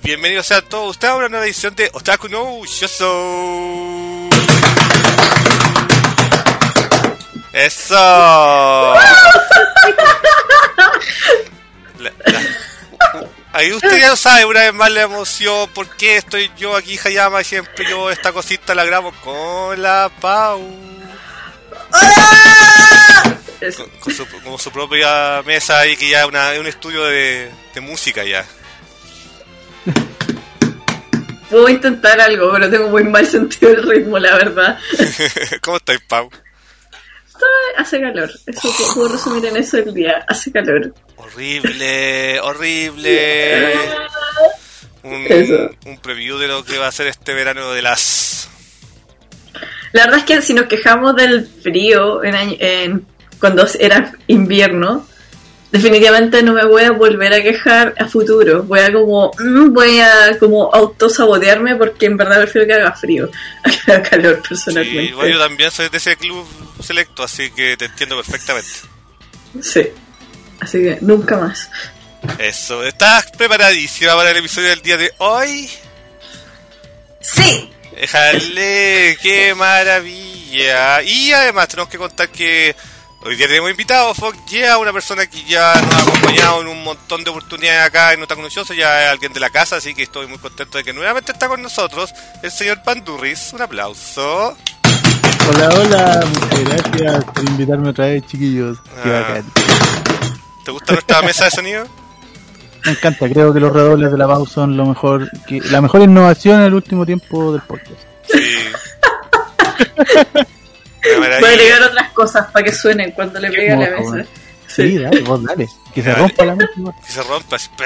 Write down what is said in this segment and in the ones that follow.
bienvenidos a todos ustedes a una nueva edición de Otaku no Shoujo. ¡Eso! Ahí usted ya lo sabe, una vez más la emoción, por qué estoy yo aquí, Hayama, y siempre yo esta cosita la grabo con la Pau. ¡Hola! Con su propia mesa ahí, que ya es un estudio de música ya. Puedo intentar algo, pero tengo muy mal sentido del ritmo, la verdad. ¿Cómo estáis, Pau? Hace calor, eso puedo resumir en eso el día, hace calor. Horrible. Un preview de lo que va a ser este verano de las... La verdad es que si nos quejamos del frío cuando era invierno, definitivamente no me voy a volver a quejar a futuro. Voy a como autosabotearme porque en verdad prefiero que haga frío a que haga calor personalmente. Sí, bueno, yo también soy de ese club selecto, así que te entiendo perfectamente. Sí, así que nunca más. Eso, ¿estás preparadísima para el episodio del día de hoy? ¡Sí! ¡Déjale! ¡Qué maravilla! Y además tenemos que contar que hoy día tenemos invitado Fox ya, una persona que ya nos ha acompañado en un montón de oportunidades acá en Otaku no Shoujo, ya es alguien de la casa, así que estoy muy contento de que nuevamente está con nosotros el señor Pandurris. Un aplauso. Hola, muchas gracias por invitarme otra vez, chiquillos. Qué bacán. ¿Te gusta nuestra mesa de sonido? Me encanta, creo que los redobles de la Pau son la mejor innovación en el último tiempo del podcast. Sí. Voy a agregar otras cosas para que suenen cuando le pegue a la mesa. Bueno. Sí, dale, vos dale. Que se rompa la mesa. Que se rompa así.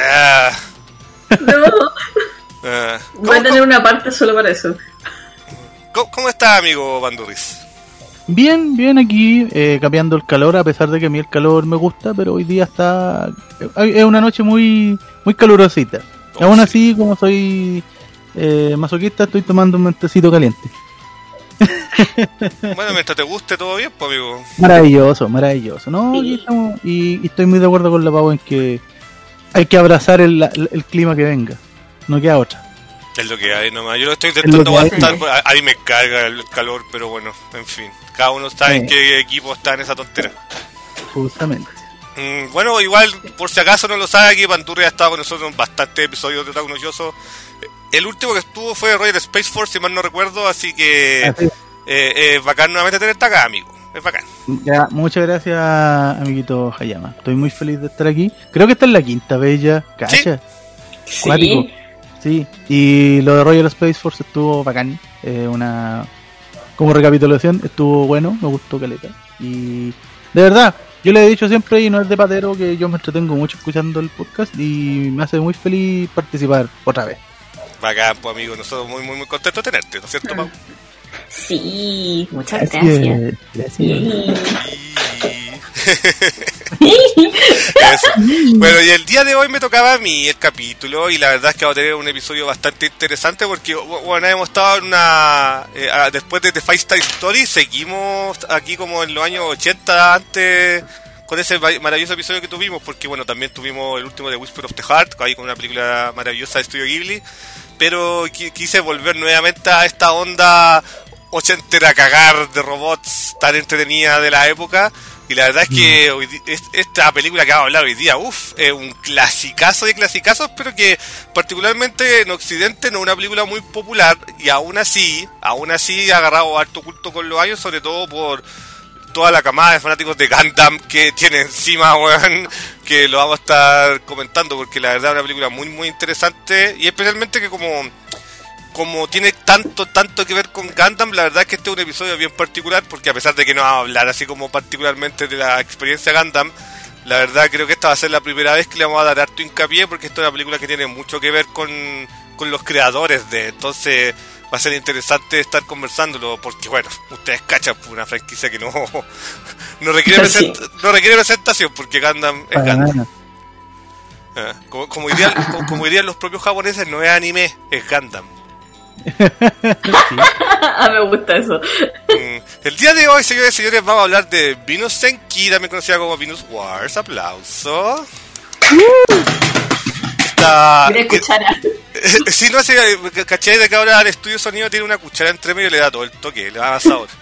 No. Voy a tener una parte solo para eso. ¿Cómo está, amigo Bandurris? Bien aquí, cambiando el calor, a pesar de que a mí el calor me gusta, pero hoy día es una noche muy calurosita. Aún así, como soy masoquista, estoy tomando un mentecito caliente. Bueno, mientras te guste, todo bien, pues, amigo. Maravilloso. No, aquí estamos, y estoy muy de acuerdo con la Pau en que hay que abrazar el clima que venga. No queda otra. Es lo que hay nomás. Yo lo estoy intentando aguantar. A mí me carga el calor, pero bueno, en fin. Cada uno sabe en qué equipo está en esa tontera. Justamente. Bueno, igual, por si acaso no lo sabe, aquí Pandurri ha estado con nosotros en bastantes episodios de Otaku no Shoujo. El último que estuvo fue Royal Space Force, si mal no recuerdo, así que es bacán nuevamente tenerte acá, amigo. Es bacán. Ya, muchas gracias, amiguito Hayama. Estoy muy feliz de estar aquí. Creo que esta es la quinta vez ya. ¿Cacha? Sí. Cuático. Sí, y lo de Royal Space Force estuvo bacán. Como recapitulación, estuvo bueno, me gustó caleta. Y de verdad, yo le he dicho siempre, y no es de patero, que yo me entretengo mucho escuchando el podcast y me hace muy feliz participar otra vez. Bacán, pues, amigo, nosotros muy contentos de tenerte, ¿no es cierto, Pau? Sí, muchas gracias. Bueno, y el día de hoy me tocaba a mí el capítulo, y la verdad es que vamos a tener un episodio bastante interesante porque, bueno, hemos estado en después de The Five Star Story, seguimos aquí como en los años 80 antes con ese maravilloso episodio que tuvimos, porque bueno, también tuvimos el último de Whisper of the Heart, ahí con una película maravillosa de Studio Ghibli, pero quise volver nuevamente a esta onda ochentera cagar de robots tan entretenida de la época. Y la verdad es que esta película que vamos a hablar hoy día, es un clasicazo de clasicazos, pero que particularmente en Occidente no es una película muy popular, y aún así ha agarrado harto culto con los años, sobre todo por toda la camada de fanáticos de Gundam que tiene encima, weón, que lo vamos a estar comentando, porque la verdad es una película muy interesante, y especialmente que como tiene tanto que ver con Gundam, la verdad es que este es un episodio bien particular, porque a pesar de que no vamos a hablar así como particularmente de la experiencia Gundam, la verdad creo que esta va a ser la primera vez que le vamos a dar harto hincapié, porque esta es una película que tiene mucho que ver con los creadores entonces va a ser interesante estar conversándolo, porque bueno, ustedes cachan por una franquicia que no requiere presentación, porque Gundam es Gundam. Como dirían los propios japoneses, no es anime, es Gundam. Me gusta eso. El día de hoy, señores y señores, vamos a hablar de Venus Senki, también conocida como Venus Wars. Aplauso. Mira, cuchara. Sí, no sé, ¿cachai? De que ahora el estudio de sonido tiene una cuchara entre medio y le da todo el toque, le da más sabor.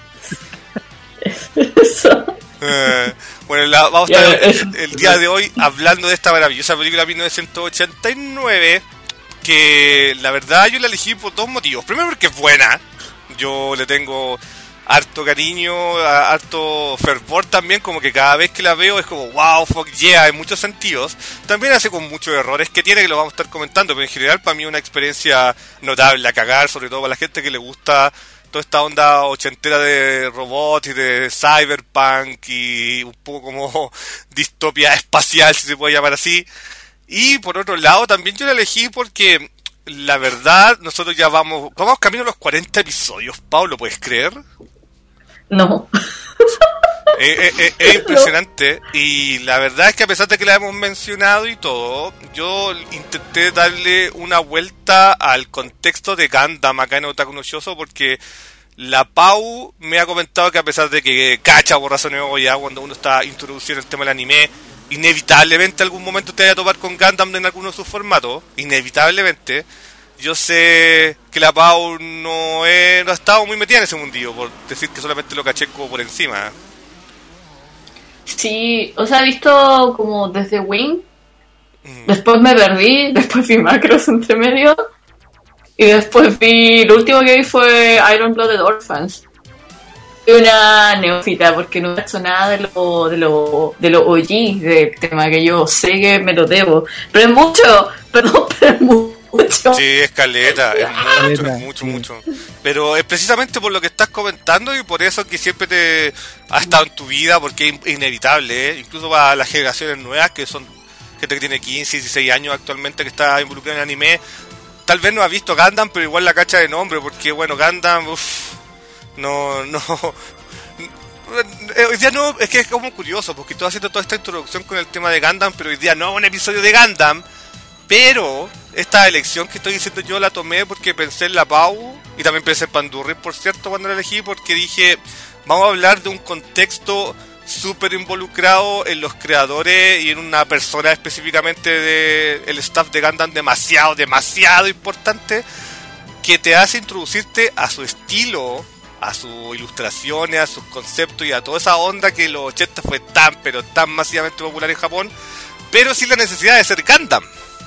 Eso. Bueno, vamos a estar el día de hoy hablando de esta maravillosa película 1989, que la verdad yo la elegí por dos motivos. Primero porque es buena, yo le tengo harto cariño, harto fervor también, como que cada vez que la veo es como wow, fuck yeah, en muchos sentidos. También hace con muchos errores que tiene, que lo vamos a estar comentando, pero en general para mí una experiencia notable a cagar, sobre todo para la gente que le gusta toda esta onda ochentera de robots y de cyberpunk y un poco como distopia espacial, si se puede llamar así. Y por otro lado también yo la elegí porque la verdad nosotros ya vamos camino a los 40 episodios. Pablo, ¿puedes creer? No. Es impresionante. Y la verdad es que a pesar de que la hemos mencionado y todo, yo intenté darle una vuelta al contexto de Gundam acá en Otaku no Shoujo, porque la Pau me ha comentado que a pesar de que cacha por razones obvias cuando uno está introduciendo el tema del anime, inevitablemente algún momento te vaya a topar con Gundam en alguno de sus formatos, inevitablemente. Yo sé que la Pau no ha estado muy metida en ese mundillo, por decir que solamente lo caché como por encima. Sí, o sea, he visto como desde Wing, después me perdí, después vi Macros entre medio, y después lo último que vi fue Iron Blooded Orphans. Soy una neófita porque no he hecho nada de lo OG del tema, que yo sé que me lo debo, pero es mucho, perdón, pero es mucho. Sí, es caleta, es mucho. Pero es precisamente por lo que estás comentando y por eso que siempre te ha estado en tu vida, porque es inevitable, ¿eh? Incluso para las generaciones nuevas, que son gente que tiene 15, 16 años actualmente, que está involucrada en anime, tal vez no ha visto Gundam, pero igual la cacha de nombre, porque bueno, Gundam, no, hoy día no, es que es como curioso, porque estoy haciendo toda esta introducción con el tema de Gundam, pero hoy día no un episodio de Gundam. Pero esta elección que estoy diciendo yo la tomé porque pensé en la Pau y también pensé en Pandurri, por cierto, cuando la elegí, porque dije, vamos a hablar de un contexto súper involucrado en los creadores y en una persona específicamente del staff de Gundam demasiado importante, que te hace introducirte a su estilo, a sus ilustraciones, a sus conceptos y a toda esa onda que en los 80 fue tan masivamente popular en Japón, pero sin la necesidad de ser Gundam.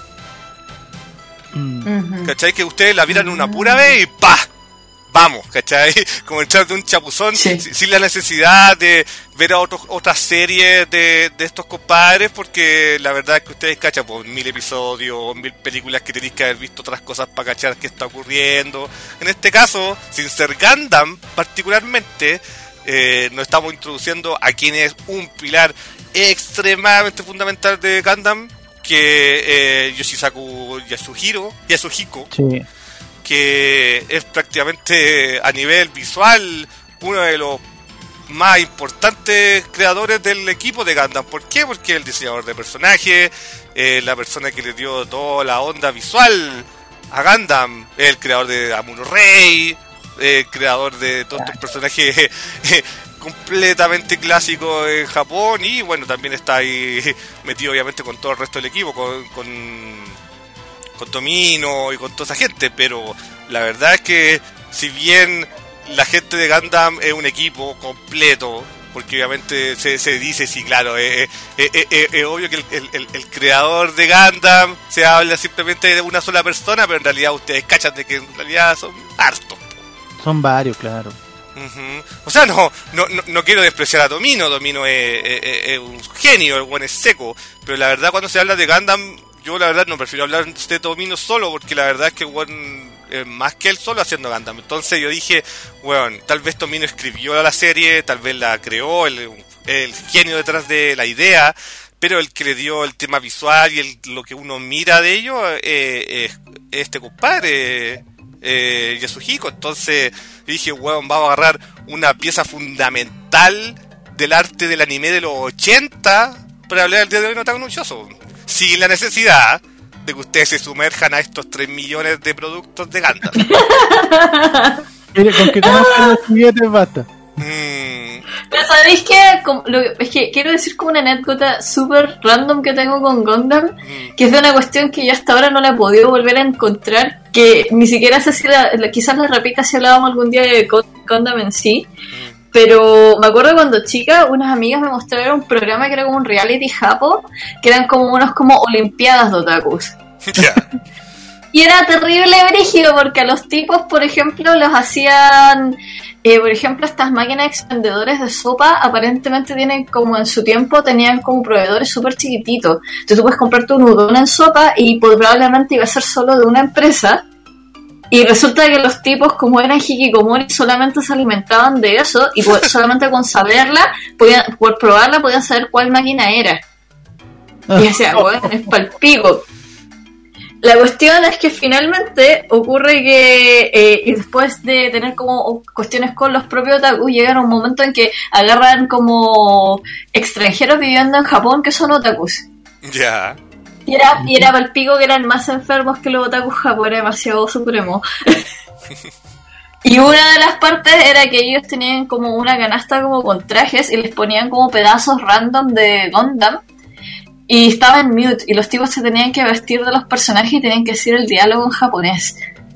¿Cachai? Que ustedes la vieran una pura vez y ¡pa! Vamos, ¿cachai? Como echar de un chapuzón, sí. sin la necesidad de ver a otras series de estos compadres, porque la verdad es que ustedes cachan por 1000 episodios, 1000 películas que tenéis que haber visto otras cosas para cachar qué está ocurriendo. En este caso, sin ser Gundam particularmente, nos estamos introduciendo a quien es un pilar extremadamente fundamental de Gundam, que Yoshisaku Yasuhiko, sí, que es prácticamente a nivel visual uno de los más importantes creadores del equipo de Gundam. ¿Por qué? Porque el diseñador de personajes, la persona que le dio toda la onda visual a Gundam, el creador de Amuro Rey, el creador de todos estos personajes completamente clásico en Japón, y bueno, también está ahí metido obviamente con todo el resto del equipo, con Tomino y con toda esa gente. Pero la verdad es que si bien la gente de Gundam es un equipo completo, porque obviamente se dice, sí, claro, es obvio que el creador de Gundam se habla simplemente de una sola persona, pero en realidad ustedes cachan de que en realidad son hartos. Son varios, claro. Uh-huh. O sea, no quiero despreciar a Tomino. Tomino es un genio, el buen es seco, pero la verdad cuando se habla de Gundam, yo la verdad no prefiero hablar de Tomino solo, porque la verdad es que buen más que él solo haciendo Gundam. Entonces yo dije, bueno, tal vez Tomino escribió la serie, tal vez la creó, el genio detrás de la idea, pero el que le dio el tema visual y lo que uno mira de ello es este compadre, Yasuhiko. Entonces dije, weón, vamos a agarrar una pieza fundamental del arte del anime de los 80 para hablar del día de hoy no tan orgulloso, sin la necesidad de que ustedes se sumerjan a estos 3 millones de productos de Gundam. Mire, con que conozcan los juguetes basta. Pero ¿sabéis qué? Es que quiero decir como una anécdota súper random que tengo con Gundam, que es de una cuestión que yo hasta ahora no la he podido volver a encontrar, que ni siquiera sé si quizás la repita si hablábamos algún día de Gundam en sí, pero me acuerdo cuando chica, unas amigas me mostraron un programa que era como un reality japo, que eran como unos como olimpiadas de otakus. Ya. Y era terrible brígido porque a los tipos, por ejemplo, los hacían... por ejemplo, estas máquinas expendedores de sopa aparentemente tienen como en su tiempo tenían como proveedores súper chiquititos. Entonces tú puedes comprarte un udon en sopa y probablemente iba a ser solo de una empresa. Y resulta que los tipos, como eran hikikomori, solamente se alimentaban de eso y solamente con saberla, por probarla, podían saber cuál máquina era. Y decía, bueno, es palpico. La cuestión es que finalmente ocurre que y después de tener como cuestiones con los propios otakus, llegan a un momento en que agarran como extranjeros viviendo en Japón que son otakus. Ya. Y era palpico que eran más enfermos que los otakus japoneses, era demasiado supremo. Y una de las partes era que ellos tenían como una canasta como con trajes y les ponían como pedazos random de Gundam. Y estaba en mute, y los tipos se tenían que vestir de los personajes y tenían que decir el diálogo en japonés.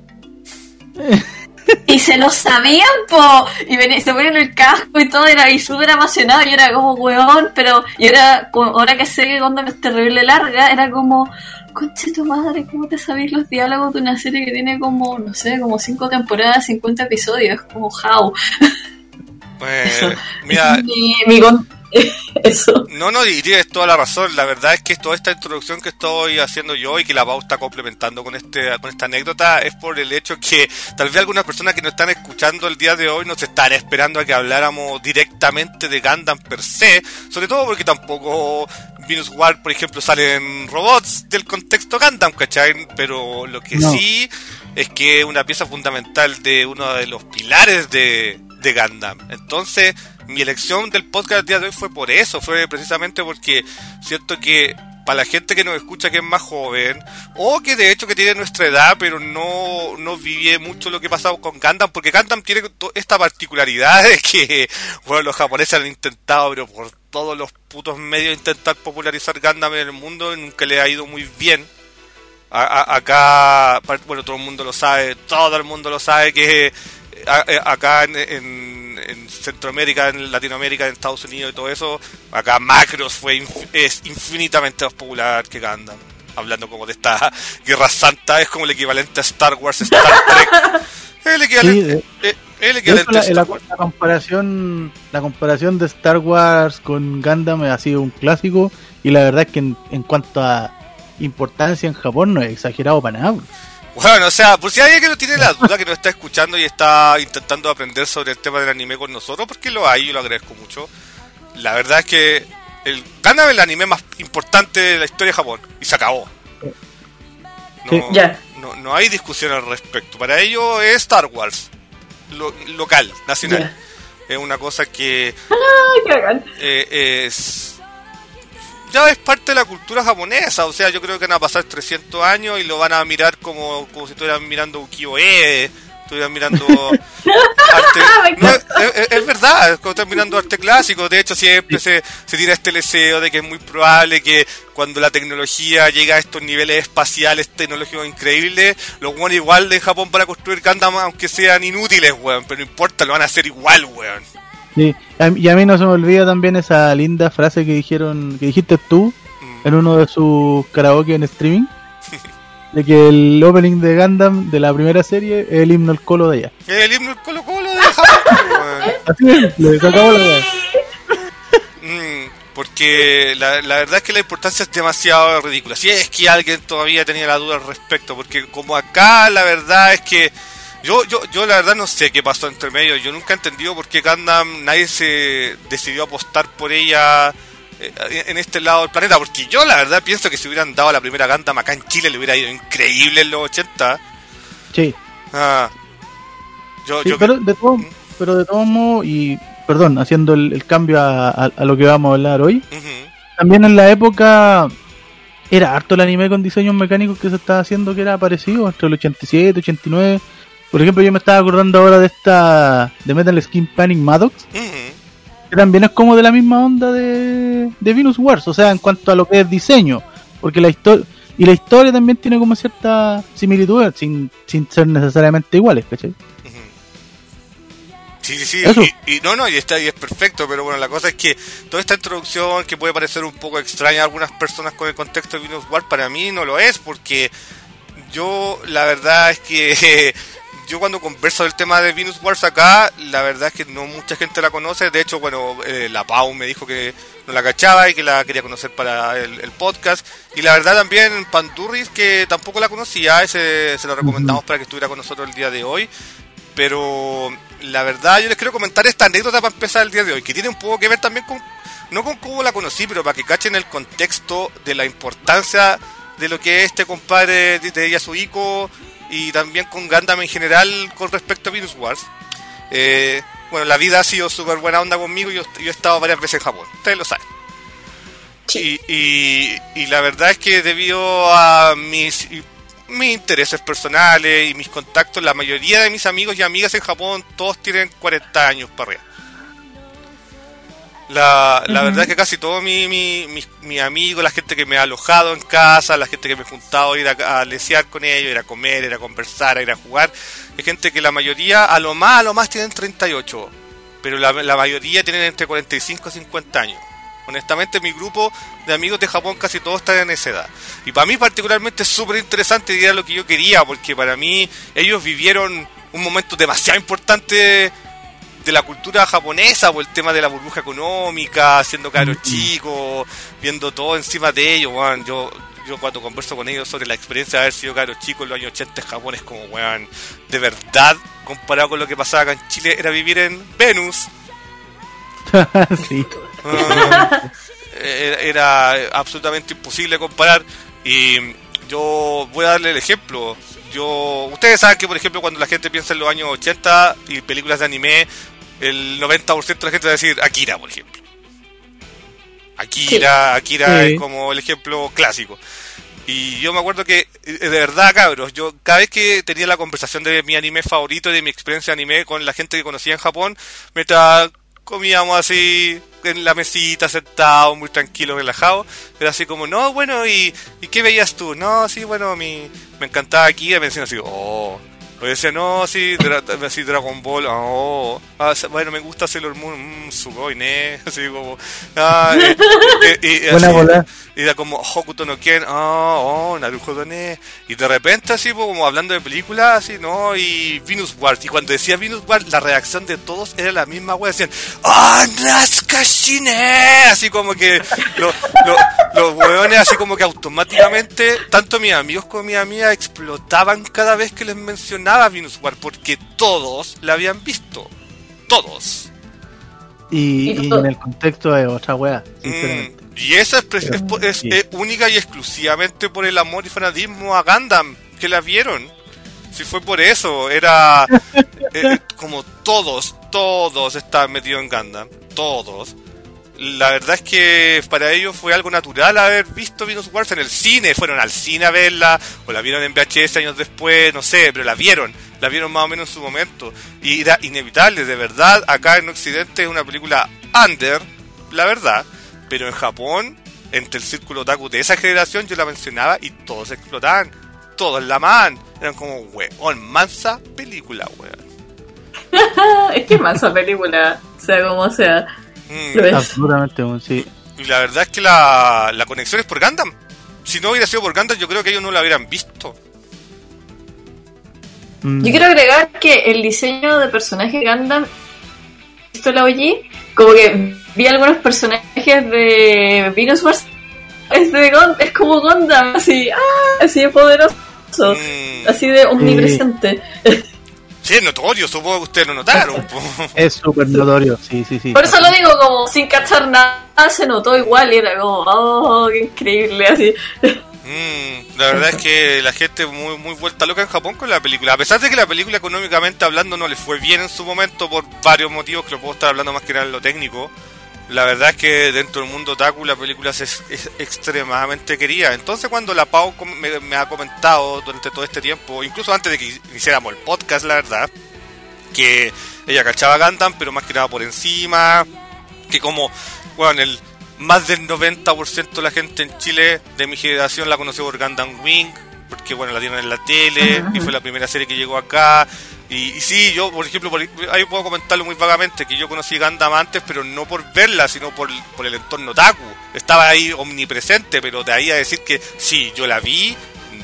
Y se lo sabían, po. Y se ponían el casco y todo, y súper emocionado, y era como, weón, pero... Y era, como, ahora que sé que cuando es terrible larga, era como... Conche tu madre, ¿cómo te sabéis los diálogos de una serie que tiene como, no sé, como 5 temporadas, 50 episodios? Como, how. Pues, Eso. mira... Eso. No, y tienes toda la razón. La verdad es que toda esta introducción que estoy haciendo yo y que la Pau está complementando con esta anécdota es por el hecho que tal vez algunas personas que nos están escuchando el día de hoy nos están esperando a que habláramos directamente de Gundam per se, sobre todo porque tampoco Venus Ward, por ejemplo, salen robots del contexto Gundam, ¿cachai? Pero lo que sí es que es una pieza fundamental de uno de los pilares de Gundam. Entonces, mi elección del podcast del día de hoy fue por eso, fue precisamente porque siento que para la gente que nos escucha que es más joven, o que de hecho que tiene nuestra edad, pero no vive mucho lo que pasaba con Gundam, porque Gundam tiene esta particularidad de que, bueno, los japoneses han intentado, pero por todos los putos medios, intentar popularizar Gundam en el mundo y nunca le ha ido muy bien. Acá, bueno, todo el mundo lo sabe que acá en Centroamérica, en Latinoamérica, en Estados Unidos y todo eso, acá Macross es infinitamente más popular que Gundam. Hablando como de esta guerra santa, es como el equivalente a Star Wars, Star Trek. El equivalente a Star Wars. La comparación de Star Wars con Gundam ha sido un clásico, y la verdad es que en cuanto a importancia en Japón no es exagerado para nada. Bueno, o sea, por si hay alguien que no tiene la duda, que nos está escuchando y está intentando aprender sobre el tema del anime con nosotros, porque lo hay, yo lo agradezco mucho. La verdad es que el Gundam es el anime más importante de la historia de Japón, y se acabó. No hay discusión al respecto. Para ello es Star Wars, local, nacional. Es una cosa que ya es parte de la cultura japonesa. O sea, yo creo que van a pasar 300 años y lo van a mirar como si estuvieran mirando ukiyo-e, estuvieran mirando arte. No, es verdad, es como están mirando arte clásico. De hecho, siempre se tira este deseo de que es muy probable que cuando la tecnología llega a estos niveles espaciales tecnológicos increíbles, los weones igual de Japón para construir Gundam, aunque sean inútiles, weón, pero no importa, lo van a hacer igual, weón. Sí, y a mí no se me olvida también esa linda frase que dijiste tú en uno de sus karaoke en streaming, de que el opening de Gundam de la primera serie es el himno al Colo de allá. El himno al Colo de Japón. Así es, le sacamos la idea. Porque la verdad es que la importancia es demasiado ridícula. Si es que alguien todavía tenía la duda al respecto, porque como acá la verdad es que Yo la verdad no sé qué pasó entre medio. Yo nunca he entendido por qué Gundam nadie se decidió apostar por ella en este lado del planeta. Porque yo la verdad pienso que si hubieran dado la primera Gundam acá en Chile le hubiera ido increíble en los 80. Sí. Pero de todos modos, y perdón, haciendo el cambio a lo que vamos a hablar hoy, también en la época era harto el anime con diseños mecánicos que se estaba haciendo que era parecido, entre el 87, 89... Por ejemplo, yo me estaba acordando ahora de Metal Skin Panic Maddox, que que también es como de la misma onda de Venus Wars, o sea, en cuanto a lo que es diseño, porque la historia también tiene como cierta similitud sin ser necesariamente iguales, ¿cachai? Sí, y está y es perfecto, pero bueno, la cosa es que toda esta introducción que puede parecer un poco extraña a algunas personas con el contexto de Venus Wars, para mí no lo es, porque yo, la verdad es que yo cuando converso del tema de Venus Wars acá, la verdad es que no mucha gente la conoce. De hecho, bueno, la Pau me dijo que no la cachaba y que la quería conocer para el podcast. Y la verdad también Pandurris, que tampoco la conocía, se lo recomendamos para que estuviera con nosotros el día de hoy. Pero la verdad yo les quiero comentar esta anécdota para empezar el día de hoy, que tiene un poco que ver también con, no con cómo la conocí, pero para que cachen el contexto de la importancia de lo que es este compadre de Yasuhiko y también con Gundam en general con respecto a Venus Wars. Bueno, la vida ha sido súper buena onda conmigo, yo he estado varias veces en Japón, ustedes lo saben. Sí. Y la verdad es que debido a mis intereses personales y mis contactos, la mayoría de mis amigos y amigas en Japón, todos tienen 40 años para arriba. La verdad es que casi todos mis amigos, la gente que me ha alojado en casa, la gente que me he juntado a ir a lesear con ellos, ir a comer, ir a conversar, a ir a jugar, es gente que la mayoría a lo más tienen 38, pero la mayoría tienen entre 45 y 50 años. Honestamente, mi grupo de amigos de Japón casi todos están en esa edad. Y para mí particularmente es súper interesante y era lo que yo quería, porque para mí ellos vivieron un momento demasiado importante de la cultura japonesa, por el tema de la burbuja económica, siendo cabros chicos, viendo todo encima de ellos. Bueno, yo cuando converso con ellos sobre la experiencia de haber sido cabros chicos en los años 80 en Japón, es como, weón, de verdad, comparado con lo que pasaba acá en Chile, era vivir en Venus. Sí. Era absolutamente imposible comparar. Y yo voy a darle el ejemplo. Ustedes saben que, por ejemplo, cuando la gente piensa en los años 80 y películas de anime, el 90% de la gente va a decir Akira, por ejemplo. Akira es como el ejemplo clásico. Y yo me acuerdo que, de verdad, cabros, yo cada vez que tenía la conversación de mi anime favorito, de mi experiencia de anime con la gente que conocía en Japón, mientras comíamos así en la mesita, sentados, muy tranquilos, relajados, era así como, no, bueno, ¿y qué veías tú? No, sí, bueno, me encantaba Akira, me decían así, oh. O decía, no, sí, así Dragon Ball, oh, bueno, me gusta Sailor Moon, Sugoi, ne, así como, buena bola. Y era como Hokuto no Ken, Naruto ne, y de repente así como hablando de películas, así, no, y Venus Wars, y cuando decía Venus Wars, la reacción de todos era la misma, wea, decían, Natsukashi-ne, así como que los weones así como que automáticamente, tanto mis amigos como mis amigas explotaban cada vez que les mencionaba Venus Wars, porque todos la habían visto, todos. Y en el contexto de otra wea, sinceramente. Y esa es única y exclusivamente por el amor y fanatismo a Gundam, que la vieron. Si fue por eso, era como todos estaban metidos en Gundam, todos. La verdad es que para ellos fue algo natural haber visto Venus Wars en el cine. Fueron al cine a verla, o la vieron en VHS años después, no sé, pero la vieron más o menos en su momento. Y era inevitable, de verdad. Acá en Occidente es una película under, la verdad, pero en Japón, entre el círculo otaku de esa generación, yo la mencionaba y todos explotaban, todos la amaban. Eran como, weón, mansa película, weón. Es que mansa película, sea como sea. Absolutamente, sí. Y la verdad es que la conexión es por Gundam. Si no hubiera sido por Gundam, yo creo que ellos no la hubieran visto. Yo quiero agregar que el diseño de personaje Gundam, visto la OG, como que vi algunos personajes de Venus Wars, es como Gundam, así de poderoso, así de omnipresente. Sí, es notorio, supongo que ustedes lo notaron. Es súper notorio, sí. Por eso lo digo, como sin cachar nada, se notó igual y era como, qué increíble, así. La verdad es que la gente muy muy vuelta loca en Japón con la película. A pesar de que la película económicamente hablando no le fue bien en su momento por varios motivos, que lo puedo estar hablando más que nada en lo técnico, la verdad es que dentro del mundo otaku la película es extremadamente querida. Entonces cuando la Pau me ha comentado durante todo este tiempo, incluso antes de que hiciéramos el podcast, la verdad, que ella cachaba Gundam, pero más que nada por encima, porque como, bueno, más del 90% de la gente en Chile de mi generación la conoció por Gundam Wing, porque bueno, la dieron en la tele, y fue la primera serie que llegó acá. Y sí, yo, por ejemplo, ahí puedo comentarlo muy vagamente, que yo conocí Gundam antes, pero no por verla, sino por el entorno otaku. Estaba ahí omnipresente, pero de ahí a decir que sí, yo la vi,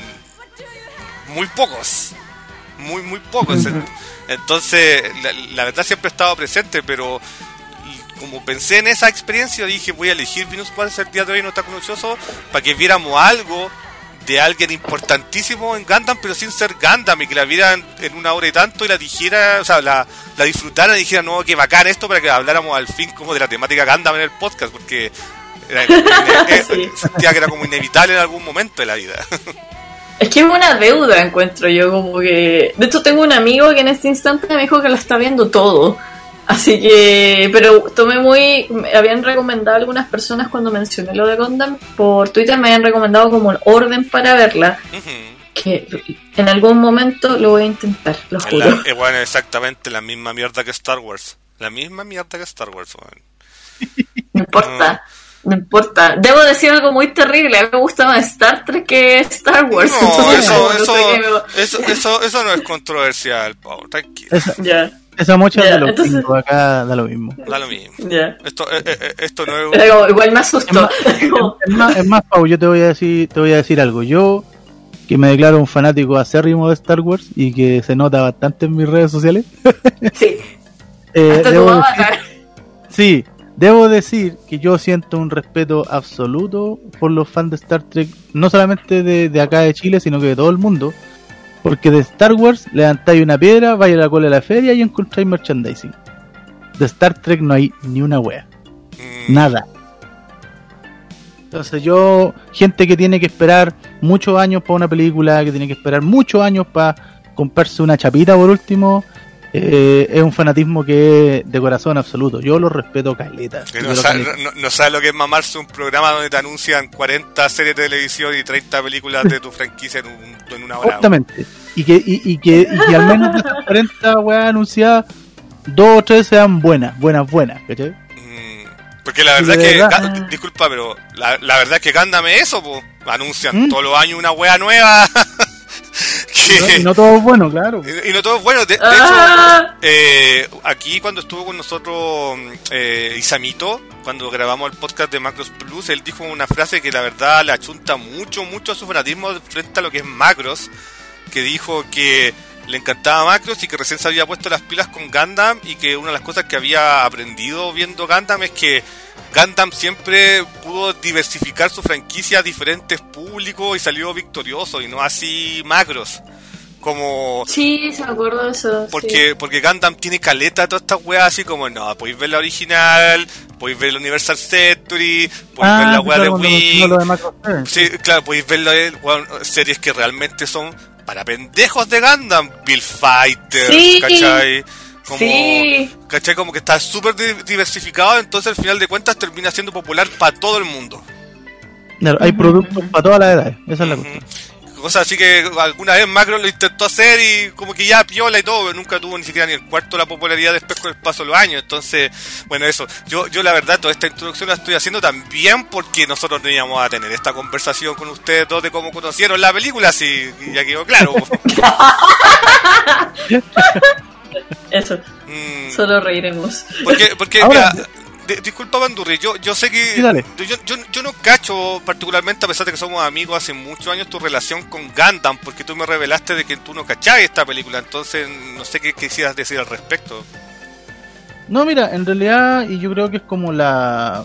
muy pocos. Muy pocos. Entonces, la verdad siempre he estado presente, pero como pensé en esa experiencia, dije, voy a elegir Venus Quadras el día de hoy, no está conocioso, para que viéramos algo de alguien importantísimo en Gundam, pero sin ser Gundam, y que la vieran en una hora y tanto y la dijera, o sea, la disfrutaran y dijera, no, qué bacán esto, para que habláramos al fin como de la temática Gundam en el podcast, porque sentía que era como inevitable en algún momento de la vida. Es que es una deuda, encuentro yo, como que... De hecho, tengo un amigo que en este instante me dijo que lo está viendo todo. Así que... Pero me habían recomendado algunas personas cuando mencioné lo de Gundam. Por Twitter me habían recomendado como el orden para verla. Que en algún momento lo voy a intentar, lo juro. Bueno, exactamente la misma mierda que Star Wars. La misma mierda que Star Wars, bueno. No importa. No importa. Debo decir algo muy terrible. A mí me gusta más Star Trek que Star Wars. No, eso no es controversial, Pau. Tranquilo. Esa mucha de los gringos acá da lo mismo. Da lo mismo. Yeah. Esto no es... Igual me asustó. Es más, Pau, yo te voy a decir algo. Yo, que me declaro un fanático acérrimo de Star Wars y que se nota bastante en mis redes sociales. Sí. Hasta tu avatar. Sí. Debo decir que yo siento un respeto absoluto por los fans de Star Trek, no solamente de acá de Chile, sino que de todo el mundo, porque de Star Wars levantáis una piedra, vais a la cola de la feria y encontráis merchandising. De Star Trek no hay ni una wea, nada. Entonces gente que tiene que esperar muchos años para una película, que tiene que esperar muchos años para comprarse una chapita por último... es un fanatismo que es de corazón absoluto. Yo lo respeto caleta. No sabes lo que es mamarse un programa donde te anuncian 40 series de televisión y 30 películas de tu franquicia en una hora. Exactamente. Y que al menos de esas 40 weas anunciadas, 2 o 3 sean buenas, ¿cachai? Porque la verdad es que, disculpa, pero la verdad es que Gundam es eso, po. Anuncian todos los años una wea nueva. Y no todo es bueno, claro. Y no todo es bueno. De hecho, aquí cuando estuvo con nosotros Isamito, cuando grabamos el podcast de Macros Plus, él dijo una frase que la verdad le achunta mucho a su fanatismo frente a lo que es Macros, que dijo que le encantaba Macros y que recién se había puesto las pilas con Gundam, y que una de las cosas que había aprendido viendo Gundam es que Gundam siempre pudo diversificar su franquicia a diferentes públicos y salió victorioso, y no así Macros. Como... Sí, se me acuerdo de eso. Porque Gundam tiene caleta todas estas weas, así como, no, podéis ver la original, podéis ver el Universal Century, podéis ver la wea de Wing. Sí, claro, podéis ver series que realmente son para pendejos de Gundam, Bill Fighter, sí. ¿Cachai? Sí. ¿Cachai? Como que está súper diversificado, entonces al final de cuentas termina siendo popular para todo el mundo. Claro, hay productos para todas las edades, esa es la cuestión. Cosas así que alguna vez Macro lo intentó hacer y como que ya piola y todo, pero nunca tuvo ni siquiera ni el cuarto de la popularidad después con el paso de los años. Entonces, bueno, eso. Yo la verdad, toda esta introducción la estoy haciendo también porque nosotros no íbamos a tener esta conversación con ustedes dos de cómo conocieron la película, así ya quedó claro. Eso. Solo reiremos. Porque ahora, mira, disculpa, Bandurri, yo sé que sí, yo no cacho particularmente, a pesar de que somos amigos hace muchos años, tu relación con Gundam, porque tú me revelaste de que tú no cachabas esta película, entonces no sé qué quisieras decir al respecto. No, mira, en realidad, y yo creo que es como la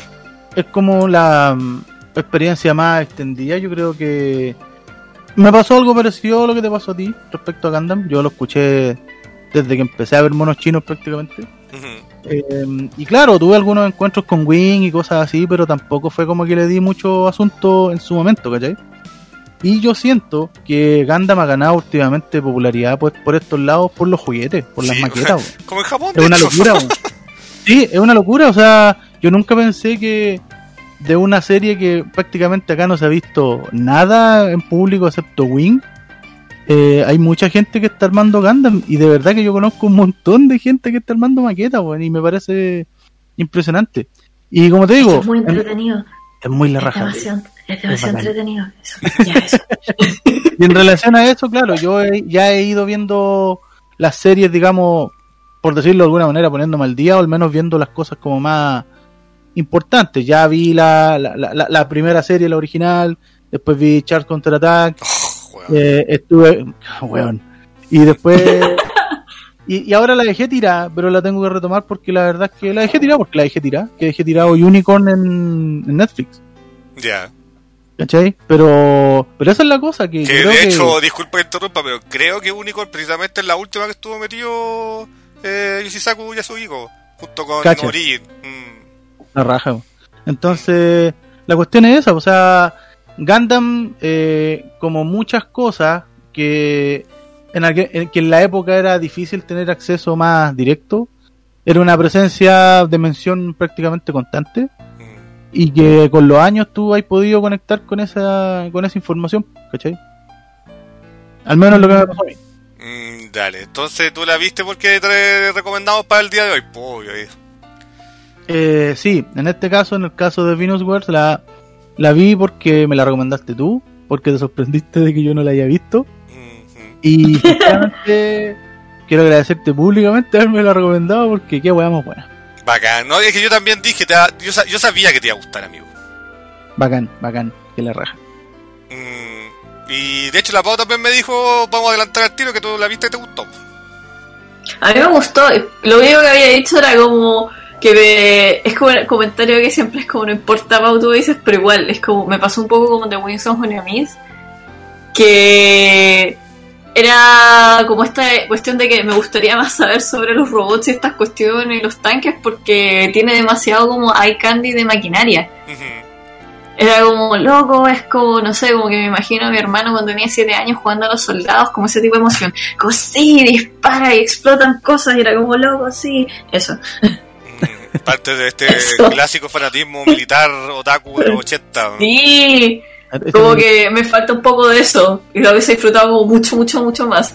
experiencia más extendida. Yo creo que me pasó algo parecido a lo que te pasó a ti respecto a Gundam. Yo lo escuché desde que empecé a ver monos chinos prácticamente. Y claro, tuve algunos encuentros con Wing y cosas así, pero tampoco fue como que le di mucho asunto en su momento, ¿cachai? Y yo siento que Gundam ha ganado últimamente popularidad pues por estos lados, por los juguetes, por las maquetas. Como en Japón, es una locura. Sí, es una locura. O sea, yo nunca pensé que de una serie que prácticamente acá no se ha visto nada en público excepto Wing, hay mucha gente que está armando Gundam, y de verdad que yo conozco un montón de gente que está armando maquetas, bueno, y me parece impresionante. Y como te digo, es muy entretenido. Es muy la raja. Es demasiado entretenido. Eso. Y en relación a eso, claro, yo ya he ido viendo las series, digamos, por decirlo de alguna manera, poniéndome al día, o al menos viendo las cosas como más importantes. Ya vi la primera serie, la original, después vi Charles Counterattack, estuve... Weón. Y después... y ahora la dejé tirar, pero la tengo que retomar porque la verdad es que la dejé tirado Unicorn en Netflix. Ya. ¿Cachai? Pero esa es la cosa que yo creo de hecho, disculpa que interrumpa, pero creo que Unicorn precisamente es la última que estuvo metido Yoshisaku Yasuhiko, junto con Origin. La raja. Entonces, la cuestión es esa, o sea, Gundam, como muchas cosas que en la época era difícil tener acceso más directo, era una presencia de mención prácticamente constante. Y que con los años tú has podido conectar con esa información, ¿cachai? Al menos lo que me pasó a mí. Dale, entonces tú la viste porque te recomendamos para el día de hoy, sí, en este caso, en el caso de Venus Wars, la vi porque me la recomendaste tú, porque te sorprendiste de que yo no la haya visto. Y sinceramente quiero agradecerte públicamente haberme la recomendado porque qué weá más buena. Bacán, no, es que yo también dije, yo sabía que te iba a gustar, amigo. Bacán, que la raja. Y de hecho la Pau también me dijo, vamos a adelantar al tiro, que tú la viste y te gustó. A mí me gustó, lo único que había dicho era como que es como el comentario que siempre es como no importa, Pau, tú dices, pero igual, es como, me pasó un poco como de Winston Honeyamiz, que... era como esta cuestión de que me gustaría más saber sobre los robots y estas cuestiones y los tanques porque tiene demasiado como eye candy de maquinaria. Era como loco, es como, no sé, como que me imagino a mi hermano cuando tenía 7 años jugando a los soldados, como ese tipo de emoción. Como sí, dispara y explotan cosas y era como loco, sí, eso. Parte de este clásico fanatismo militar otaku de los 80. Sí. Como que me falta un poco de eso y lo hubiese disfrutado como mucho más.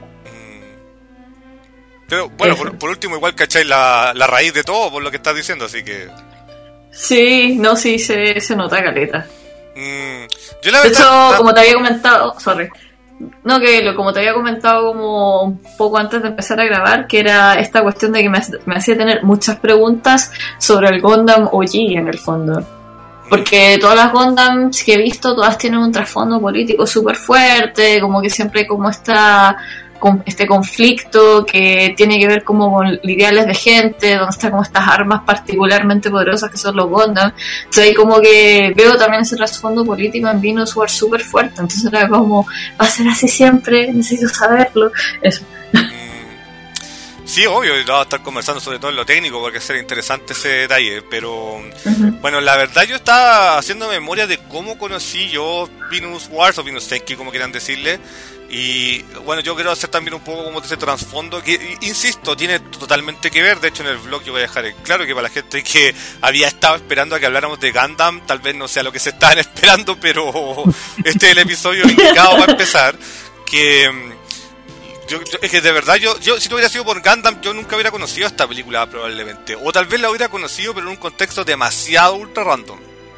Pero bueno, por último igual cacháis la raíz de todo por lo que estás diciendo, así que... Sí, no, sí, se nota caleta. Yo la de hecho, como te había comentado, como te había comentado como un poco antes de empezar a grabar, que era esta cuestión de que me hacía tener muchas preguntas sobre el Gundam OG en el fondo. Porque todas las Gundams que he visto, todas tienen un trasfondo político súper fuerte, como que siempre hay como este conflicto que tiene que ver como con ideales de gente, donde están como estas armas particularmente poderosas que son los Gundam. Entonces ahí como que veo también ese trasfondo político en Venus Wars súper fuerte, entonces era como, va a ser así siempre, necesito saberlo, eso. Sí, obvio, y vamos a estar conversando sobre todo en lo técnico porque será interesante ese detalle, pero bueno, la verdad yo estaba haciendo memoria de cómo conocí yo Venus Wars o Venus Senki, como quieran decirle, y bueno, yo quiero hacer también un poco como ese trasfondo que, insisto, tiene totalmente que ver. De hecho en el blog yo voy a dejar en claro que para la gente que había estado esperando a que habláramos de Gundam, tal vez no sea lo que se estaban esperando, pero este es el episodio indicado para empezar, que... es que de verdad yo si no hubiera sido por Gundam yo nunca hubiera conocido esta película probablemente, o tal vez la hubiera conocido pero en un contexto demasiado ultra random.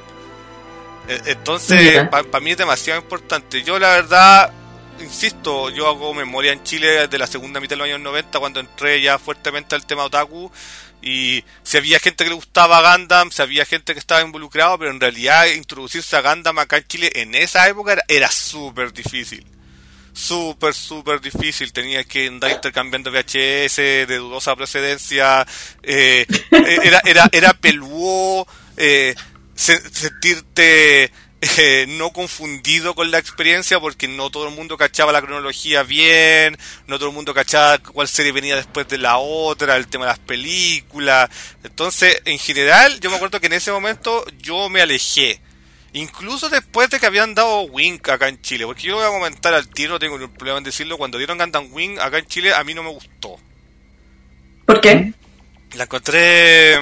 Entonces para mí es demasiado importante. Yo la verdad, insisto, yo hago memoria en Chile de la segunda mitad de los años 90 cuando entré ya fuertemente al tema otaku, y si había gente que le gustaba Gundam, si había gente que estaba involucrado, pero en realidad introducirse a Gundam acá en Chile en esa época era súper difícil. Súper difícil, tenías que andar intercambiando VHS de dudosa procedencia, era peludo, sentirte no confundido con la experiencia porque no todo el mundo cachaba la cronología bien, no todo el mundo cachaba cuál serie venía después de la otra, el tema de las películas. Entonces, en general, yo me acuerdo que en ese momento yo me alejé. Incluso después de que habían dado Wing acá en Chile, porque yo lo voy a comentar al tiro, no tengo ningún problema en decirlo, cuando dieron Gundam Wing acá en Chile a mí no me gustó. ¿Por qué? La encontré...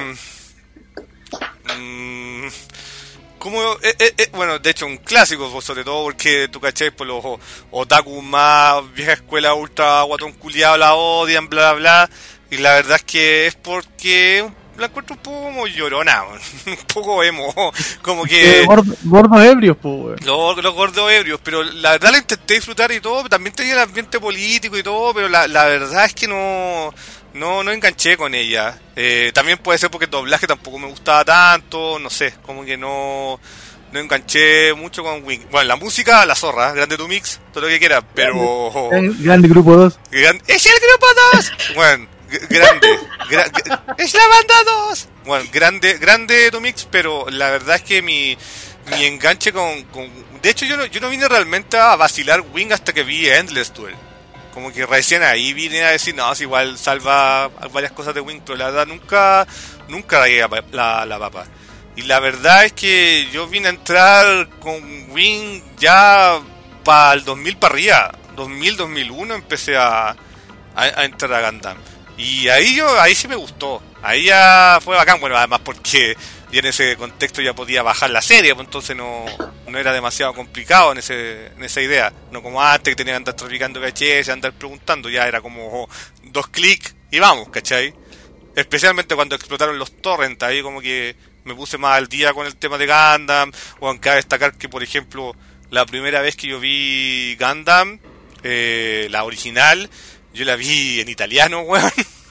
bueno, de hecho un clásico, sobre todo porque tú cachai, por los otaku más vieja escuela ultra guatón culiado la odian, bla bla bla, y la verdad es que es porque la encuentro un poco como llorona, un poco emo, como que... Gordos ebrios, pues, Los gordos ebrios, pero la verdad la intenté disfrutar y todo, también tenía el ambiente político y todo, pero la verdad es que no enganché con ella. También puede ser porque el doblaje tampoco me gustaba tanto, no sé, como que no enganché mucho con Wing. Bueno, la música, la zorra, Grande Tu Mix, todo lo que quieras, pero... Grande Grupo 2. ¡Es el Grupo 2! Bueno, grande. ¡Es la banda 2! Bueno, grande Tu Mix, pero la verdad es que mi enganche con... De hecho, yo no vine realmente a vacilar Wing hasta que vi Endless Duel. Como que recién ahí vine a decir, no, es igual salva varias cosas de Wing, pero la verdad nunca la papa. Y la verdad es que yo vine a entrar con Wing ya para el 2000 para arriba. 2001 empecé a entrar a Gundam. Y ahí sí me gustó. Ahí ya fue bacán. Bueno, además porque ya en ese contexto ya podía bajar la serie, pues entonces no era demasiado complicado en esa idea. No como antes que tenía que andar traficando VHS, andar preguntando. Ya era como 2 clics y vamos, ¿cachai? Especialmente cuando explotaron los torrents, ahí como que me puse más al día con el tema de Gundam. O aunque a destacar que, por ejemplo, la primera vez que yo vi Gundam, la original, yo la vi en italiano, weón.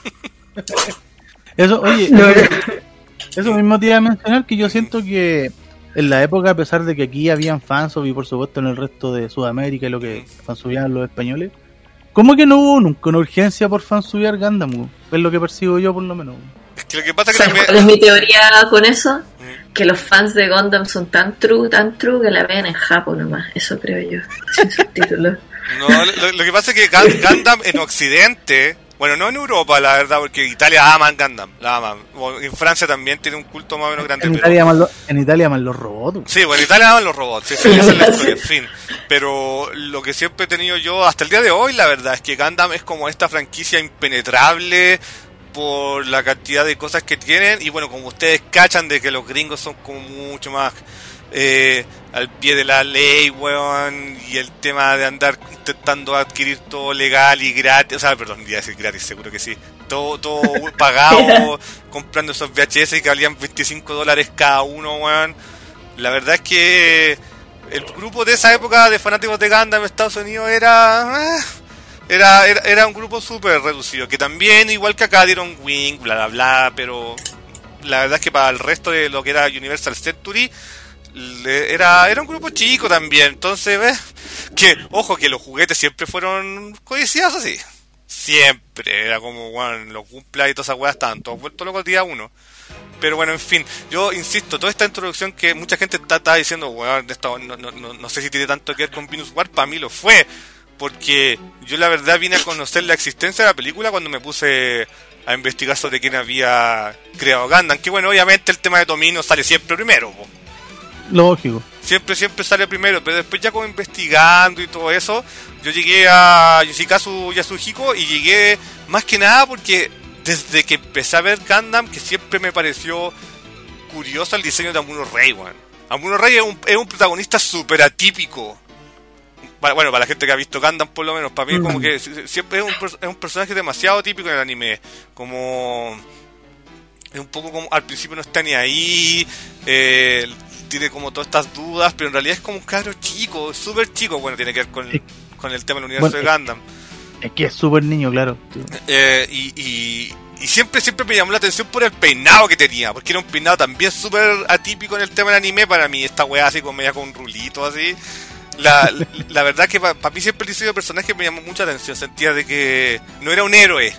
Eso, oye, eso mismo te iba a mencionar, que yo siento que en la época, a pesar de que aquí habían fansub y por supuesto en el resto de Sudamérica y lo que fansubían los españoles, ¿cómo que no hubo nunca una urgencia por fansubear Gundam? Es lo que percibo yo, por lo menos. Es que lo que pasa es que ¿cuál es mi teoría con eso? Que los fans de Gundam son tan true que la ven en Japón nomás. Eso creo yo, sin subtítulos. No, lo que pasa es que Gundam en Occidente, bueno, no en Europa, la verdad, porque Italia aman Gundam, la aman. En Francia también tiene un culto más o menos grande. En Italia aman los robots. Sí, bueno, en Italia aman los robots, sí, esa es la historia, en fin. Pero lo que siempre he tenido yo, hasta el día de hoy, la verdad, es que Gundam es como esta franquicia impenetrable por la cantidad de cosas que tienen. Y bueno, como ustedes cachan de que los gringos son como mucho más... al pie de la ley, weón, y el tema de andar intentando adquirir todo legal y gratis, o sea, perdón, iba a decir gratis, seguro que sí, todo pagado, comprando esos VHS que valían $25 cada uno, weón. La verdad es que el grupo de esa época de fanáticos de Gundam en Estados Unidos era un grupo súper reducido, que también, igual que acá, dieron Wing, bla bla bla, pero la verdad es que para el resto de lo que era Universal Century era un grupo chico también. Entonces, que ojo, que los juguetes siempre fueron codiciados así, siempre era como, bueno, los cumpleaños y todas esas weas estaban todos vueltos locos día uno. Pero bueno, en fin, yo insisto, toda esta introducción que mucha gente está diciendo, weón, no sé si tiene tanto que ver con Venus War, para mí lo fue, porque yo la verdad vine a conocer la existencia de la película cuando me puse a investigar sobre quién había creado Gundam, que bueno, obviamente el tema de Tomino sale siempre primero, po. Lógico. Siempre sale primero, pero después ya como investigando y todo eso, yo llegué a Yoshikazu Yasuhiko y llegué más que nada porque desde que empecé a ver Gundam, que siempre me pareció curioso el diseño de Amuro Ray, weón. Amuro Ray es un protagonista súper atípico. Bueno, para la gente que ha visto Gundam, por lo menos, para mí como que siempre es un personaje demasiado típico en el anime. Como... es un poco como... al principio no está ni ahí... tiene como todas estas dudas, pero en realidad es como un cabro chico, súper chico. Bueno, tiene que ver con el tema del universo de Gundam. Es que es súper niño, claro. Y siempre me llamó la atención por el peinado que tenía, porque era un peinado también súper atípico en el tema del anime para mí. Esta weá así con media con un rulito así. La verdad que para mí siempre el diseño de personaje me llamó mucha atención. Sentía de que no era un héroe.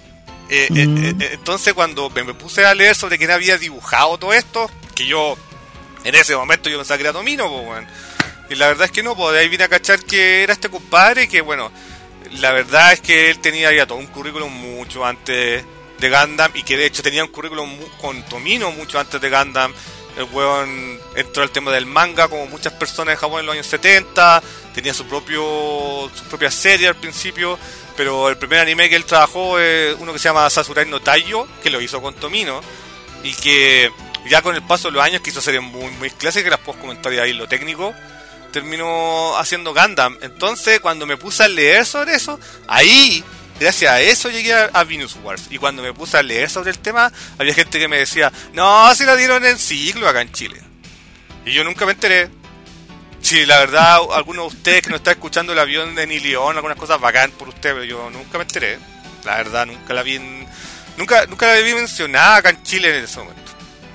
Entonces cuando me puse a leer sobre quién había dibujado todo esto, que yo en ese momento yo pensaba que era Tomino, pues, bueno. Y la verdad es que no, pues de ahí vine a cachar que era este compadre, que bueno, la verdad es que él tenía ya todo un currículum mucho antes de Gundam, y que de hecho tenía un currículum con Tomino mucho antes de Gundam. El weón entró al tema del manga como muchas personas en Japón en los años 70, tenía su propia serie al principio, pero el primer anime que él trabajó es uno que se llama Sakurai no Taiyo, que lo hizo con Tomino, y que ya con el paso de los años quiso series muy, muy clásicas, que las puedo comentar ahí lo técnico, terminó haciendo Gundam. Entonces cuando me puse a leer sobre eso, ahí gracias a eso llegué a Venus Wars. Y cuando me puse a leer sobre el tema, había gente que me decía, no, si la dieron en ciclo acá en Chile. Y yo nunca me enteré. Sí, la verdad, algunos de ustedes que nos están escuchando el avión de Nilión, algunas cosas bacán por usted, pero yo nunca me enteré. La verdad, nunca la vi mencionada acá en Chile en ese momento.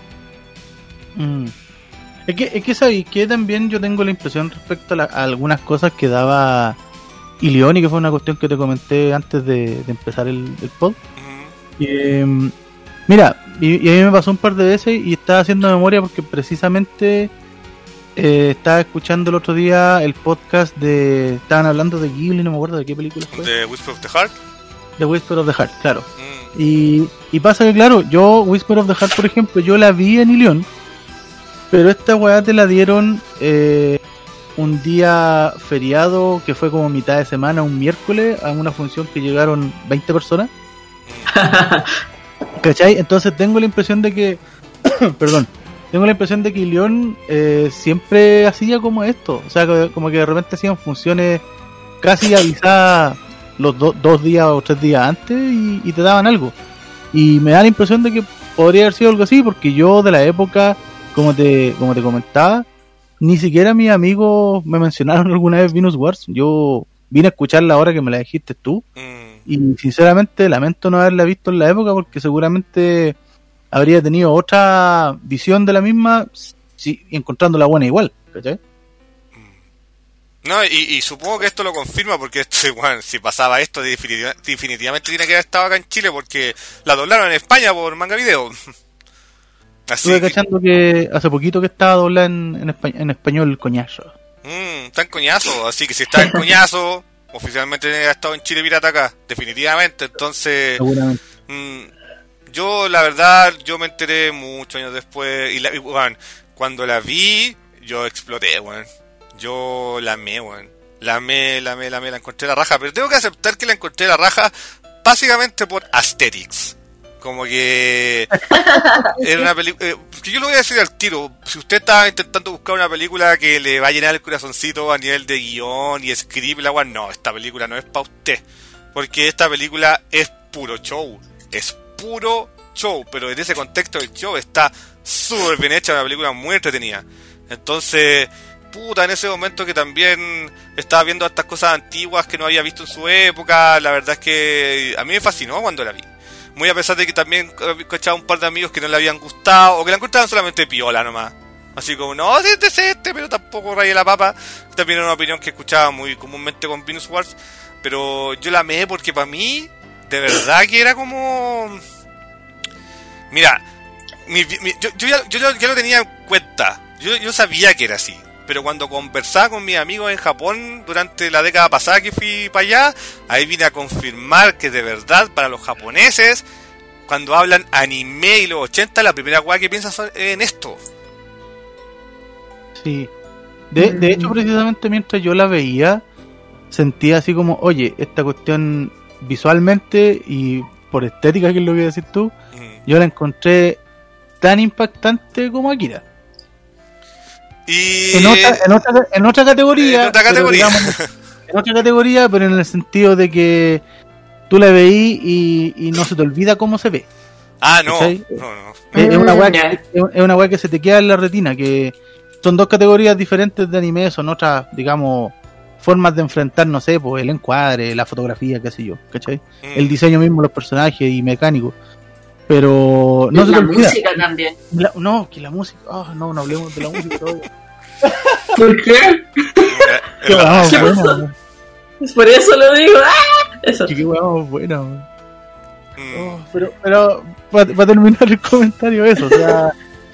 Es que sabéis que también yo tengo la impresión respecto a algunas cosas que daba Ilión, y que fue una cuestión que te comenté antes de empezar el pod. Mira, y a mí me pasó un par de veces y estaba haciendo memoria porque precisamente estaba escuchando el otro día el podcast estaban hablando de Ghibli, no me acuerdo de qué película fue. ¿De Whisper of the Heart? The Whisper of the Heart, claro. Y pasa que, claro, yo Whisper of the Heart, por ejemplo, yo la vi en Ilión, pero esta weá te la dieron un día feriado que fue como mitad de semana, un miércoles, a una función que llegaron 20 personas. ¿Cachai? Entonces tengo la impresión de que Ilión siempre hacía como esto, o sea, como que de repente hacían funciones casi avisadas los 2 días o 3 días antes y te daban algo. Y me da la impresión de que podría haber sido algo así, porque yo de la época, como te comentaba, ni siquiera mis amigos me mencionaron alguna vez Venus Wars. Yo vine a escucharla ahora que me la dijiste tú, y sinceramente lamento no haberla visto en la época, porque seguramente habría tenido otra visión de la misma, encontrándola buena igual, ¿cachai? No, y supongo que esto lo confirma, porque bueno, si pasaba esto definitivamente tiene que haber estado acá en Chile, porque la doblaron en España por Manga Video. Estuve cachando que hace poquito que estaba doblada en español Coñazo. Está en Coñazo, así que si está en Coñazo, oficialmente ha estado en Chile Pirata acá, definitivamente. Entonces, seguramente. Yo la verdad, yo me enteré muchos años después, y bueno, cuando la vi, yo exploté, bueno. Yo la amé, weón. La encontré la raja. Pero tengo que aceptar que la encontré la raja básicamente por aesthetics. Como que era una película... que yo lo voy a decir al tiro. Si usted está intentando buscar una película que le va a llenar el corazoncito a nivel de guión y script, no, esta película no es para usted. Porque esta película es puro show. Es puro show. Pero en ese contexto del show está súper bien hecha. Una película muy entretenida. Entonces... en ese momento que también estaba viendo estas cosas antiguas que no había visto en su época, la verdad es que a mí me fascinó cuando la vi. Muy a pesar de que también he escuchado un par de amigos que no le habían gustado, o que la encontraban solamente piola nomás. Así como, no, este es este, pero tampoco rayé la papa. También era una opinión que escuchaba muy comúnmente con Venus Wars. Pero yo la amé porque para mí, de verdad que era como... Mira, yo ya lo tenía en cuenta. Yo sabía que era así. Pero cuando conversaba con mis amigos en Japón durante la década pasada que fui para allá, ahí vine a confirmar que de verdad para los japoneses, cuando hablan anime y los 80, la primera weá que piensan es en esto. Sí. De hecho, precisamente mientras yo la veía, sentía así como, oye, esta cuestión visualmente y por estética, que es lo que decís tú, yo la encontré tan impactante como Akira. Y en otra categoría, pero, digamos, en otra categoría, pero en el sentido de que tú la veís y no se te olvida cómo se ve. No. Es una weá que se te queda en la retina, que son dos categorías diferentes de anime, son otras, digamos, formas de enfrentar, no sé, pues el encuadre, la fotografía, qué sé yo, ¿cachai? El diseño mismo, los personajes y mecánicos. Pero no se te olvida. Música también. Que la música. No hablemos de la música todavía. ¿Por qué? Buena, por eso lo digo. Eso. Qué buena. Pero para terminar el comentario, eso. O sea,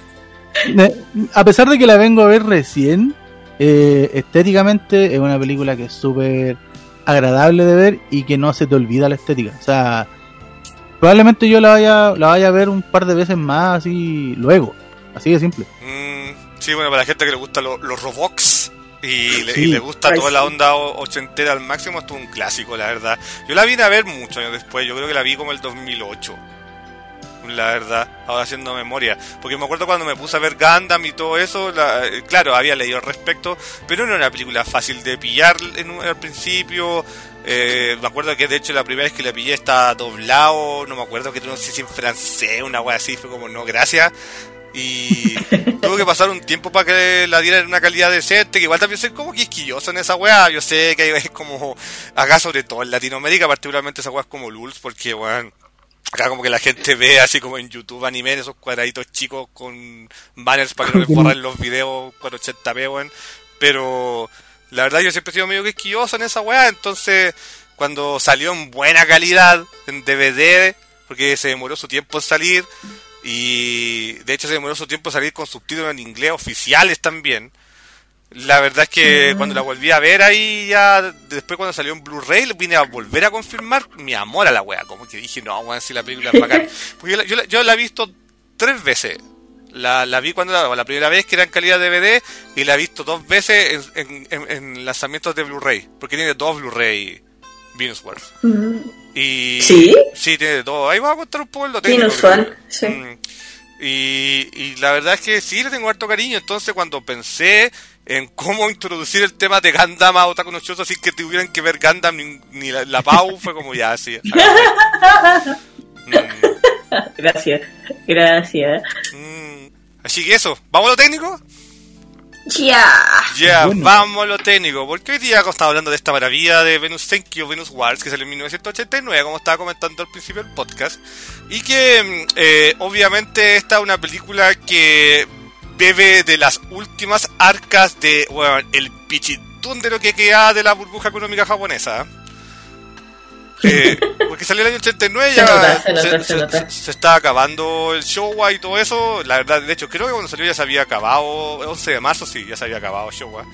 a pesar de que la vengo a ver recién, estéticamente es una película que es súper agradable de ver y que no se te olvida la estética. O sea, probablemente yo la vaya a ver un par de veces más, así luego, así de simple. Sí, bueno, para la gente que le gusta los Roblox y le gusta toda la onda ochentera al máximo, esto es un clásico, la verdad. Yo la vine a ver muchos años después, yo creo que la vi como el 2008. la verdad, ahora haciendo memoria. Porque me acuerdo cuando me puse a ver Gundam y todo eso, claro, había leído al respecto, pero no era una película fácil de pillar al principio. Me acuerdo que de hecho la primera vez que la pillé estaba doblado, no me acuerdo que no sé si en francés, una wea así, fue como no, gracias. Y tuve que pasar un tiempo para que la dieran en una calidad decente, que igual también soy como quisquilloso en esa weá. Yo sé que es como, acá sobre todo en Latinoamérica, particularmente esa weá es como Lulz, porque weón, acá como que la gente ve así como en YouTube anime, esos cuadraditos chicos con banners para que no les borren los videos 480p, weón. Pero la verdad yo siempre he sido medio quisquilloso en esa weá, entonces cuando salió en buena calidad, en DVD, porque se demoró su tiempo en salir, y de hecho se demoró su tiempo salir con subtítulos en inglés oficiales también. La verdad es que cuando la volví a ver ahí ya, después cuando salió en Blu-ray, vine a volver a confirmar mi amor a la wea. Como que dije, no, weón, si la película es bacán. Porque yo la he visto 3 veces. La vi cuando la primera vez que era en calidad DVD, y la he visto 2 veces en lanzamientos de Blu-ray, porque tiene 2 Blu-ray Venus Wars. Y ¿Sí? Sí, tiene 2. Ahí vamos a contar un poco lo técnico. Inusual, sí. Y la verdad es que sí le tengo harto cariño. Entonces cuando pensé en cómo introducir el tema de Gundam a Otaku no Shoujo sin que tuvieran que ver Gundam ni la Pau, fue como ya así. Gracias. Así que eso, ¿vamos a lo técnico? Ya. Bueno. Vamos a lo técnico, porque hoy día estamos hablando de esta maravilla de Venus Senkyo, Venus Wars, que salió en 1989, como estaba comentando al principio del podcast, y que obviamente esta es una película que bebe de las últimas arcas de, bueno, el pichitún de lo que queda de la burbuja económica japonesa. Porque salió el año 89, Se nota. se está acabando el Showa y todo eso. La verdad, de hecho, creo que cuando salió ya se había acabado, 11 de marzo, sí, ya se había acabado Showa.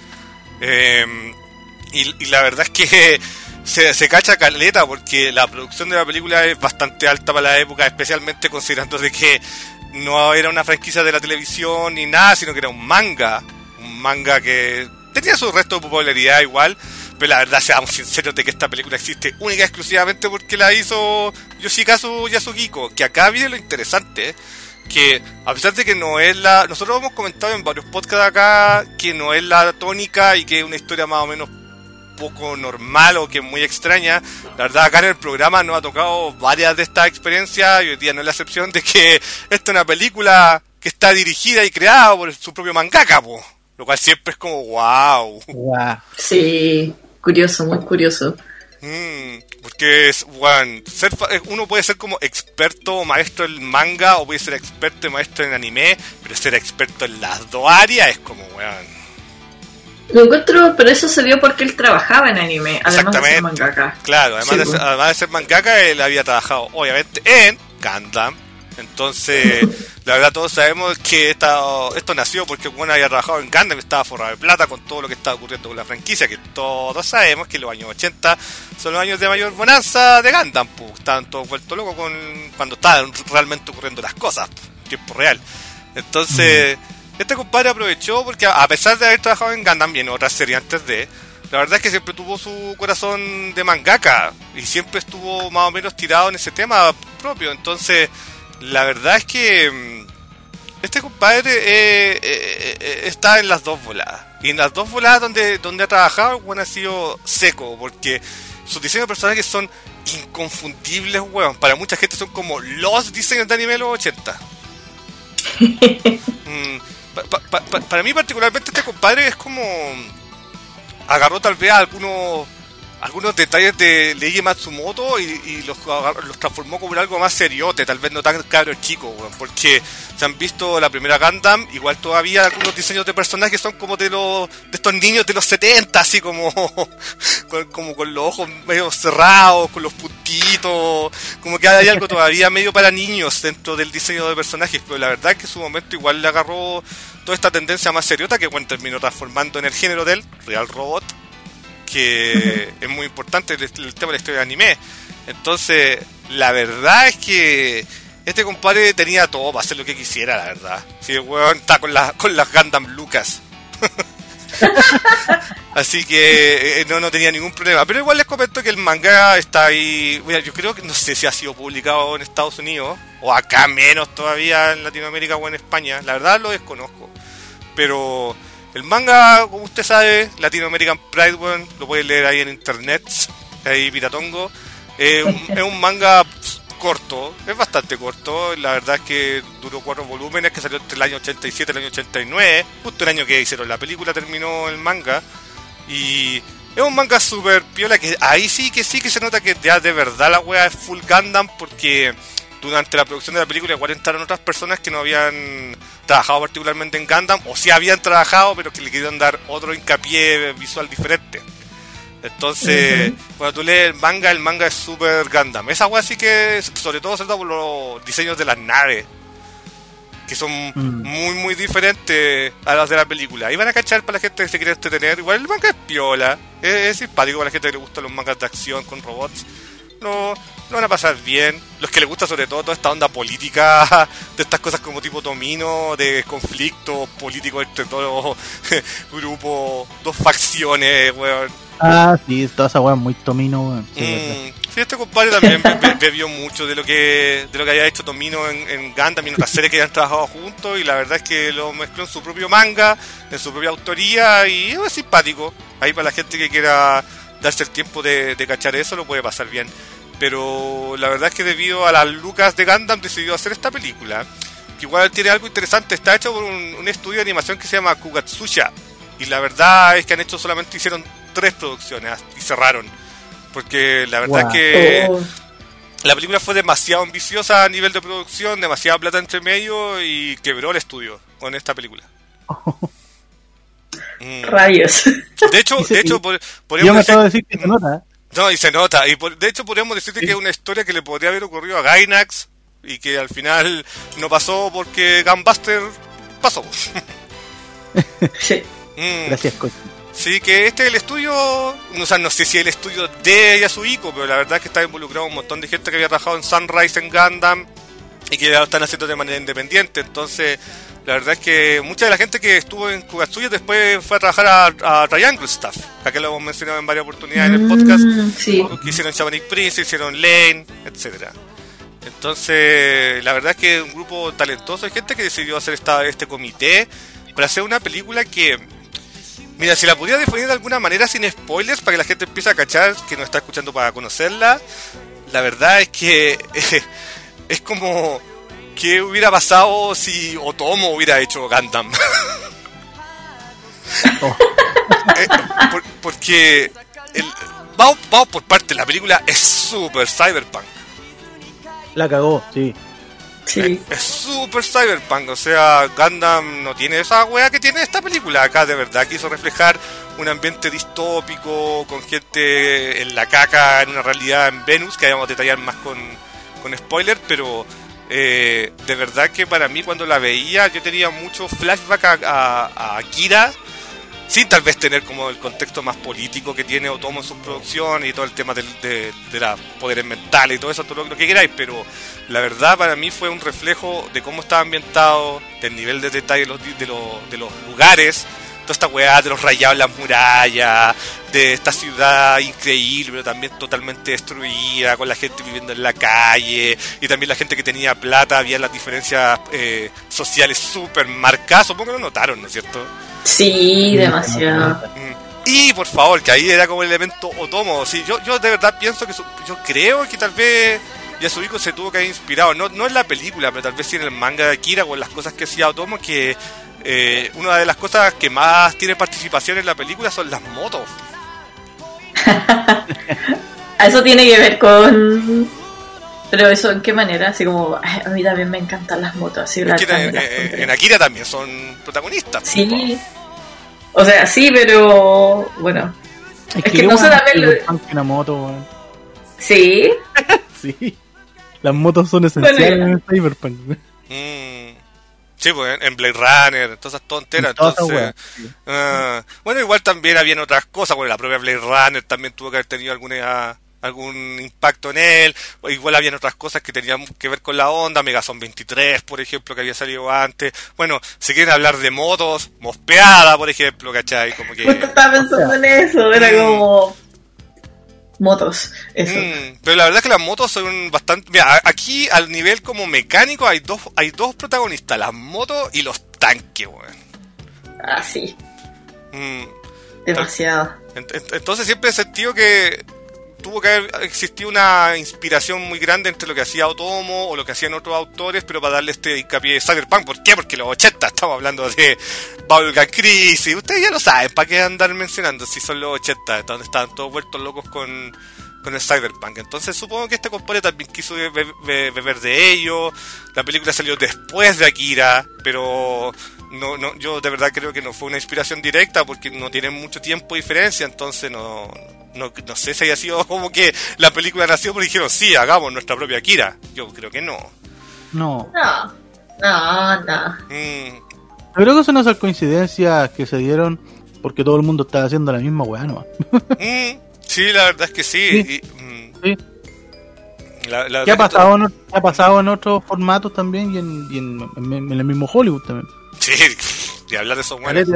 Y la verdad es que se cacha caleta, porque la producción de la película es bastante alta para la época, especialmente considerando de que no era una franquicia de la televisión ni nada, sino que era un manga que tenía su resto de popularidad igual. Pero la verdad, seamos sinceros de que esta película existe única y exclusivamente porque la hizo Yoshikazu Yasugiko. Que acá viene lo interesante, que a pesar de que no es nosotros hemos comentado en varios podcasts acá que no es la tónica y que es una historia más o menos poco normal o que es muy extraña. La verdad, acá en el programa nos ha tocado varias de estas experiencias, y hoy día no es la excepción de que esta es una película que está dirigida y creada por su propio mangaka, po. Lo cual siempre es como wow. Sí, curioso, muy curioso. Porque uno puede ser como experto o maestro en manga, o puede ser experto y maestro en anime, pero ser experto en las dos áreas es como weón. Lo encuentro, pero eso se dio porque él trabajaba en anime, además de ser mangaka. Claro, además de ser mangaka, él había trabajado obviamente en Gundam. Entonces, la verdad todos sabemos que esto nació porque bueno había trabajado en Gundam, estaba forrado de plata con todo lo que estaba ocurriendo con la franquicia, que todos sabemos que los años 80 son los años de mayor bonanza de Gundam, pues. Estaban todos vueltos locos cuando estaban realmente ocurriendo las cosas, en tiempo real. Entonces, este compadre aprovechó porque a pesar de haber trabajado en Gundam y en otras series antes de, la verdad es que siempre tuvo su corazón de mangaka y siempre estuvo más o menos tirado en ese tema propio. Entonces, la verdad es que este compadre está en las dos voladas. Y en las dos voladas donde ha trabajado, bueno, ha sido seco, porque sus diseños de personajes son inconfundibles, weón. Para mucha gente son como los diseños de anime de los 80. Para mí particularmente este compadre es como agarró tal vez algunos detalles de Leiji Matsumoto y los transformó como en algo más seriote, tal vez no tan cabros chicos, bueno, porque se han visto la primera Gundam, igual todavía algunos diseños de personajes son como de estos niños de los 70, así como con los ojos medio cerrados, con los puntitos, como que hay algo todavía medio para niños dentro del diseño de personajes, pero la verdad es que en su momento igual le agarró toda esta tendencia más seriota que bueno, terminó transformando en el género del Real Robot, que es muy importante el tema de la historia de anime. Entonces, la verdad es que este compadre tenía todo para hacer lo que quisiera, la verdad. Sí, el weón está con las Gundam Lucas. Así que no tenía ningún problema. Pero igual les comento que el manga está ahí. Bueno, yo creo que no sé si ha sido publicado en Estados Unidos, o acá menos todavía en Latinoamérica o en España. La verdad lo desconozco. Pero el manga, como usted sabe, Latino American Pride, bueno, lo puede leer ahí en internet, ahí piratongo. Es un manga corto, es bastante corto. La verdad es que duró 4 volúmenes, que salió entre el año 87 y el año 89, justo el año que hicieron la película terminó el manga. Y es un manga super piola, que ahí sí que se nota que ya de verdad la wea es full Gundam, porque durante la producción de la película igual entraron otras personas que no habían trabajado particularmente en Gundam, o sí habían trabajado pero que le querían dar otro hincapié visual diferente. Entonces, cuando tú lees el manga es super Gundam. Esa wea sí que, sobre todo por los diseños de las naves, que son muy diferentes a las de la película. Ahí van a cachar para la gente que se quiere entretener. Igual el manga es piola, es simpático para la gente que le gustan los mangas de acción con robots. No van a pasar bien. Los que les gusta sobre todo toda esta onda política, de estas cosas como tipo Tomino, de conflictos políticos entre todos grupos, dos facciones, weón. Ah, sí, toda esa weá es muy Tomino, weón. Sí, sí, este compadre también bebió mucho de lo que había hecho Tomino en Gundam y en otras series que habían trabajado juntos, y la verdad es que lo mezcló en su propio manga, en su propia autoría, y es simpático. Ahí para la gente que quiera darse el tiempo de cachar eso, lo puede pasar bien. Pero la verdad es que debido a las lucas de Gundam decidió hacer esta película, que igual tiene algo interesante. Está hecho por un estudio de animación que se llama Kugatsuya, y la verdad es que hicieron 3 producciones y cerraron, porque la verdad es que la película fue demasiado ambiciosa a nivel de producción, demasiada plata entre medio, y quebró el estudio con esta película. Rayos. De hecho, podríamos decir que se nota. No, y se nota. Y de hecho podríamos decirte que es una historia que le podría haber ocurrido a Gainax, y que al final no pasó porque Gunbuster pasó. Sí. Gracias, Coach. Sí, que este es el estudio, o sea, no sé si es el estudio de Yasuhiko, pero la verdad es que está involucrado un montón de gente que había trabajado en Sunrise, en Gundam, y que ya lo están haciendo de manera independiente. Entonces, la verdad es que mucha de la gente que estuvo en Kugatsuya después fue a trabajar a Triangle Staff, que acá lo hemos mencionado en varias oportunidades en el podcast, sí. Que hicieron Shamanic Prince, hicieron Lane, etcétera. Entonces, la verdad es que es un grupo talentoso de gente que decidió hacer este comité para hacer una película que, mira, si la pudiera definir de alguna manera sin spoilers, para que la gente empiece a cachar, que nos está escuchando para conocerla, la verdad es que es como que hubiera pasado si Otomo hubiera hecho Gundam. Porque vamos por parte, la película es super cyberpunk. La cagó, sí. Sí. Es super cyberpunk, o sea, Gundam no tiene esa wea que tiene esta película. Acá de verdad quiso reflejar un ambiente distópico, con gente en la caca, en una realidad en Venus, que vamos a detallar más con spoiler, pero de verdad que para mí cuando la veía yo tenía mucho flashback a Akira, sin tal vez tener como el contexto más político que tiene Otomo en sus producciones y todo el tema de los poderes mentales y todo eso, todo lo que queráis, pero la verdad para mí fue un reflejo de cómo estaba ambientado, del nivel de detalle de los lugares, toda esta weá de los rayados en las murallas, de esta ciudad increíble pero también totalmente destruida, con la gente viviendo en la calle, y también la gente que tenía plata, había las diferencias sociales súper marcadas. Supongo que lo notaron, ¿no es cierto? Sí, demasiado. Y por favor, que ahí era como el elemento Otomo. Sí, yo de verdad pienso que yo creo que tal vez Yasuhiko se tuvo que haber inspirado, no en la película, pero tal vez sí en el manga de Akira o en las cosas que hacía Otomo, que una de las cosas que más tiene participación en la película son las motos. Eso tiene que ver con... Pero eso, ¿en qué manera? Así como, a mí también me encantan las motos. Así en Akira también son protagonistas. Sí. O sea, sí, pero... Bueno. Es que no sé también... Una moto, bueno. Sí. Sí. Las motos son esenciales en el Cyberpunk. Sí, pues en Blade Runner, todas esas tonteras. Entonces, bueno, igual también habían otras cosas. Bueno, la propia Blade Runner también tuvo que haber tenido algún impacto en él. Igual habían otras cosas que tenían que ver con la onda, Megazone 23, por ejemplo, que había salido antes. Bueno, si quieren hablar de motos, Mospeada, por ejemplo, ¿cachai? Como que... Justo estaba pensando en eso, era como... motos, eso. Pero la verdad es que las motos son bastante... Mira, aquí al nivel como mecánico hay dos protagonistas, las motos y los tanques, weón. Ah, sí. Demasiado. Entonces siempre he sentido que tuvo que haber existido una inspiración muy grande entre lo que hacía Otomo o lo que hacían otros autores, pero para darle este hincapié de Cyberpunk. ¿Por qué? Porque los 80 estamos hablando de Bubblegum Crisis. Ustedes ya lo saben, ¿para qué andar mencionando si son los 80, donde estaban todos vueltos locos con el Cyberpunk? Entonces supongo que este compadre también quiso beber de ello. La película salió después de Akira, pero no, yo de verdad creo que no fue una inspiración directa porque no tienen mucho tiempo de diferencia, entonces no sé si haya sido como que la película nació porque dijeron, sí, hagamos nuestra propia Akira. Yo creo que no. No. Yo creo que son esas coincidencias que se dieron porque todo el mundo estaba haciendo la misma weá, ¿no? Sí, la verdad es que sí. Sí. ¿Qué ha pasado en otros formatos también y en el mismo Hollywood también? Sí, y hablar de esos buenos.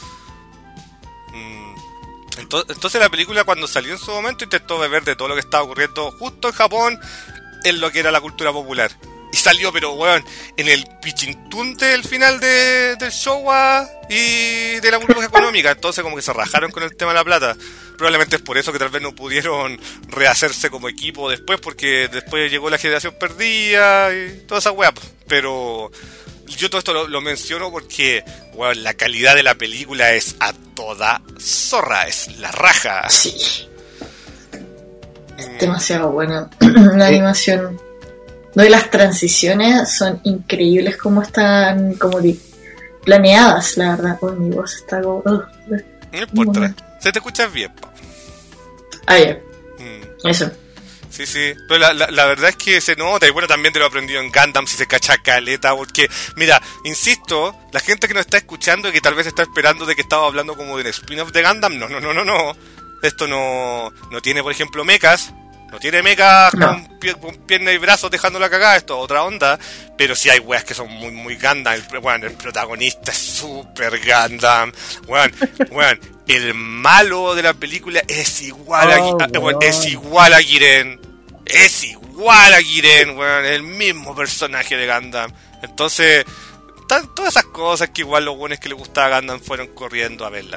Entonces la película cuando salió en su momento intentó beber de todo lo que estaba ocurriendo justo en Japón en lo que era la cultura popular. Y salió, pero weón, en el pichintún del final del Showa y de la burbuja económica. Entonces como que se rajaron con el tema de la plata. Probablemente es por eso que tal vez no pudieron rehacerse como equipo después, porque después llegó la generación perdida y toda esa weá. Pero yo todo esto lo menciono porque, weón, la calidad de la película es a toda zorra, es la raja. Sí. Demasiado buena. La animación. No, y las transiciones son increíbles como están como planeadas, la verdad. Oh, mi voz está como... no importa, se te escucha bien, po. Ah, ya. Eso. Sí, pero la verdad es que se nota, y bueno, también te lo he aprendido en Gundam, si se cacha caleta, porque, mira, insisto, la gente que nos está escuchando y que tal vez está esperando de que estaba hablando como de un spin-off de Gundam, no. Esto no tiene, por ejemplo, mechas. No tiene mechas con pierna y brazos dejando la cagada, esto es otra onda. Pero sí hay weas que son muy, muy Gundam. El protagonista es super Gundam. Weón, el malo de la película es igual es igual a Giren. Es igual a Giren, weón. El mismo personaje de Gundam. Entonces, todas esas cosas que igual los buenos que les gustaba Gundam fueron corriendo a verla.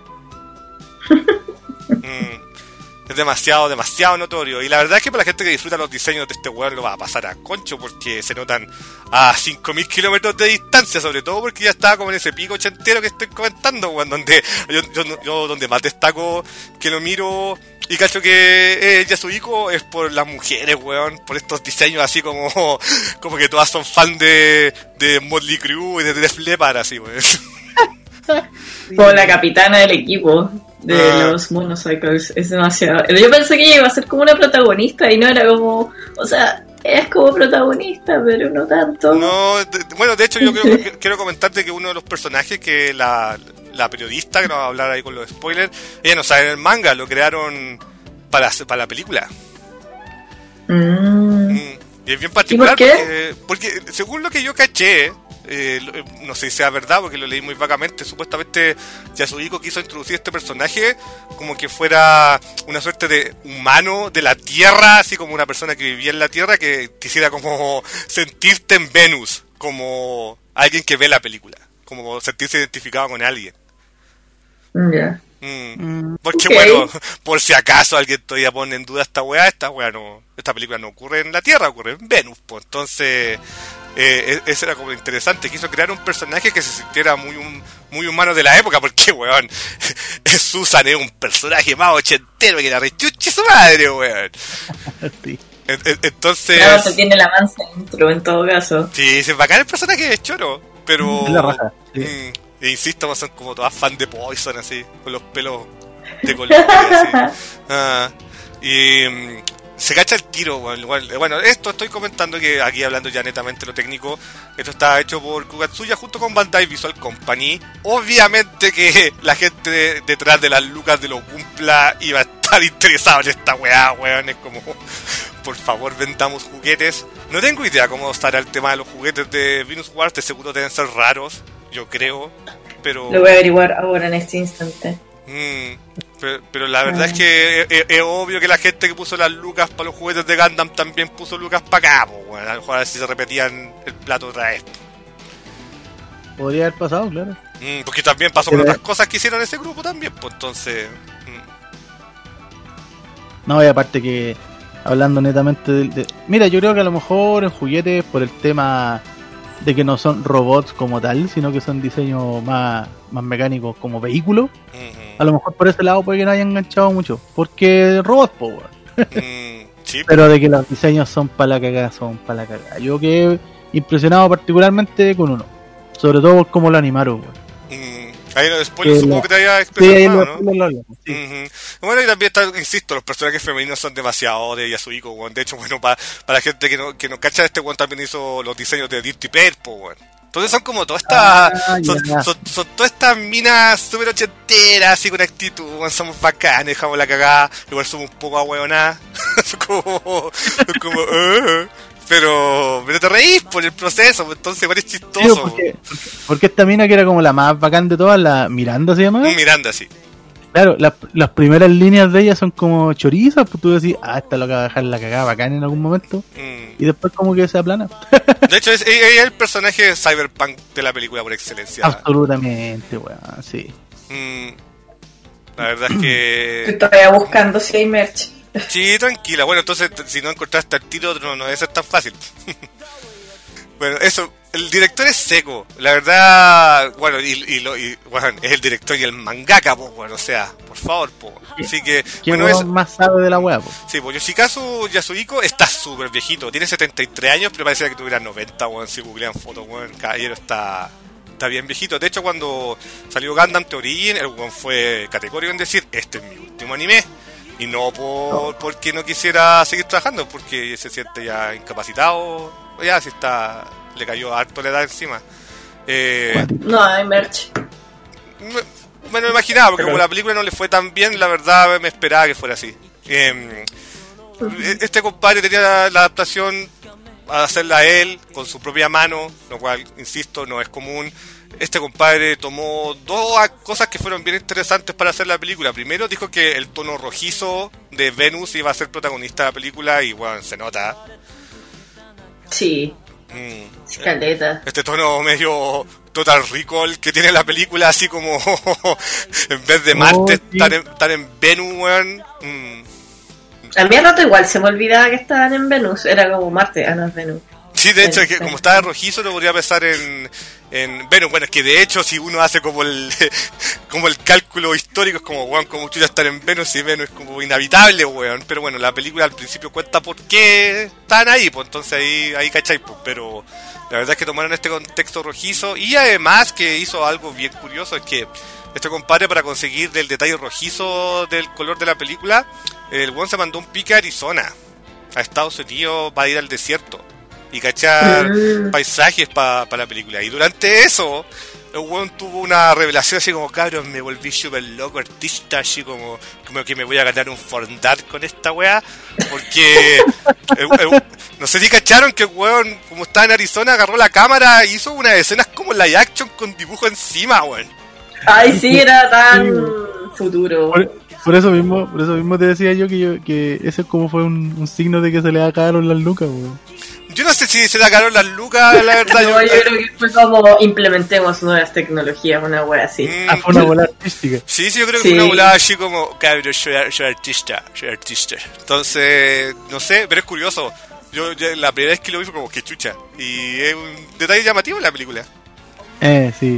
Es demasiado notorio. Y la verdad es que para la gente que disfruta los diseños de este weón lo va a pasar a concho, porque se notan a 5.000 kilómetros de distancia, sobre todo porque ya estaba como en ese pico ochentero que estoy comentando, weón, donde yo donde más destaco que lo miro y cacho que Yasuhiko es por las mujeres, weón, por estos diseños así como que todas son fan de Motley Crue y de Def Leppard, así, weón. Como la capitana del equipo de los Monocycles, es demasiado. Yo pensé que ella iba a ser como una protagonista y no era como, o sea, es como protagonista, pero no tanto. No, bueno, de hecho yo quiero comentarte que uno de los personajes que la periodista, que nos va a hablar ahí con los spoilers, ella no sabe en el manga, lo crearon para la película. Y es bien particular. ¿Y por qué? Porque según lo que yo caché, no sé si sea verdad porque lo leí muy vagamente, supuestamente Yasuhiko quiso introducir este personaje como que fuera una suerte de humano de la Tierra, así como una persona que vivía en la Tierra, que quisiera como sentirte en Venus, como alguien que ve la película, como sentirse identificado con alguien. Ya. Porque bueno, por si acaso alguien todavía pone en duda esta película no ocurre en la Tierra, ocurre en Venus, pues entonces eso era como interesante, quiso crear un personaje que se sintiera muy humano de la época, porque weón, Susan es un personaje más ochentero que la rechuche su madre, weón. Sí. Entonces claro, se tiene la mansa intro en todo caso. Sí, es bacán el personaje de choro, pero la raja, sí. E insisto, son como todas fan de Poison, así, con los pelos de color, así. se cacha el tiro, bueno, esto estoy comentando que aquí hablando ya netamente lo técnico, esto está hecho por Kugatsuya junto con Bandai Visual Company. Obviamente que la gente detrás de las lucas de los Gunpla iba a estar interesado en esta weá, weón, es como, por favor vendamos juguetes. No tengo idea cómo estará el tema de los juguetes de Venus Wars, de seguro deben ser raros, yo creo, pero... Lo voy a averiguar ahora en este instante. Pero la verdad es que es obvio que la gente que puso las lucas para los juguetes de Gundam también puso lucas para acá, pues, bueno, a lo mejor a ver si se repetían el plato otra vez. Podría haber pasado, claro. Porque también pasó con otras cosas que hicieron ese grupo también, pues entonces... No, y aparte que, hablando netamente Mira, yo creo que a lo mejor en juguetes, por el tema de que no son robots como tal, sino que son diseños más mecánicos como vehículos, a lo mejor por ese lado puede que no hayan enganchado mucho, porque robots, pues, sí, pero de que los diseños son para la cagada, son para la cagada. Yo quedé impresionado particularmente con uno, sobre todo por cómo lo animaron, ahí no, después supongo que te había expresado, ¿no? Sí. Bueno, y también está, insisto, los personajes femeninos son demasiado de Yasuhiko, weón. De hecho, bueno, para la gente que no cacha, este weón también hizo los diseños de Dirty Purple, weón. Entonces son como todas estas son todas estas minas súper ochenteras, así con actitud, weón, somos bacanes, dejamos la cagada, igual somos un poco ahueonadas, pero te reís por el proceso, entonces igual es chistoso. Sí, porque esta mina que era como la más bacán de todas, la Miranda se llama. Miranda, sí. Claro, las primeras líneas de ella son como chorizas, pues tú decís, esta lo que va a dejar la cagada bacán en algún momento, y después como que se aplana. De hecho, es el personaje cyberpunk de la película por excelencia. Absolutamente, weón, sí. La verdad es que... Estoy buscando si hay merch. Sí, tranquila. Bueno, entonces, si no encontraste el tiro, no debe ser tan fácil. Bueno, eso... El director es seco, la verdad, bueno, bueno, es el director y el mangaka, pues, bueno, o sea, por favor, pues. Así que, bueno, es más sabe de la wea, pues. Sí, pues Yoshikazu Yasuhiko está súper viejito, tiene 73 años, pero parece que tuviera 90, weón, si googlean fotos, weón, el caballero está bien viejito. De hecho, cuando salió Gundam The Origin, el weón fue categórico en decir, este es mi último anime. Y no porque no quisiera seguir trabajando, porque se siente ya incapacitado, ya si está... Le cayó harto la edad encima. No hay merch. Bueno, me imaginaba, porque como la película no le fue tan bien, la verdad me esperaba que fuera así. Este compadre tenía la adaptación a hacerla él, con su propia mano, lo cual, insisto, no es común. Este compadre tomó dos cosas que fueron bien interesantes para hacer la película. Primero dijo que el tono rojizo de Venus iba a ser protagonista de la película, y bueno, se nota. Sí. Escaleta. Este tono medio Total Recall que tiene la película, así como en vez de Marte estar en Venus, weón. A mí al rato igual se me olvidaba que estaban en Venus, era como Marte, no es Venus. Sí, de hecho, es que como estaba rojizo no podría pensar en Venus. Bueno, es que de hecho si uno hace como el cálculo histórico, es como, weón, como chucha estar en Venus, y Venus es como inhabitable, weón. Pero bueno, la película al principio cuenta por qué están ahí, pues entonces ahí cachai, pues. Pero la verdad es que tomaron este contexto rojizo, y además que hizo algo bien curioso, es que este compadre, para conseguir del detalle rojizo del color de la película, el weón se mandó un pique a Arizona, a Estados Unidos, para ir al desierto y cachar paisajes para la película. Y durante eso, el weón tuvo una revelación así como, cabrón, me volví súper loco, artista, así como que me voy a ganar un fondant con esta weá, porque no sé si cacharon que el weón, como estaba en Arizona, agarró la cámara e hizo unas escenas como live action con dibujo encima, weón. Ay, sí, era tan futuro. Por eso mismo te decía yo que ese como fue un signo de que se le acabaron las lucas, weón. Yo no sé si se le acabaron las lucas, la verdad. No, yo creo que fue como implementemos nuevas tecnologías, una wea así. Fue una bola artística. Sí, yo creo que fue una bola así como, cabrón, soy artista. Entonces, no sé, pero es curioso. Yo la primera vez que lo vi fue como, que chucha. Y es un detalle llamativo en la película. Sí.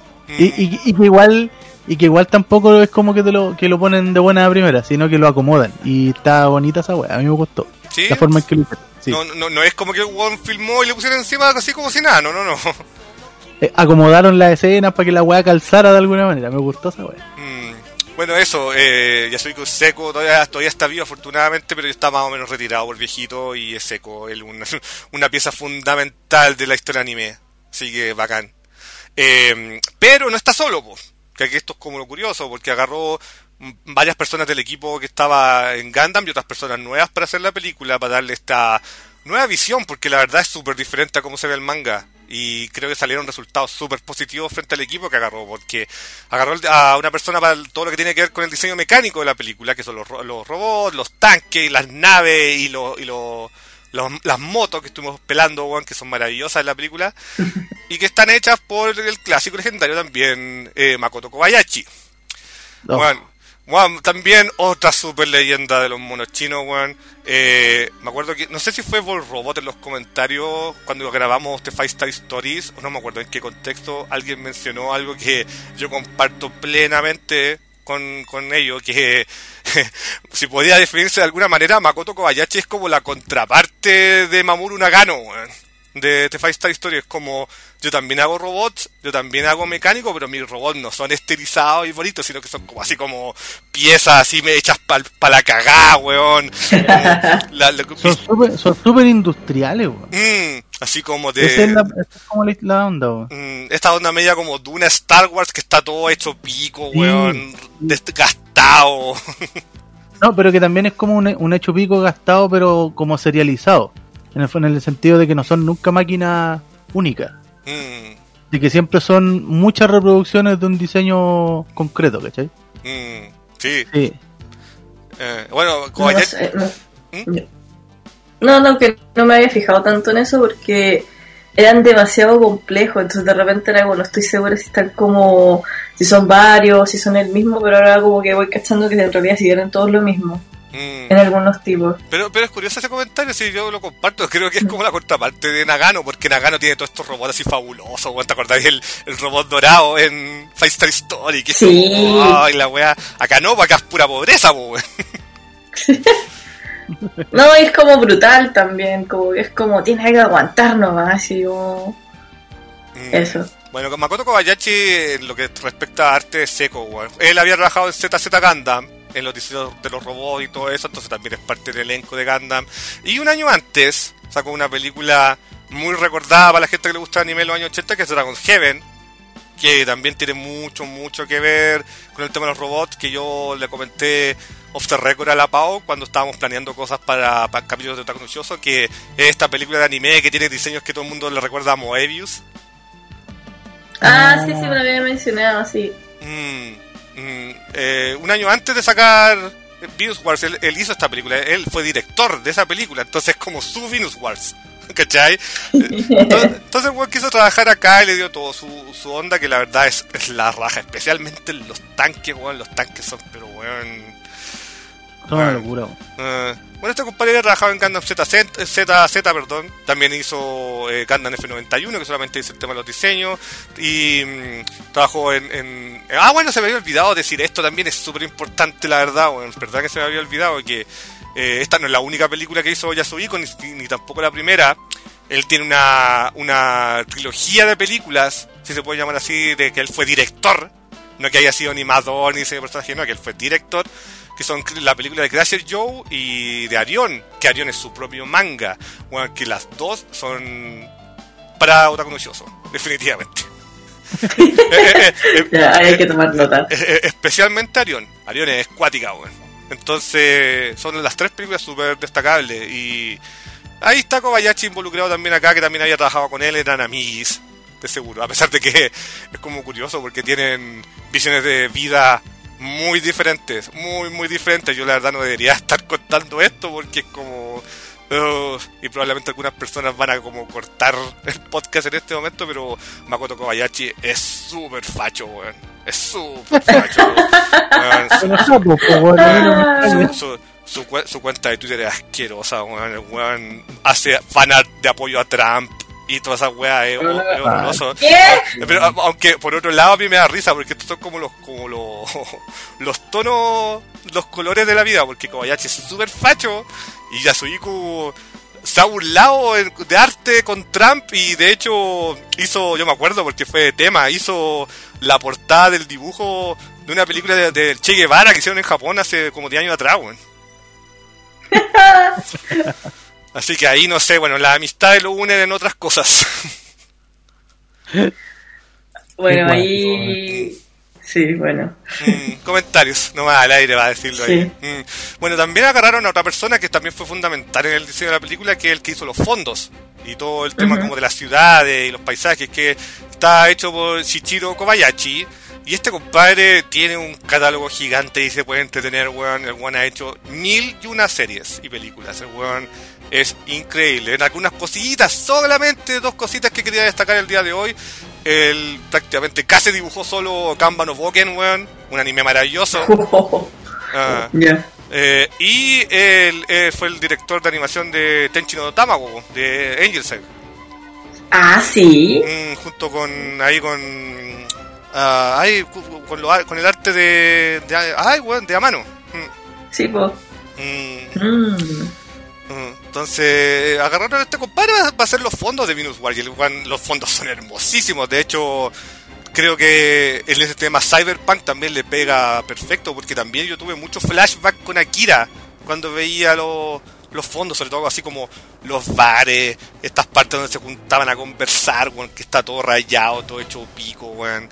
Y que igual tampoco es como que lo ponen de buena primera, sino que lo acomodan. Y está bonita esa wea, a mí me gustó. ¿Sí? La forma en que lo hicieron. Sí. No es como que el weón filmó y le pusieron encima así como si nada, no. Acomodaron las escenas para que la weá calzara de alguna manera, me gustó esa weá. Bueno, eso, Yasuhiko Seko todavía está vivo afortunadamente, pero ya está más o menos retirado por viejito y es Seko, él una pieza fundamental de la historia anime, así que bacán. Pero no está solo, pues, que aquí esto es como lo curioso, porque agarró varias personas del equipo que estaba en Gundam y otras personas nuevas para hacer la película, para darle esta nueva visión, porque la verdad es súper diferente a cómo se ve el manga. Y creo que salieron resultados súper positivos frente al equipo que agarró, porque agarró a una persona para todo lo que tiene que ver con el diseño mecánico de la película, que son los robots, los tanques, las naves y las motos que estuvimos pelando, weón, que son maravillosas en la película, y que están hechas por el clásico legendario también, Makoto Kobayashi. Bueno, también otra super leyenda de los monos chinos, weón. Me acuerdo que, no sé si fue Vol Robot en los comentarios cuando grabamos The Five Star Stories, o no me acuerdo en qué contexto, alguien mencionó algo que yo comparto plenamente con ellos, que si podía definirse de alguna manera, Makoto Kobayashi es como la contraparte de Mamoru Nagano, weón, de The Five Star Stories. Es como, yo también hago robots, yo también hago mecánico, pero mis robots no son estilizados y bonitos, sino que son como así como piezas así me hechas para la cagada, weón. Son súper industriales, weón. Así como esa es como la onda, weón. Esta onda media como Duna Star Wars, que está todo hecho pico, weón, desgastado. No, pero que también es como un hecho pico gastado, pero como serializado. En el sentido de que no son nunca máquinas únicas. De que siempre son muchas reproducciones de un diseño concreto, ¿cachai? Sí. Bueno, Kobayashi... que no me había fijado tanto en eso porque eran demasiado complejos, entonces de repente era como, no estoy segura si están como, si son varios, si son el mismo, pero ahora como que voy cachando que en realidad si eran todos lo mismo. En algunos tipos. Pero es curioso ese comentario, si yo lo comparto. Creo que es como la contraparte de Nagano, porque Nagano tiene todos estos robots así fabulosos. ¿Te acordás el robot dorado en Five Star Story? Que sí. Es como, ay, la wea. Acá no, acá es pura pobreza, weón. No, es como brutal también, como es como tiene que aguantar nomás, así como eso. Bueno, con Makoto Kobayashi, en lo que respecta a arte seco, weón, él había trabajado en ZZ Gundam, en los diseños de los robots y todo eso, entonces también es parte del elenco de Gundam. Y un año antes sacó una película muy recordada para la gente que le gusta el anime de los años 80, que es Dragon's Heaven, que también tiene mucho que ver con el tema de los robots, que yo le comenté off the record a la Pau cuando estábamos planeando cosas para capítulos de Otaku Nochioso, que es esta película de anime que tiene diseños que todo el mundo le recuerda a Moebius. Sí, me lo había mencionado, sí. Un año antes de sacar Venus Wars, él hizo esta película, él fue director de esa película, entonces es como su Venus Wars, ¿cachai? Entonces bueno, quiso trabajar acá y le dio todo su onda, que la verdad es la raja, especialmente en los tanques, weón. Los tanques son, pero weón, una locura. Bueno, este compadre trabajaba en Gundam ZZ, también hizo Gundam F91, que solamente hizo el tema de los diseños, y trabajó bueno, se me había olvidado decir esto, también es súper importante, la verdad, bueno, es verdad que se me había olvidado que esta no es la única película que hizo Yasuhiko, ni tampoco la primera. Él tiene una trilogía de películas, si se puede llamar así, de que él fue director, no que haya sido animador ni ese personaje, no, que él fue director, que son la película de Crusher Joe y de Arion, que Arion es su propio manga, bueno, que las dos son para Otaku Nochioso, definitivamente. Hay que tomar nota. Especialmente Arion es cuática, bueno. Entonces son las tres películas súper destacables, y ahí está Kobayashi involucrado también acá, que también había trabajado con él, eran amigos, de seguro, a pesar de que es como curioso porque tienen visiones de vida muy diferentes, muy diferentes. Yo la verdad no debería estar contando esto porque es como y probablemente algunas personas van a como cortar el podcast en este momento, pero Makoto Kobayashi es súper facho, weón. Es súper facho, weón. Su cuenta de Twitter es asquerosa, weón. El weón hace fanart de apoyo a Trump y toda esa weá es horroroso. Pero aunque por otro lado a mí me da risa, porque estos son como los tonos, los colores de la vida, porque Kobayashi es súper facho y Yasuhiko se ha burlado de arte con Trump, y de hecho hizo, yo me acuerdo porque fue tema, hizo la portada del dibujo de una película de Che Guevara que hicieron en Japón hace como 10 años atrás, weón. Así que ahí no sé, bueno, las amistades lo unen en otras cosas. Bueno, ahí... Sí, bueno. Comentarios, nomás al aire va a decirlo sí. ahí. Bueno, también agarraron a otra persona que también fue fundamental en el diseño de la película, que es el que hizo los fondos y todo el tema como de las ciudades y los paisajes, que está hecho por Shichiro Kobayashi. Y este compadre tiene un catálogo gigante y se puede entretener, weón. El weón ha hecho 1001 series y películas. El weón es increíble. En algunas cositas, solamente 2 cositas que quería destacar el día de hoy. Él prácticamente casi dibujó solo Kanban no Boken, weón. Un anime maravilloso. Y él fue el director de animación de Tenchi no Tamago, de Angel Egg. Ah, sí. Junto con con el arte de Amano. Sí, po. Entonces agarraron a este compadre para hacer los fondos de Venus War. Y los fondos son hermosísimos. De hecho, creo que en ese tema Cyberpunk también le pega perfecto, porque también yo tuve mucho flashback con Akira cuando veía los fondos, sobre todo así como los bares, estas partes donde se juntaban a conversar, weón, que está todo rayado, todo hecho pico, weón.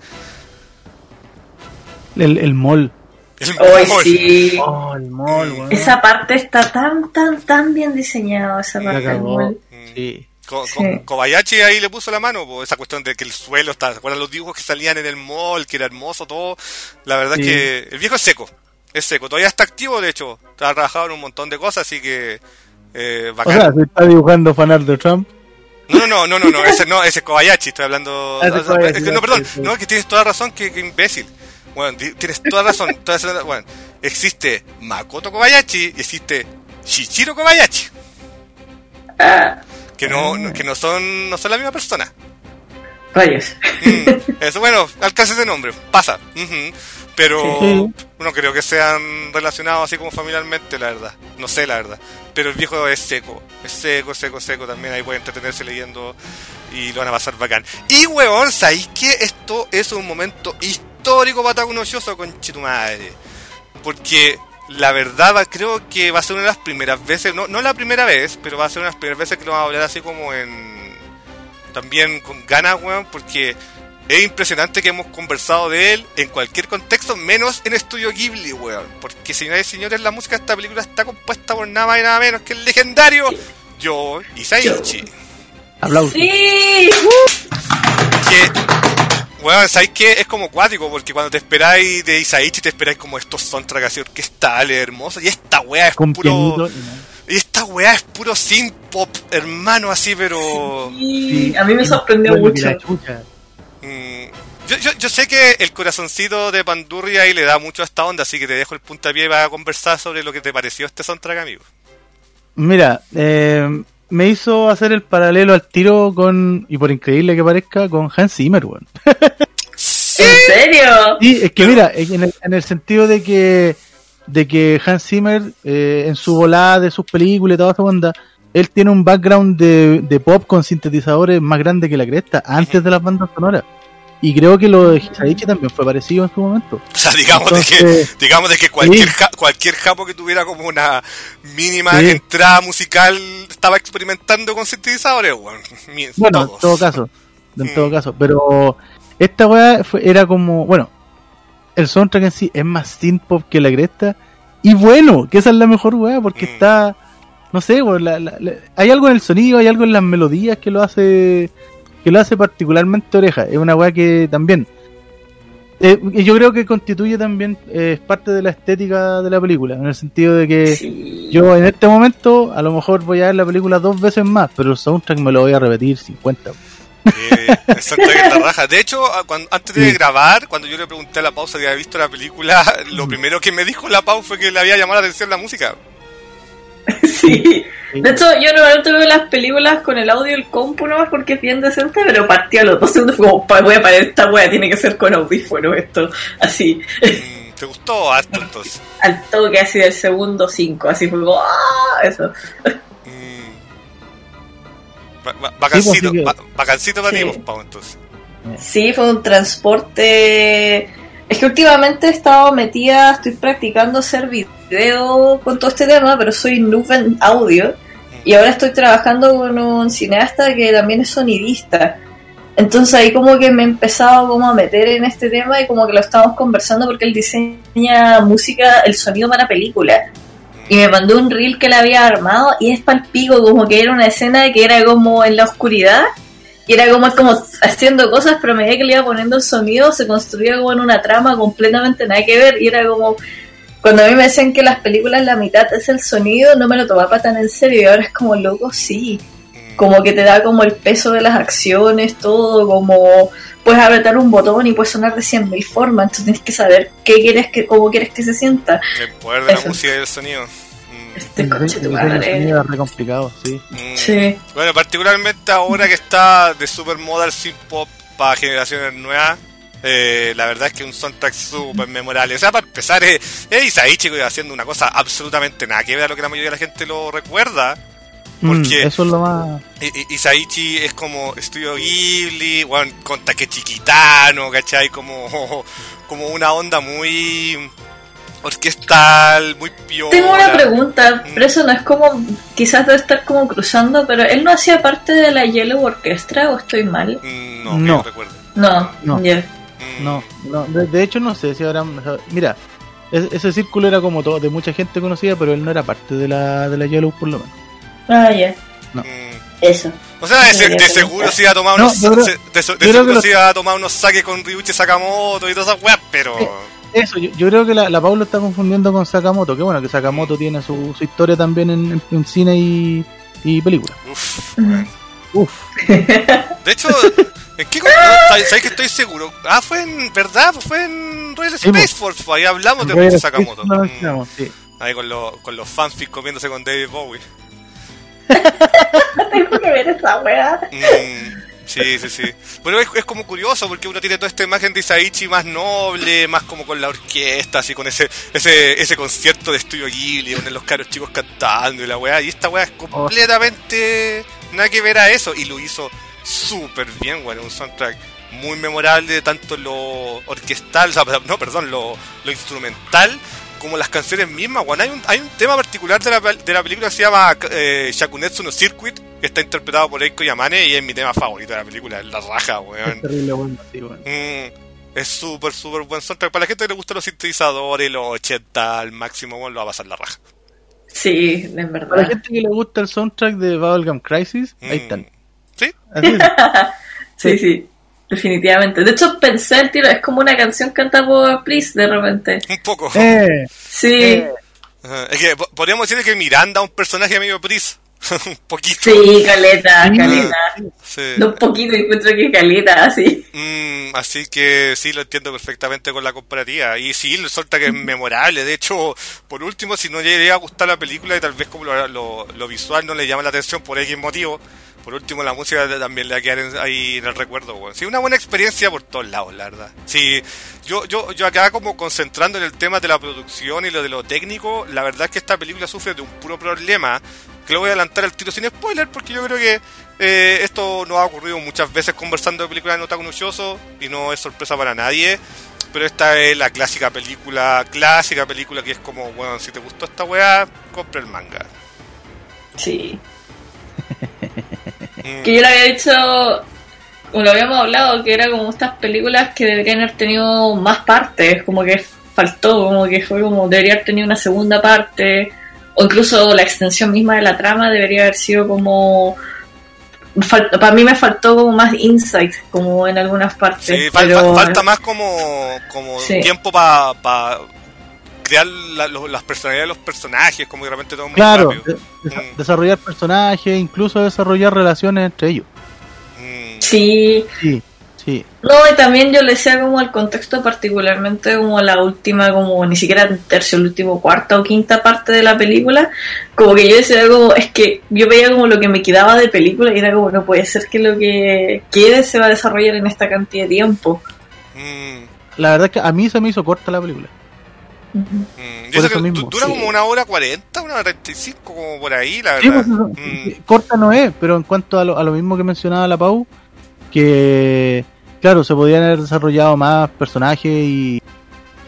El mall. Sí. El mall, weón. Esa parte está tan bien diseñada, esa parte del mall. Sí. Kobayashi ahí le puso la mano, po, esa cuestión de que el suelo está, ¿se acuerdan los dibujos que salían en el mall, que era hermoso todo? La verdad es que el viejo es seco, todavía está activo, de hecho, ha trabajado en un montón de cosas, así que bacán. O sea, ¿se está dibujando fanart de Trump? No, ese es Kobayashi, estoy hablando... es que tienes toda razón, que imbécil. Bueno, tienes toda razón, bueno, existe Makoto Kobayashi y existe Shichiro Kobayashi. Que no son la misma persona. Rayos. Eso, bueno, alcance de nombre, pasa. Pero no creo que sean relacionados así como familiarmente, la verdad. No sé, la verdad. Pero el viejo es seco. También ahí puede entretenerse leyendo y lo van a pasar bacán. Y, huevón, ¿sabéis que esto es un momento histórico para Takunoyoso, conchetumadre? Porque la verdad creo que va a ser una de las primeras veces, no la primera vez, pero va a ser una de las primeras veces que lo vamos a hablar así como también con ganas, weón, porque es impresionante que hemos conversado de él en cualquier contexto, menos en Estudio Ghibli, weón. Porque, señoras y señores, la música de esta película está compuesta por nada más y nada menos que el legendario Yo Hisaichi. Aplausos. ¡Sí! Bueno, ¿sabes qué? Es como cuático, porque cuando te esperáis de Hisaichi, te esperáis como estos soundtracks así orquestales, hermosos, y esta weá es puro... Y esta weá es puro synth pop, hermano, así, pero... Sí, a mí me sorprendió mucho. Yo sé que el corazoncito de Pandurri ahí le da mucho a esta onda, así que te dejo el puntapié para conversar sobre lo que te pareció este soundtrack, amigo. Mira, me hizo hacer el paralelo al tiro y por increíble que parezca, con Hans Zimmer, weón. ¿Sí? ¿En serio? Sí, es que mira, en el sentido de que Hans Zimmer, en su volada de sus películas y toda esa onda, él tiene un background de pop con sintetizadores más grande que la cresta, antes de las bandas sonoras. Y creo que lo de Hisaichi también fue parecido en su momento. O sea, digamos de que cualquier japo que tuviera como una mínima entrada musical estaba experimentando con sintetizadores, bueno, todos. En todo caso. Pero esta weá era como, bueno, el soundtrack en sí es más synth pop que la cresta. Y bueno, que esa es la mejor weá, porque está, no sé, hay algo en el sonido, hay algo en las melodías que lo hace particularmente oreja. Es una weá que también yo creo que constituye también parte de la estética de la película, en el sentido de que yo en este momento a lo mejor voy a ver la película 2 veces más, pero el soundtrack me lo voy a repetir 50. Exactamente, la raja. De hecho, antes de grabar, cuando yo le pregunté a la Pau si había visto la película, lo primero que me dijo la Pau fue que le había llamado la atención la música. Sí. De hecho, yo normalmente veo las películas con el audio del compu nomás porque es bien decente, pero partí a los 2 segundos fue como, voy a parar esta wea, tiene que ser con audífono esto, así. ¿Te gustó harto entonces? Al toque así del segundo 5, así fue como, eso. Bacancito para ti, Pau, entonces. Sí, fue un transporte Es que últimamente he estado metida, estoy practicando hacer video con todo este tema, pero soy noob en audio. Y ahora estoy trabajando con un cineasta que también es sonidista. Entonces ahí como que me he empezado como a meter en este tema y como que lo estamos conversando porque él diseña música, el sonido para películas. Y me mandó un reel que le había armado y es palpico, como que era una escena que era como en la oscuridad y era como haciendo cosas, pero a medida que le iba poniendo el sonido se construía como en una trama completamente nada que ver y era como... Cuando a mí me decían que las películas la mitad es el sonido, no me lo tomaba tan en serio y ahora es como loco, sí. Como que te da como el peso de las acciones, todo, como puedes apretar un botón y puede sonar de 100.000 formas, entonces tienes que saber cómo quieres que se sienta. El poder de la música y del sonido. Este coche tu madre. Es re complicado, sí. Sí. Bueno, particularmente ahora que está de super moda el synth pop para generaciones nuevas, la verdad es que un soundtrack súper memorable. O sea, para empezar, es Isaichi haciendo una cosa absolutamente nada que ver a lo que la mayoría de la gente lo recuerda. Porque eso es lo más... Isaichi es como Estudio Ghibli, bueno, con Takeshi Kitano, ¿cachai? Como una onda muy orquestal, muy piola. Tengo una pregunta, pero eso no es como, quizás debe estar como cruzando, pero ¿él no hacía parte de la Yellow Orchestra o estoy mal? No recuerdo. No. Yeah. No, de hecho no sé si ahora... Mira, ese círculo era como todo, de mucha gente conocida, pero él no era parte de la Yellow por lo menos. Ah, ya. No. Eso. O sea, de seguro se iba a tomar unos saques con Ryuichi Sakamoto y todas esas weas, pero... Eso, yo creo que la Paula está confundiendo con Sakamoto, que bueno, que Sakamoto tiene su historia también en cine y película. Uf. De hecho, ¿en qué ¿sabes que estoy seguro? Fue en... ¿Verdad? Fue en Royal Space Force, ahí hablamos de Ryuichi Sakamoto. Sí. Ahí con los fanfics comiéndose con David Bowie. Tengo que ver esa wea. Sí. Pero es como curioso porque uno tiene toda esta imagen de Isaichi más noble, más como con la orquesta, así con ese concierto de Estudio Ghibli, donde los caros chicos cantando y la weá. Y esta weá es completamente nada que ver a eso. Y lo hizo súper bien, bueno, un soundtrack muy memorable, tanto lo orquestal, lo instrumental, como las canciones mismas, bueno, hay un tema particular de la película que se llama Shakunetsu no Circuit, que está interpretado por Eiko Yamane y es mi tema favorito de la película, es la raja, weón. Es terrible bueno, sí, weón. Es súper buen soundtrack. Para la gente que le gustan los sintetizadores, los 80 al máximo, bueno, lo va a pasar la raja. Sí, es verdad. Para la gente que le gusta el soundtrack de Bubblegum Crisis, ahí están. ¿Sí? Sí. Definitivamente. De hecho, pensé el tiro, es como una canción cantada por Prince de repente. Un poco. Sí. Es que podríamos decir que Miranda es un personaje medio Prince. Un poquito. Sí, caleta. Sí. No un poquito, encuentro que caleta, así. Así que sí, lo entiendo perfectamente con la comparativa. Y sí, resulta que es memorable. De hecho, por último, si no llega a gustar la película y tal vez como lo visual no le llama la atención por X motivo, por último la música también le va a quedar ahí en el recuerdo, bueno. Sí, una buena experiencia por todos lados, la verdad. Sí, yo acá como concentrando en el tema de la producción y lo de lo técnico, la verdad es que esta película sufre de un puro problema, que lo voy a adelantar al tiro sin spoiler, porque yo creo que esto nos ha ocurrido muchas veces conversando de películas de Otaku Nuchoso y no es sorpresa para nadie, pero esta es la clásica película que es como, bueno, si te gustó esta weá, compra el manga. Sí. Que yo le había dicho, o lo habíamos hablado, que era como estas películas que deberían haber tenido más partes, como que faltó, como que fue como debería haber tenido una segunda parte, o incluso la extensión misma de la trama debería haber sido como... para mí me faltó como más insight, como en algunas partes. Sí, pero... falta más como sí, tiempo para crear las personalidades de los personajes, como que de repente todo muy rápido. Desarrollar personajes, incluso desarrollar relaciones entre ellos. Sí. No, y también yo le decía como el contexto, particularmente como la última, como ni siquiera tercio, el último cuarta o quinta parte de la película, como que yo decía como, es que yo veía como lo que me quedaba de película y era como, no puede ser que lo que quede se va a desarrollar en esta cantidad de tiempo. La verdad es que a mí se me hizo corta la película. Yo sé que dura como 1:40, 1:35, como por ahí, la verdad. Pues, corta no es, pero en cuanto a lo mismo que mencionaba la Pau, que claro, se podían haber desarrollado más personajes y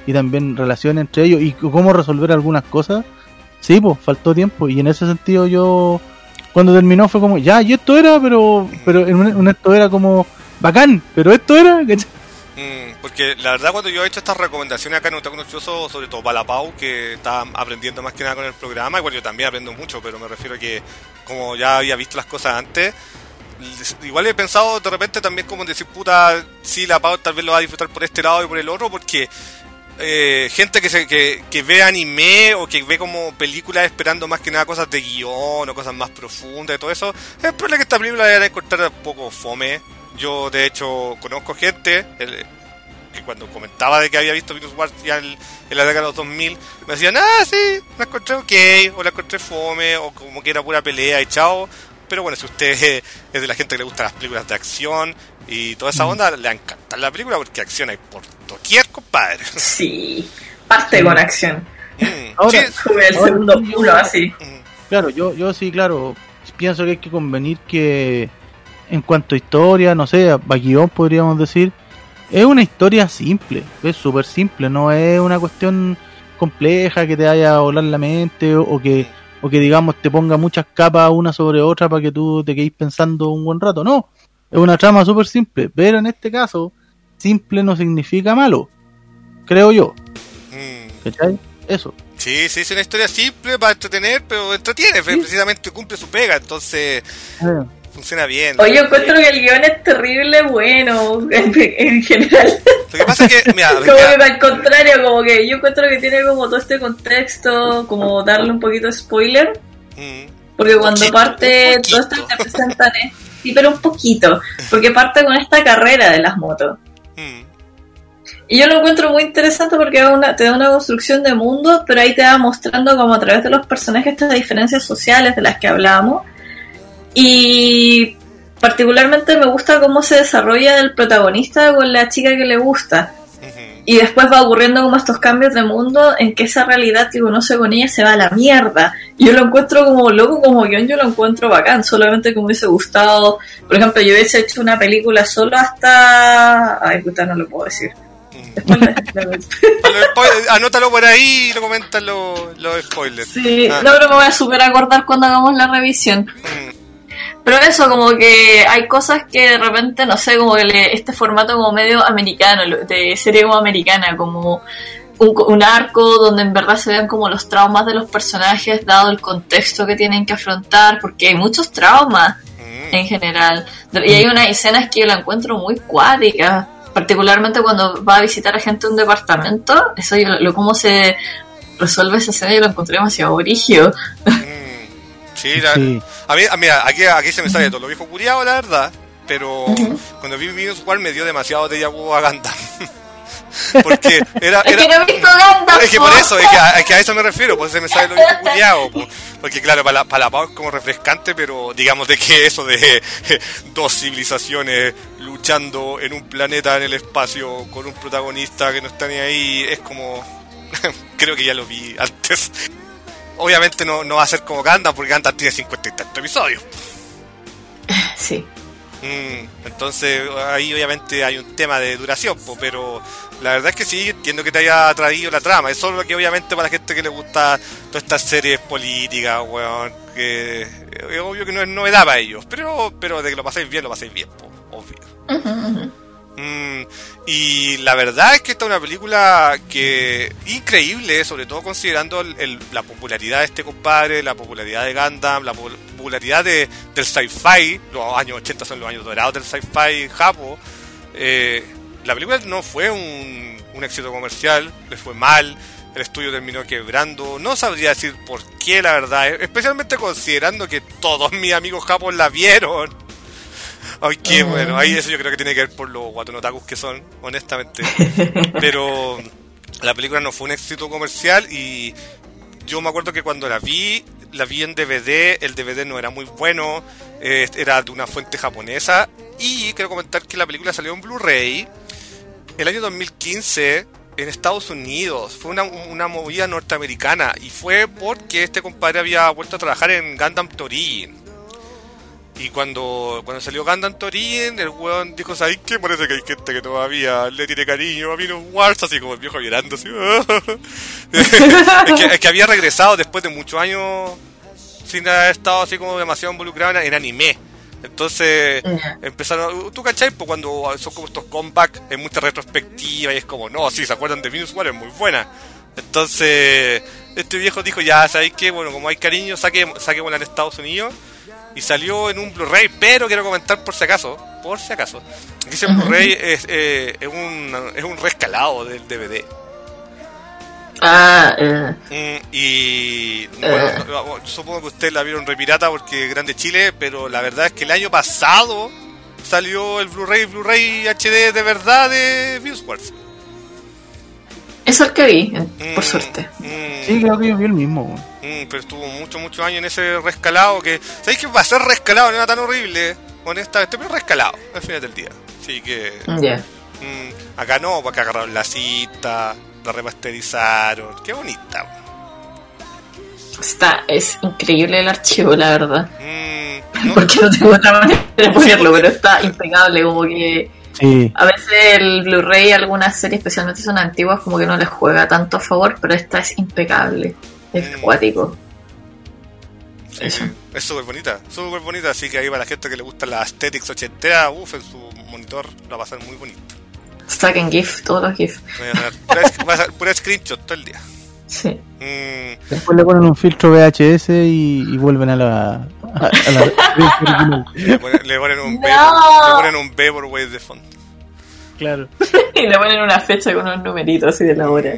y también relaciones entre ellos y cómo resolver algunas cosas. Sí, pues faltó tiempo, y en ese sentido yo cuando terminó fue como, ya, y esto era, pero esto era como bacán, pero esto era, ¿cachai? Porque la verdad cuando yo he hecho estas recomendaciones acá en Otaku Noticioso, sobre todo para la Pau, que está aprendiendo más que nada con el programa, igual yo también aprendo mucho, pero me refiero a que como ya había visto las cosas antes, igual he pensado de repente también como decir, puta, sí, la Pau tal vez lo va a disfrutar por este lado y por el otro, porque gente que ve anime o que ve como películas esperando más que nada cosas de guión o cosas más profundas y todo eso, es probable que esta película la van a encontrar un poco fome. Yo de hecho conozco gente que cuando comentaba de que había visto Venus Wars ya en la década de los 2000 me decían, sí, la encontré ok, o la encontré fome, o como que era pura pelea y chao. Pero bueno, si usted es de la gente que le gustan las películas de acción y toda esa onda, le encanta la película porque acción hay por doquier, compadre. Sí, parte con acción. Ahora, sí, el segundo culo así. Claro, yo sí, claro, pienso que hay que convenir que en cuanto a historia, no sé, a guión podríamos decir, es una historia simple, es súper simple, no es una cuestión compleja que te vaya a volar la mente o que digamos te ponga muchas capas una sobre otra para que tú te quedes pensando un buen rato. No, es una trama súper simple, pero en este caso simple no significa malo, creo yo. ¿Cachai? Eso. Sí, es una historia simple para entretener, pero entretiene, ¿sí? Precisamente cumple su pega, entonces funciona bien. Oye, yo encuentro que el guión es terrible bueno, en general. Lo que pasa es que, mira, como que al contrario, como que yo encuentro que tiene como todo este contexto, como darle un poquito de spoiler, porque cuando parte todo esto que presentan es, sí, pero un poquito, porque parte con esta carrera de las motos. Y yo lo encuentro muy interesante porque te da una construcción de mundo, pero ahí te va mostrando como a través de los personajes estas diferencias sociales de las que hablábamos. Y particularmente me gusta cómo se desarrolla el protagonista con la chica que le gusta. Y después va ocurriendo como estos cambios de mundo en que esa realidad que conoce con ella se va a la mierda. Y yo lo encuentro como loco, como guión yo lo encuentro bacán. Solamente que me hubiese gustado, por ejemplo, yo hubiese hecho una película solo hasta... Ay, puta, no lo puedo decir. Anótalo por ahí y lo comentan los spoilers. Sí, no, pero me voy a super acordar cuando hagamos la revisión. Pero eso, como que hay cosas que de repente, no sé, como que este formato como medio americano, de serie como americana, como un arco donde en verdad se ven como los traumas de los personajes dado el contexto que tienen que afrontar, porque hay muchos traumas en general. Y hay unas escenas que yo la encuentro muy cuáticas, particularmente cuando va a visitar a gente en un departamento. Eso cómo se resuelve esa escena yo lo encontré demasiado brígido. Sí. A mí, mira, aquí se me sale todo lo viejo curiado, la verdad, pero cuando vi Venus Wars me dio demasiado déjà vu a Gundam. Porque era es que no he visto Gundam. Es que por eso, es que a eso me refiero, pues se me sale lo viejo curiado, porque claro, para la Pau es como refrescante, pero digamos de que eso de dos civilizaciones luchando en un planeta en el espacio con un protagonista que no está ni ahí, es como creo que ya lo vi antes. Obviamente no va a ser como Gundam, porque Gundam tiene 50 y tantos episodios. Sí. Entonces ahí obviamente hay un tema de duración, pero la verdad es que sí, entiendo que te haya atraído la trama. Es solo que obviamente para la gente que le gusta todas estas series políticas, weón, que es obvio que no es novedad para ellos, pero de que lo paséis bien, obvio. Y la verdad es que esta es una película que increíble, sobre todo considerando la popularidad de este compadre, la popularidad de Gundam, la popularidad del sci-fi. Los años 80 son los años dorados del sci-fi japo. La película no fue un éxito comercial, le fue mal, el estudio terminó quebrando. No sabría decir por qué, la verdad, especialmente considerando que todos mis amigos japos la vieron. Aunque bueno, ahí eso yo creo que tiene que ver por los guatonotakus que son, honestamente. Pero la película no fue un éxito comercial y yo me acuerdo que cuando la vi en DVD, el DVD no era muy bueno, era de una fuente japonesa, y quiero comentar que la película salió en Blu-ray el año 2015 en Estados Unidos. Fue una movida norteamericana y fue porque este compadre había vuelto a trabajar en Gundam Torii. Y cuando salió Gundam Torin, el weón dijo, ¿sabes qué? Parece que hay gente que todavía le tiene cariño a Venus Wars, así como el viejo llorando, así. es que había regresado después de muchos años sin haber estado así como demasiado involucrado en anime. Entonces empezaron, ¿tú cachai? Pues cuando son como estos comebacks, hay mucha retrospectiva y es como, no, sí, ¿se acuerdan de Venus Wars? Es muy buena. Entonces este viejo dijo, ya, ¿sabes qué? Bueno, como hay cariño, saquémosla en Estados Unidos. Y salió en un Blu-ray, pero quiero comentar por si acaso, que ese Blu-ray es un reescalado del DVD. Y bueno, supongo que ustedes la vieron repirata porque es Grande Chile, pero la verdad es que el año pasado salió el Blu-ray HD de verdad de Venus Wars. Eso es el que vi, por suerte. Sí, creo que yo vi el mismo. Pero estuvo muchos años en ese rescalado que... ¿Sabéis que va a ser rescalado? No era tan horrible, honestamente, pero rescalado al final del día. Así que... acá no, porque agarraron la cita, la remasterizaron. Qué bonita. Es increíble el archivo, la verdad. ¿No? Porque no tengo otra manera de ponerlo, pero está impecable, como que... Sí. A veces el Blu-ray, algunas series, especialmente son antiguas, como que no les juega tanto a favor, pero esta es impecable, es acuático. Sí, es súper bonita, así que ahí para la gente que le gusta la aesthetics ochentera, en su monitor la va a pasar muy bonito. Saquen GIF, todos los GIF. Va a ser pura screenshot todo el día. Sí. Después le ponen un filtro VHS y vuelven a la le ponen un Vaporwave de fondo. Claro. Y le ponen una fecha con unos numeritos así de la hora.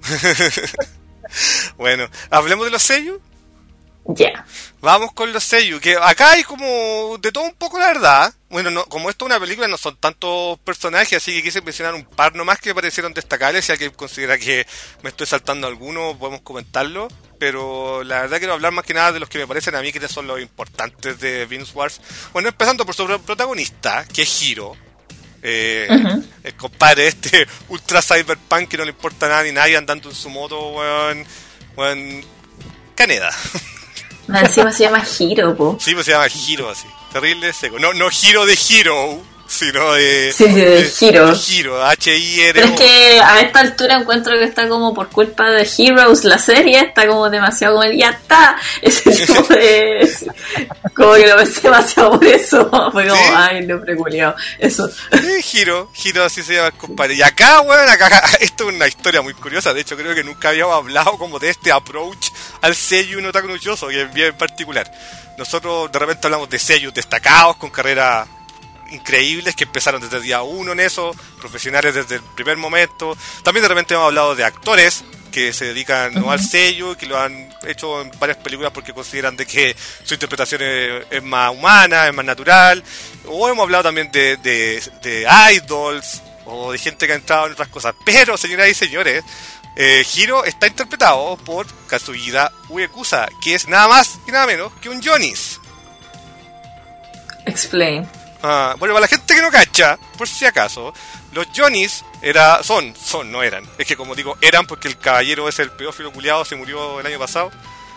Bueno, hablemos de los sellos. Ya. Vamos con los sellos, que acá hay como de todo un poco, la verdad. Bueno, no, como esto es una película, no son tantos personajes, así que quise mencionar un par nomás que me parecieron destacables. Si alguien considera que me estoy saltando alguno, podemos comentarlo. Pero la verdad quiero hablar más que nada de los que me parecen a mí que son los importantes de Venus Wars. Bueno, empezando por su protagonista, que es Hiro. El compadre ultra cyberpunk que no le importa nada ni nadie, andando en su moto, weón, Caneda. Encima se llama Hiro, po. Sí, pues se llama Hiro, así. Terrible seco. No Hiro de Hero, sino de... Sí, de Hiro. Hiro, H-I-R-O. Pero es que a esta altura encuentro que está como por culpa de Heroes, la serie, está como demasiado como el ya está. Ese tipo de... como que lo pensé demasiado por eso. Fue como, ¿sí? Ay, no preculiado. Eso. Hiro, así se llama el compadre. Y acá, esto es una historia muy curiosa. De hecho, creo que nunca habíamos hablado como de este approach al seiyuu no takunoyoso, que es bien particular. Nosotros de repente hablamos de seiyuu destacados con carreras increíbles que empezaron desde el día 1 en eso, profesionales desde el primer momento. También de repente hemos hablado de actores que se dedican no al seiyuu, que lo han hecho en varias películas porque consideran de que su interpretación es más humana, es más natural. O hemos hablado también de idols o de gente que ha entrado en otras cosas. Pero, señoras y señores, Hiro está interpretado por Kazuhida Uekusa, que es nada más y nada menos que un Jonis. Explain. Bueno, para la gente que no cacha, por si acaso, los Jonis no eran. Es que como digo, eran porque el caballero ese, el pedófilo culiado, se murió el año pasado.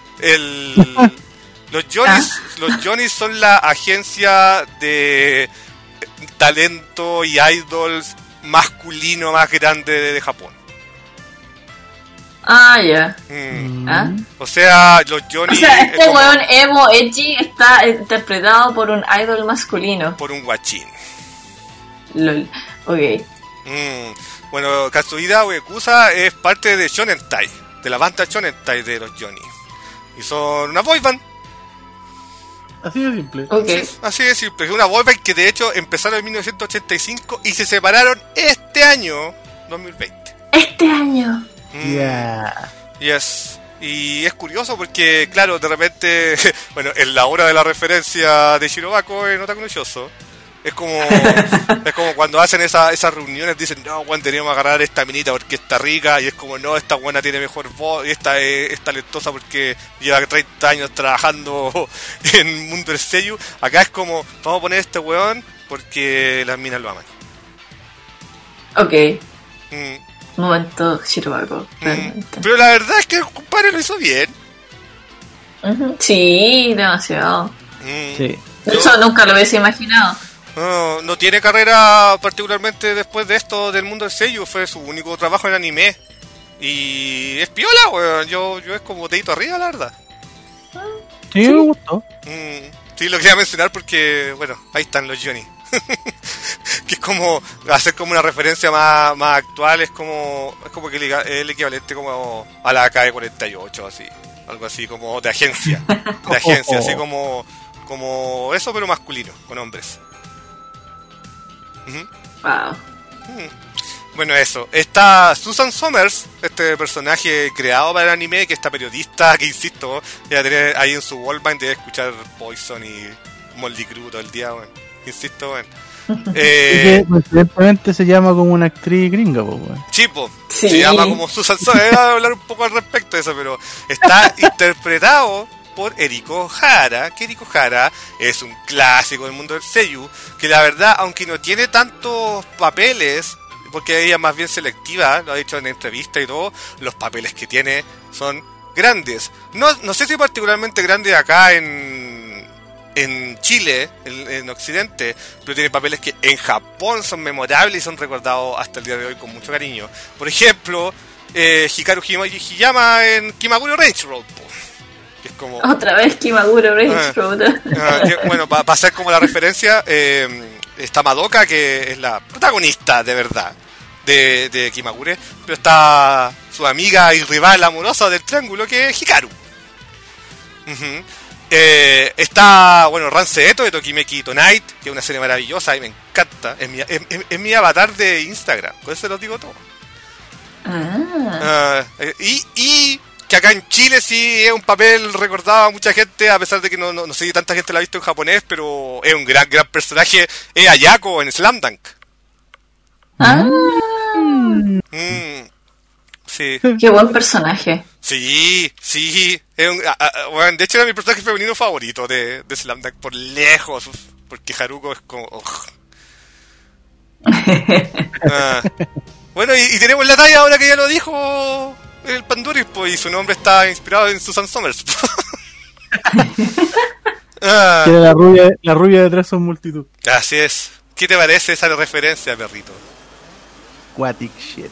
Los Jonis son la agencia de talento y idols masculino más grande de Japón. Ya. O sea, los Johnny... O sea, este weón emo, edgy, está interpretado por un idol masculino. Por un guachín. Lol, ok. Bueno, Kazuhida Uekusa es parte de Shonen Tai, de la banda Shonen Tai de los Johnny. Y son una boy band. Así de simple. Okay. Sí, así de simple. Es una boy band que de hecho empezaron en 1985 y se separaron este año, 2020. Este año. Yeah. Yes. Y es curioso porque, claro, de repente, bueno, en la hora de la referencia de Shirobako en Otaku no Yoso, es como cuando hacen esas reuniones, dicen, no, Juan, teníamos que agarrar esta minita porque está rica, y es como, no, esta buena tiene mejor voz, y esta es talentosa porque lleva 30 años trabajando en el mundo del seiyuu. Acá es como, vamos a poner este weón porque las minas lo aman. Ok. Momento Shirobako, realmente. Pero la verdad es que el compadre lo hizo bien. Sí, demasiado. Sí. Eso nunca lo hubiese imaginado. No tiene carrera particularmente después de esto del mundo del seiyuu, fue su único trabajo en anime. Y es piola, weón. Yo es como dedito arriba, la verdad. Sí, me gustó. Sí, lo quería mencionar porque, bueno, ahí están los Johnny. Que es como hacer como una referencia más actual, es como que el equivalente como a la AK-48, así, algo así como de agencia, así como eso, pero masculino, con hombres. Wow. Bueno, eso. Está Susan Somers, este personaje creado para el anime, que esta periodista, que insisto, debe tener ahí en su Wallman, debe escuchar Poison y Moldy Crew todo el día, bueno. Insisto, bueno. Que coincidentemente se llama como una actriz gringa, pues, bueno. Chipo, Sí. se llama como Susan Somers. Voy a hablar un poco al respecto de eso, pero está interpretado por Eriko Hara, que Eriko Hara es un clásico del mundo del seiyuu, que la verdad, aunque no tiene tantos papeles, porque ella es más bien selectiva, lo ha dicho en entrevistas y todo, los papeles que tiene son grandes. No sé si particularmente grandes acá en Chile, en Occidente, pero tiene papeles que en Japón son memorables y son recordados hasta el día de hoy con mucho cariño. Por ejemplo, Hikaru Hiyama en Kimagure Range Road, que es como... Otra vez Kimagure Range Road. Bueno, para hacer como la referencia, está Madoka, que es la protagonista de verdad de Kimagure, pero está su amiga y rival amorosa del triángulo, que es Hikaru. Está, bueno, Ranse Eto de Tokimeki Tonight, que es una serie maravillosa y me encanta. Es mi avatar de Instagram, con eso lo digo todo. Y que acá en Chile sí es un papel recordado a mucha gente, a pesar de que no sé si tanta gente la ha visto en japonés, pero es un gran personaje. Es Ayako en Slam Dunk. Sí. Qué buen personaje. Sí. Bueno, de hecho era mi personaje femenino favorito de Slam Dunk por lejos, porque Haruko es como... Bueno, y tenemos la talla ahora que ya lo dijo el Panduris, pues, y su nombre está inspirado en Susan Somers. Que la rubia detrás son multitud. Así es. ¿Qué te parece esa referencia, perrito? Aquatic shit.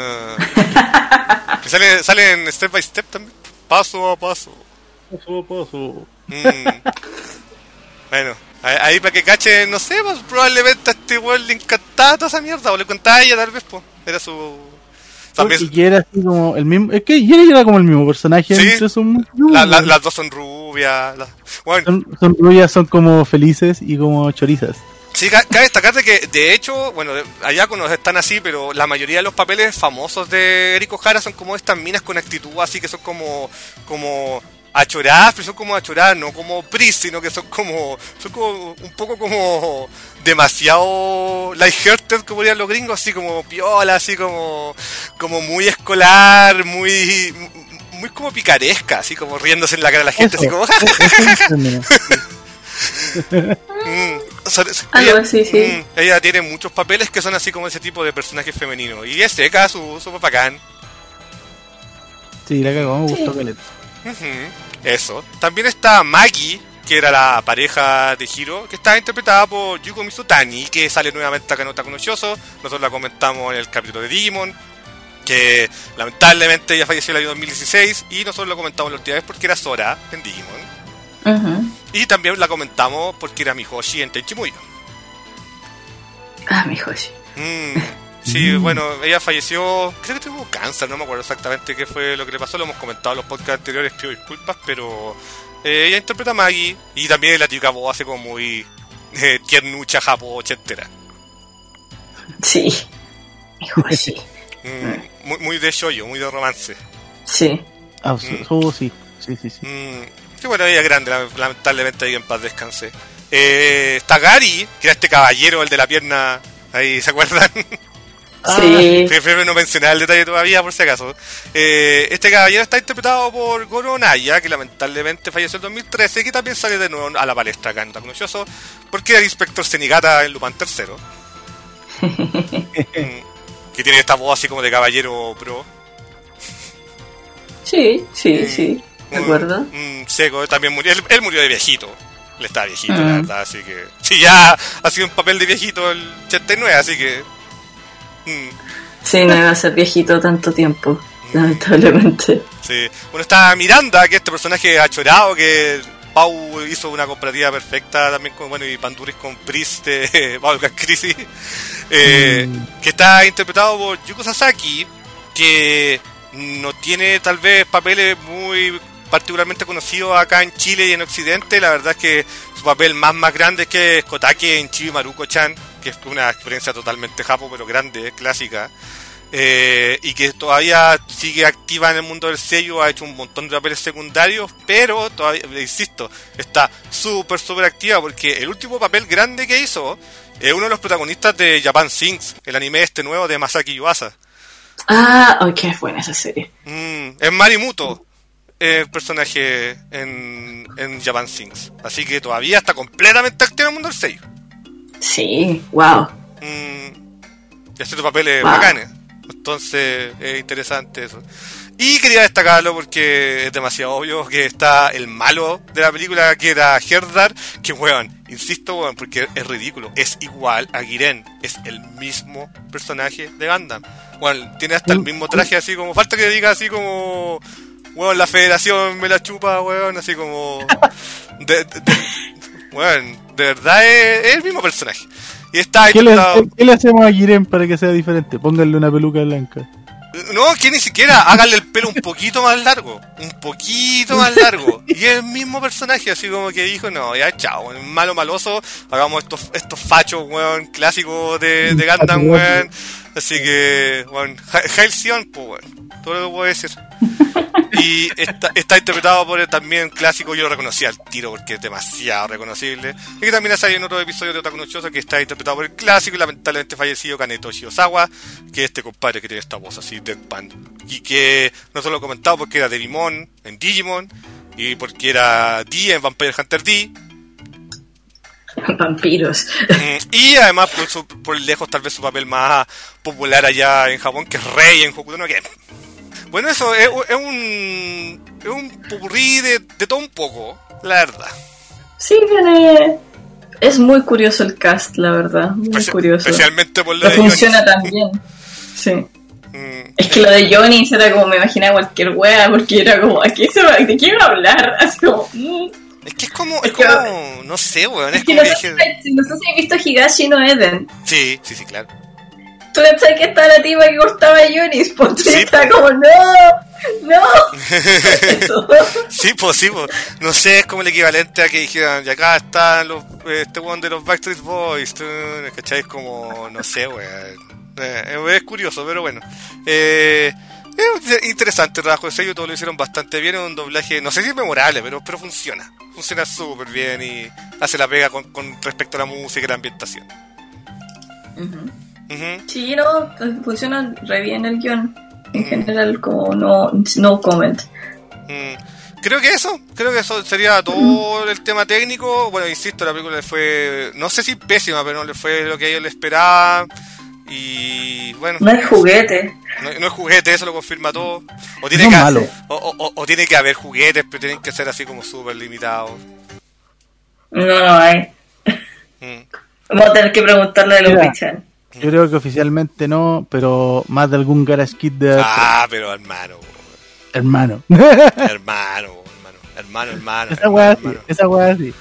Que sale en Step by Step también. Paso a paso. Bueno, ahí para que cache, no sé, pues probablemente a este weón le encantaba toda esa mierda, o le contaba a ella tal vez, pues. Era su... Porque era así como el mismo. Es que Yeri era como el mismo personaje. Sí, entre son las dos son rubias. Bueno, son rubias, son como felices y como chorizas. Sí, cabe destacar de que, de hecho, bueno, allá nos están así, pero la mayoría de los papeles famosos de Eriko Hara son como estas minas con actitud, así que son como achoradas, pero son como achoradas, no como Pris, sino que son como un poco como demasiado lighthearted, como dirían los gringos, así como piola, así como muy escolar, muy como picaresca, así como riéndose en la cara de la gente, así como Algo así, sí. Ella tiene muchos papeles que son así como ese tipo de personaje femenino. Y es seca, su bacán. Sí, la cagó, me gustó caleta. Eso. También está Magi, que era la pareja de Hiro, que está interpretada por Yuko Mizutani, que sale nuevamente acá en Otaku no Shoujo. Nosotros la comentamos en el capítulo de Digimon, que lamentablemente ella falleció en el año 2016, y nosotros lo comentamos la última vez porque era Sora en Digimon. Y también la comentamos porque era Mihoshi en Tenchi Muyo. Mihoshi. Sí, bueno, ella falleció, creo que tuvo cáncer, no me acuerdo exactamente qué fue lo que le pasó, lo hemos comentado en los podcasts anteriores, pido disculpas, pero ella interpreta a Magi, y también la chica voz hace como muy tiernucha, japo, ochentera. Sí, Mihoshi. Muy de shoujo, muy de romance. Sí. Sí. Sí, bueno, ella es grande, lamentablemente ahí en paz descanse. Está Gary, que era este caballero, el de la pierna, ahí, ¿se acuerdan? Sí. Prefiero no mencionar el detalle todavía, por si acaso. Este caballero está interpretado por Goro Naya, que lamentablemente falleció en 2013, y que también sale de nuevo a la palestra acá en Otaku no Shoujo, porque era el inspector Senigata en Lupin III. Que tiene esta voz así como de caballero pro. Sí. ¿De acuerdo? Seco, también murió. Él murió de viejito. Él está viejito, la verdad, así que... Sí, ya ha sido un papel de viejito el 89, así que... Sí, no iba a ser viejito tanto tiempo, lamentablemente. Sí. Bueno, está Miranda, que es este personaje achorado, que Pau hizo una comparativa perfecta también con, bueno, y Panduris con Priest de Budokan Crisis, que está interpretado por Yuko Sasaki, que no tiene tal vez papeles muy particularmente conocidos acá en Chile y en Occidente. La verdad es que su papel más grande es que es Kotake en Chibi Maruko-chan, que es una experiencia totalmente japo, pero grande, clásica, y que todavía sigue activa en el mundo del seiyuu. Ha hecho un montón de papeles secundarios, pero todavía, insisto, está súper activa, porque el último papel grande que hizo es uno de los protagonistas de Japan Sings, el anime este nuevo de Masaki Yuasa. Ah, ok, es buena esa serie. Es Marimuto, el personaje en Japan Sings. Así que todavía está completamente activo en el mundo del seiyuu. Sí, wow. Y hace papeles bacanes. Entonces es interesante eso. Y quería destacarlo porque es demasiado obvio que está el malo de la película, que era Herdar, que weón, insisto weón, porque es ridículo, es igual a Giren, es el mismo personaje de Gundam. Weón, tiene hasta el mismo traje, así como, falta que diga así como, weón, la federación me la chupa, weón, así como weón, de verdad es el mismo personaje. Y está ¿Qué le hacemos a Giren para que sea diferente? Pónganle una peluca blanca. No, que ni siquiera, háganle el pelo un poquito más largo. Y es el mismo personaje, así como que dijo, no, ya chao, malo maloso, hagamos estos fachos, weón, clásicos de Gundam, weón. Así que, weón, Hail Sion, pues, weón, todo lo que puedo decir. Y está interpretado por también clásico, yo lo reconocí al tiro porque es demasiado reconocible. Y que también ha salido en otro episodio de Otaku no Choso, que está interpretado por el clásico y lamentablemente fallecido Kanetoshi Osawa, que es este compadre que tiene esta voz así, deadpan. Y que no solo he comentado porque era Devimon en Digimon, y porque era D en Vampire Hunter D. Vampiros. Y además por lejos tal vez su papel más popular allá en Japón, que es Rei en Hokuto no Ken. Bueno, eso es un popurrí de todo un poco, la verdad. Sí, es muy curioso el cast, la verdad, muy curioso. Especialmente por lo de funciona tan bien. Sí. Es que lo de Johnny era como, me imaginaba cualquier wea, porque era como, ¿de qué iba a hablar? Así como... Es que es como, no sé, weón. Es que no sé si he visto Higashi no Eden. Sí, claro. Tú le sabes que está la tipa que cortaba Johnny, porque sí, está como, no. Sí, pues. No sé, es como el equivalente a que dijeran, y acá están este weón de los Backstreet Boys, ¿cachai? Es como, no sé, weón. Es curioso, pero bueno. Es interesante el trabajo de sello, todo lo hicieron bastante bien, es un doblaje, no sé si es memorable, pero funciona súper bien y hace la pega con respecto a la música y la ambientación. Sí, no, funciona re bien el guión en general, como no comment. Creo que eso sería todo el tema técnico. Bueno, insisto, la película fue, no sé si pésima, pero no le fue lo que ellos le esperaban. Y bueno, no es juguete. No es juguete, eso lo confirma todo. O tiene que haber juguetes, pero tienen que ser así como súper limitados. No hay. Vamos a tener que preguntarle de los Bichan. Yo creo que oficialmente no, pero más de algún Garage Kid de... pero hermano. Hermano. Esa weá sí.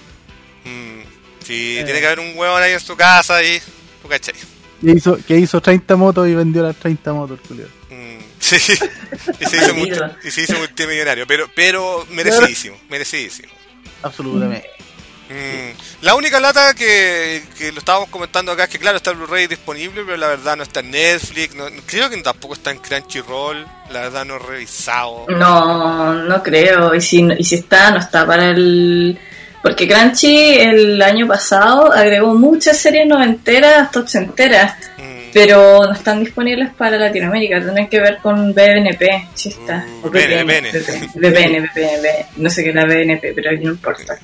Sí, tiene que haber un huevón ahí en su casa y... ¿tú cachai? Que hizo 30 motos y vendió las 30 motos, Julio. Sí, y se hizo multimillonario, pero merecidísimo. Absolutamente. La única lata que lo estábamos comentando acá es que claro, está el Blu-ray disponible, pero la verdad no está en Netflix, creo que tampoco está en Crunchyroll, la verdad no he revisado. No creo, y si está, no está para el... Porque Crunchy el año pasado agregó muchas series noventeras hasta ochenteras, pero no están disponibles para Latinoamérica. Tienen que ver con BNP, si está. O VPN. No sé qué es la BNP, pero aquí no importa.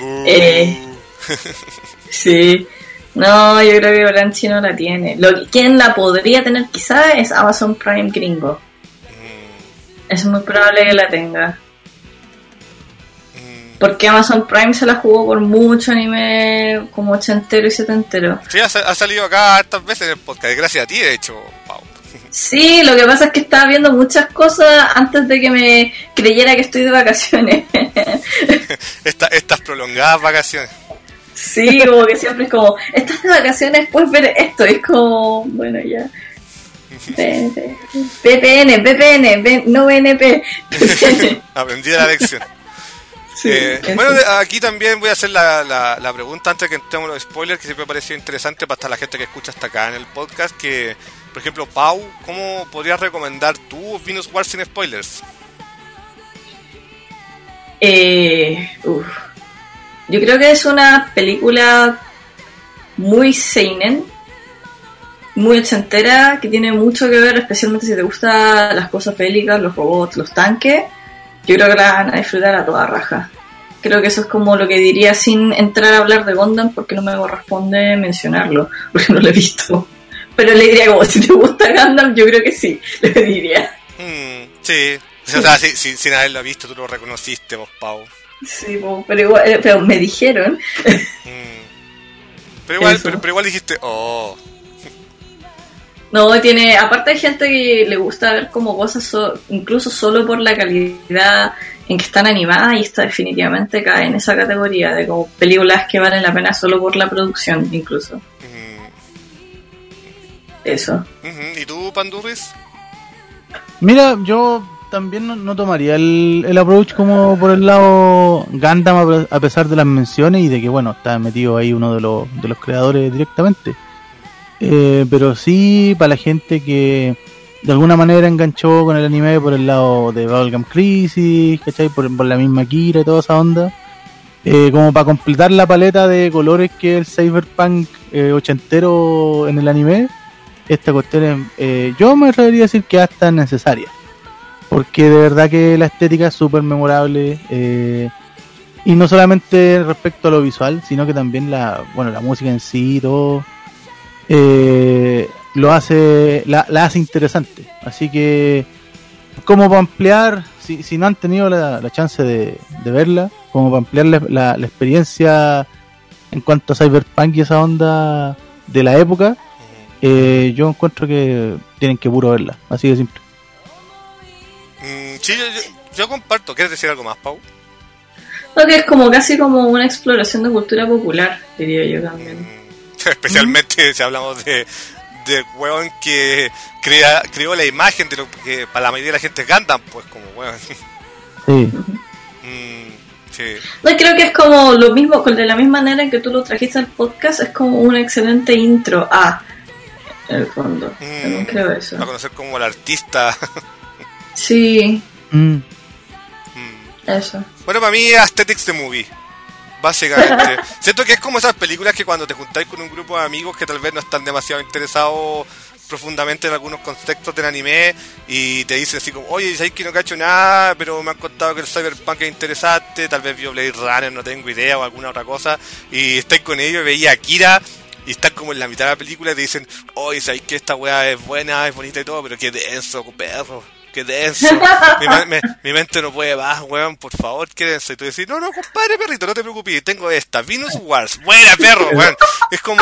Sí. No, yo creo que Crunchy no la tiene. Quien la podría tener quizá es Amazon Prime gringo. Es muy probable que la tenga. Porque Amazon Prime se la jugó por mucho anime como ochentero y setentero. Sí, ha salido acá hartas veces en el podcast, gracias a ti, de hecho, Pau. Sí, lo que pasa es que estaba viendo muchas cosas antes de que me creyera que estoy de vacaciones. Estas prolongadas vacaciones. Sí, como que siempre es como, estás de vacaciones, puedes ver esto. Y es como, bueno, ya. VPN, no BNP. Aprendí la lección. Sí, bueno, aquí también voy a hacer la pregunta antes que entremos los spoilers, que siempre me pareció interesante para la gente que escucha hasta acá en el podcast, que, por ejemplo, Pau, ¿cómo podrías recomendar tú Venus Wars sin spoilers? Yo creo que es una película muy seinen, muy ochentera, que tiene mucho que ver, especialmente si te gustan las cosas bélicas, los robots, los tanques. Yo creo que la van a disfrutar a toda raja. Creo que eso es como lo que diría sin entrar a hablar de Gundam, porque no me corresponde mencionarlo, porque no lo he visto. Pero le diría como, si te gusta Gundam, yo creo que sí, le diría. Sí, o sea, sin haberlo visto, tú lo reconociste vos, Pau. Sí, pero me dijeron. Pero igual dijiste, oh. No, tiene, aparte hay gente que le gusta ver como cosas incluso solo por la calidad en que están animadas, y esta definitivamente cae en esa categoría de como películas que valen la pena solo por la producción incluso. Eso. ¿Y tú, Pandurris? Mira, yo también no tomaría el approach como por el lado Gundam, a pesar de las menciones y de que, bueno, está metido ahí uno de los creadores directamente. Pero sí, para la gente que de alguna manera enganchó con el anime por el lado de Bubblegum Crisis, ¿cachai? Por la misma Kira y toda esa onda, como para completar la paleta de colores que el cyberpunk ochentero en el anime, esta cuestión yo me atrevería a decir que hasta es necesaria, porque de verdad que la estética es súper memorable, y no solamente respecto a lo visual, sino que también la música en sí y todo lo hace, la hace interesante. Así que, como para ampliar, si no han tenido la chance de verla, como para ampliar la experiencia en cuanto a cyberpunk y esa onda de la época, yo encuentro que tienen que puro verla, así de simple. Sí, yo comparto. ¿Quieres decir algo más, Pau? Lo que es como casi como una exploración de cultura popular, diría yo también. Especialmente si hablamos de weón que creó la imagen de lo que para la mayoría de la gente cantan, pues como weón. Sí. Sí. No, creo que es como lo mismo, de la misma manera en que tú lo trajiste al podcast, es como un excelente intro en el fondo. También creo eso. Para conocer como el artista. Sí. Eso. Bueno, para mí es Aesthetics the Movie, básicamente. Siento que es como esas películas que cuando te juntáis con un grupo de amigos que tal vez no están demasiado interesados profundamente en algunos contextos del anime y te dicen así como, oye, ¿sabes que no cacho nada? Pero me han contado que el cyberpunk es interesante, tal vez vio Blade Runner, no tengo idea, o alguna otra cosa, y estáis con ellos y veía a Akira y están como en la mitad de la película y te dicen, oye, ¿sabes que esta weá es buena, es bonita y todo, pero qué denso, perro? Qué denso, mi mente no puede más, weón, por favor, qué denso. Y tú decís, no, compadre, perrito, no te preocupes, tengo esta, Venus Wars, buena, perro, weón. Es como,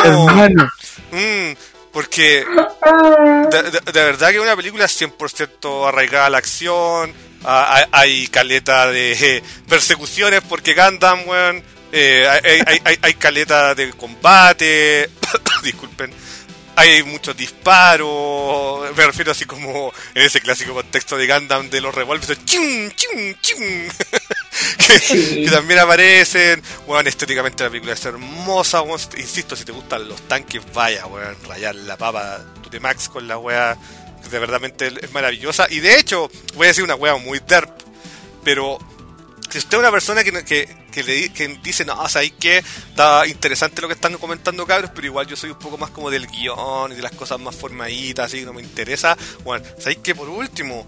porque de verdad que una película es 100% arraigada a la acción, hay caleta de persecuciones porque Gundam, weón, hay caleta de combate, disculpen. Hay muchos disparos, me refiero así como en ese clásico contexto de Gundam de los revólveres, ¡chum, chum, chum! que también aparecen. Bueno, estéticamente la película es hermosa, bueno, insisto, si te gustan los tanques, vaya, bueno, rayar la papa, tú te max con la wea, de verdad es maravillosa. Y de hecho, voy a decir una wea muy derp, pero si usted es una persona que dice, no, ¿sabes qué? Está interesante lo que están comentando, cabros, pero igual yo soy un poco más como del guión y de las cosas más formaditas, así que no me interesa. Bueno, ¿sabes qué? Por último,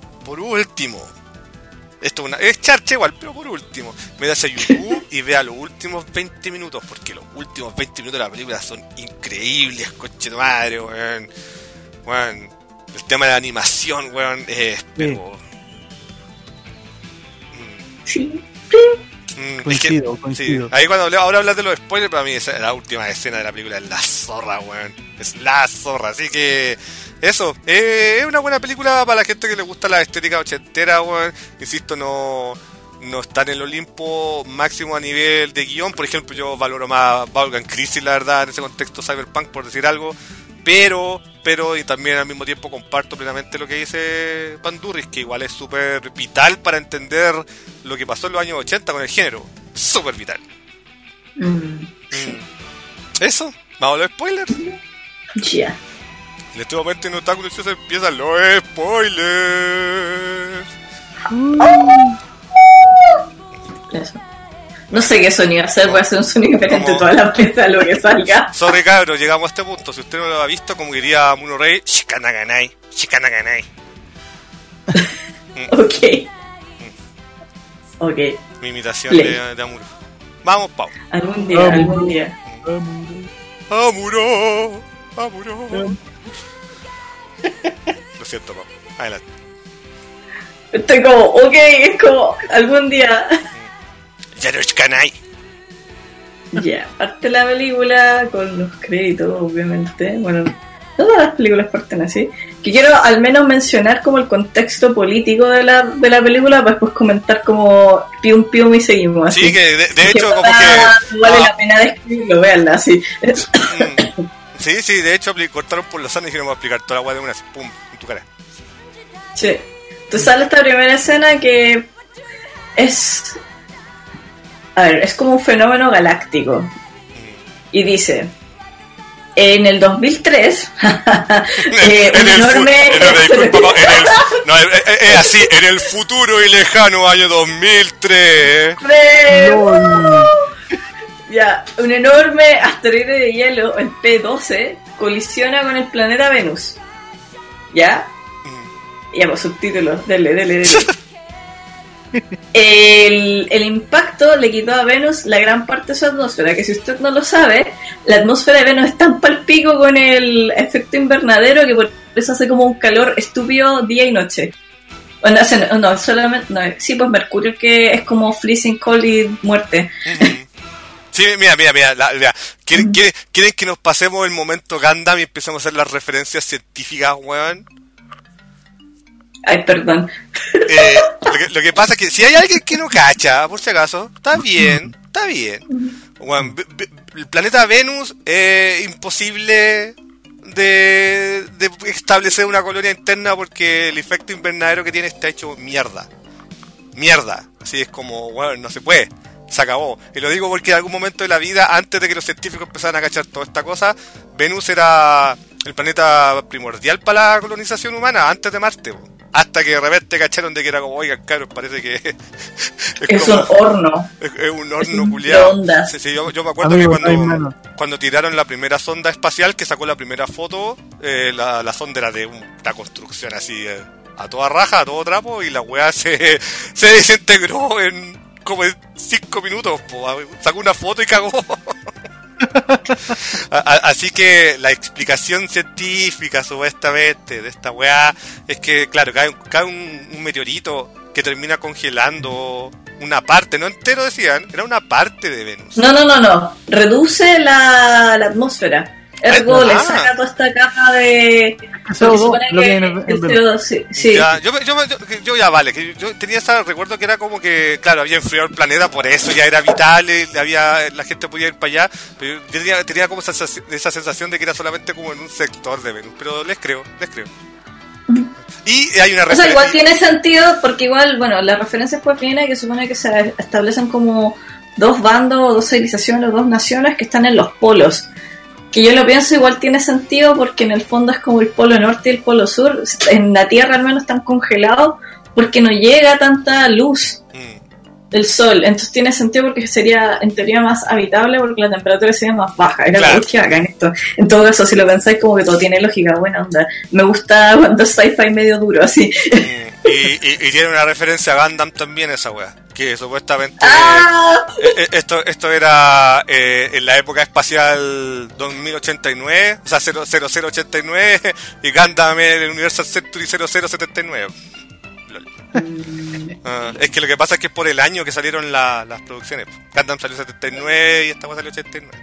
esto es charcha igual, pero por último, me das a YouTube y vea los últimos 20 minutos, porque los últimos 20 minutos de la película son increíbles, coche de madre, weón. Weón, el tema de la animación, weón, es pero... Sí. Coincido. Sí. Ahí cuando ahora hablas de los spoilers, para mí la última escena de la película es la zorra, weón. Es la zorra, así que eso, es una buena película para la gente que le gusta la estética ochentera, weón. Insisto, no está en el Olimpo máximo a nivel de guión. Por ejemplo, yo valoro más Vaulgan Crisis, la verdad, en ese contexto cyberpunk, por decir algo. Pero y también al mismo tiempo comparto plenamente lo que dice Pandurris, que igual es súper vital para entender lo que pasó en los años 80 con el género. Súper vital. Eso, vamos a los spoilers. Ya. En este momento en Otaku se empiezan los spoilers. Eso. No sé qué sonido hacer, voy a hacer un sonido diferente todas las veces a lo que salga. Sorry, cabros, llegamos a este punto. Si usted no lo ha visto, como diría Muno Rey, Shikanaganai. Ok. Mi imitación de Amuro. Vamos, Pau. Algún día. Amuro. Lo siento, Pau. Adelante. Estoy como, ok, es como, algún día. Yaroshkanai. Ya, parte la película con los créditos, obviamente. Bueno, todas las películas parten así. Que quiero al menos mencionar como el contexto político de la película para después comentar como pium y seguimos así. Sí, que de hecho como que... vale la pena describirlo, véanla así. Sí, de hecho cortaron por los años y dijeron vamos a explicar toda la guay de una así, pum, en tu cara. Sí. Entonces sale esta primera escena que es... A ver, es como un fenómeno galáctico. Y dice... En el 2003, un enorme... así, en el futuro y lejano año 2003. Ya, un enorme asteroide de hielo, el P12, colisiona con el planeta Venus. ¿Ya? Ya, pues subtítulos, dele. El impacto le quitó a Venus la gran parte de su atmósfera, que si usted no lo sabe, la atmósfera de Venus es tan palpico con el efecto invernadero que por eso hace como un calor estúpido día y noche. Bueno, sí, pues Mercurio, que es como freezing cold y muerte. Sí, mira. ¿Quieren que nos pasemos el momento Gundam y empecemos a hacer las referencias científicas, weón? Ay, perdón. Lo que pasa es que si hay alguien que no cacha, por si acaso, está bien. Bueno, el planeta Venus es imposible de establecer una colonia interna porque el efecto invernadero que tiene está hecho mierda. Así es como, bueno, no se puede. Se acabó. Y lo digo porque en algún momento de la vida, antes de que los científicos empezaran a cachar toda esta cosa, Venus era el planeta primordial para la colonización humana, antes de Marte, hasta que de repente cacharon de que era como, oigan, caros, parece que es como, un horno. Es un horno culiado. Sí, yo me acuerdo Amigo, que cuando tiraron la primera sonda espacial, que sacó la primera foto, la sonda era de una construcción así, a toda raja, a todo trapo, y la weá se desintegró en como en 5 minutos, sacó una foto y cagó. Así que la explicación científica supuestamente de esta weá es que, claro, cae un meteorito que termina congelando una parte, no entero decían, era una parte de Venus. No, reduce la atmósfera. Ergo le saca toda esta capa de CO2, sí. Ya, yo ya vale, que yo tenía ese recuerdo que era como que, claro, había enfriado el planeta, por eso ya era vital, la gente podía ir para allá, pero yo tenía como esa sensación de que era solamente como en un sector de Venus, pero les creo. Y hay una referencia. O sea, igual tiene sentido, porque igual, bueno, las referencias pues viene que supone que se establecen como dos bandos, dos civilizaciones, dos naciones que están en los polos. Que yo lo pienso, igual tiene sentido porque en el fondo es como el polo norte y el polo sur. En la Tierra al menos están congelados porque no llega tanta luz del sol. Entonces tiene sentido porque sería en teoría más habitable porque la temperatura sería más baja. Era claro. La acá en esto. En todo caso, si lo pensáis, como que todo tiene lógica. Buena onda. Me gusta cuando es sci-fi medio duro, así. Y tiene una referencia a Gundam también esa wea. Que supuestamente esto era en la época espacial 2089, o sea 0089, y Gundam en el Universal Century 0079. Es que lo que pasa es que es por el año que salieron las producciones. Gundam salió 79 y esta cosa salió 89.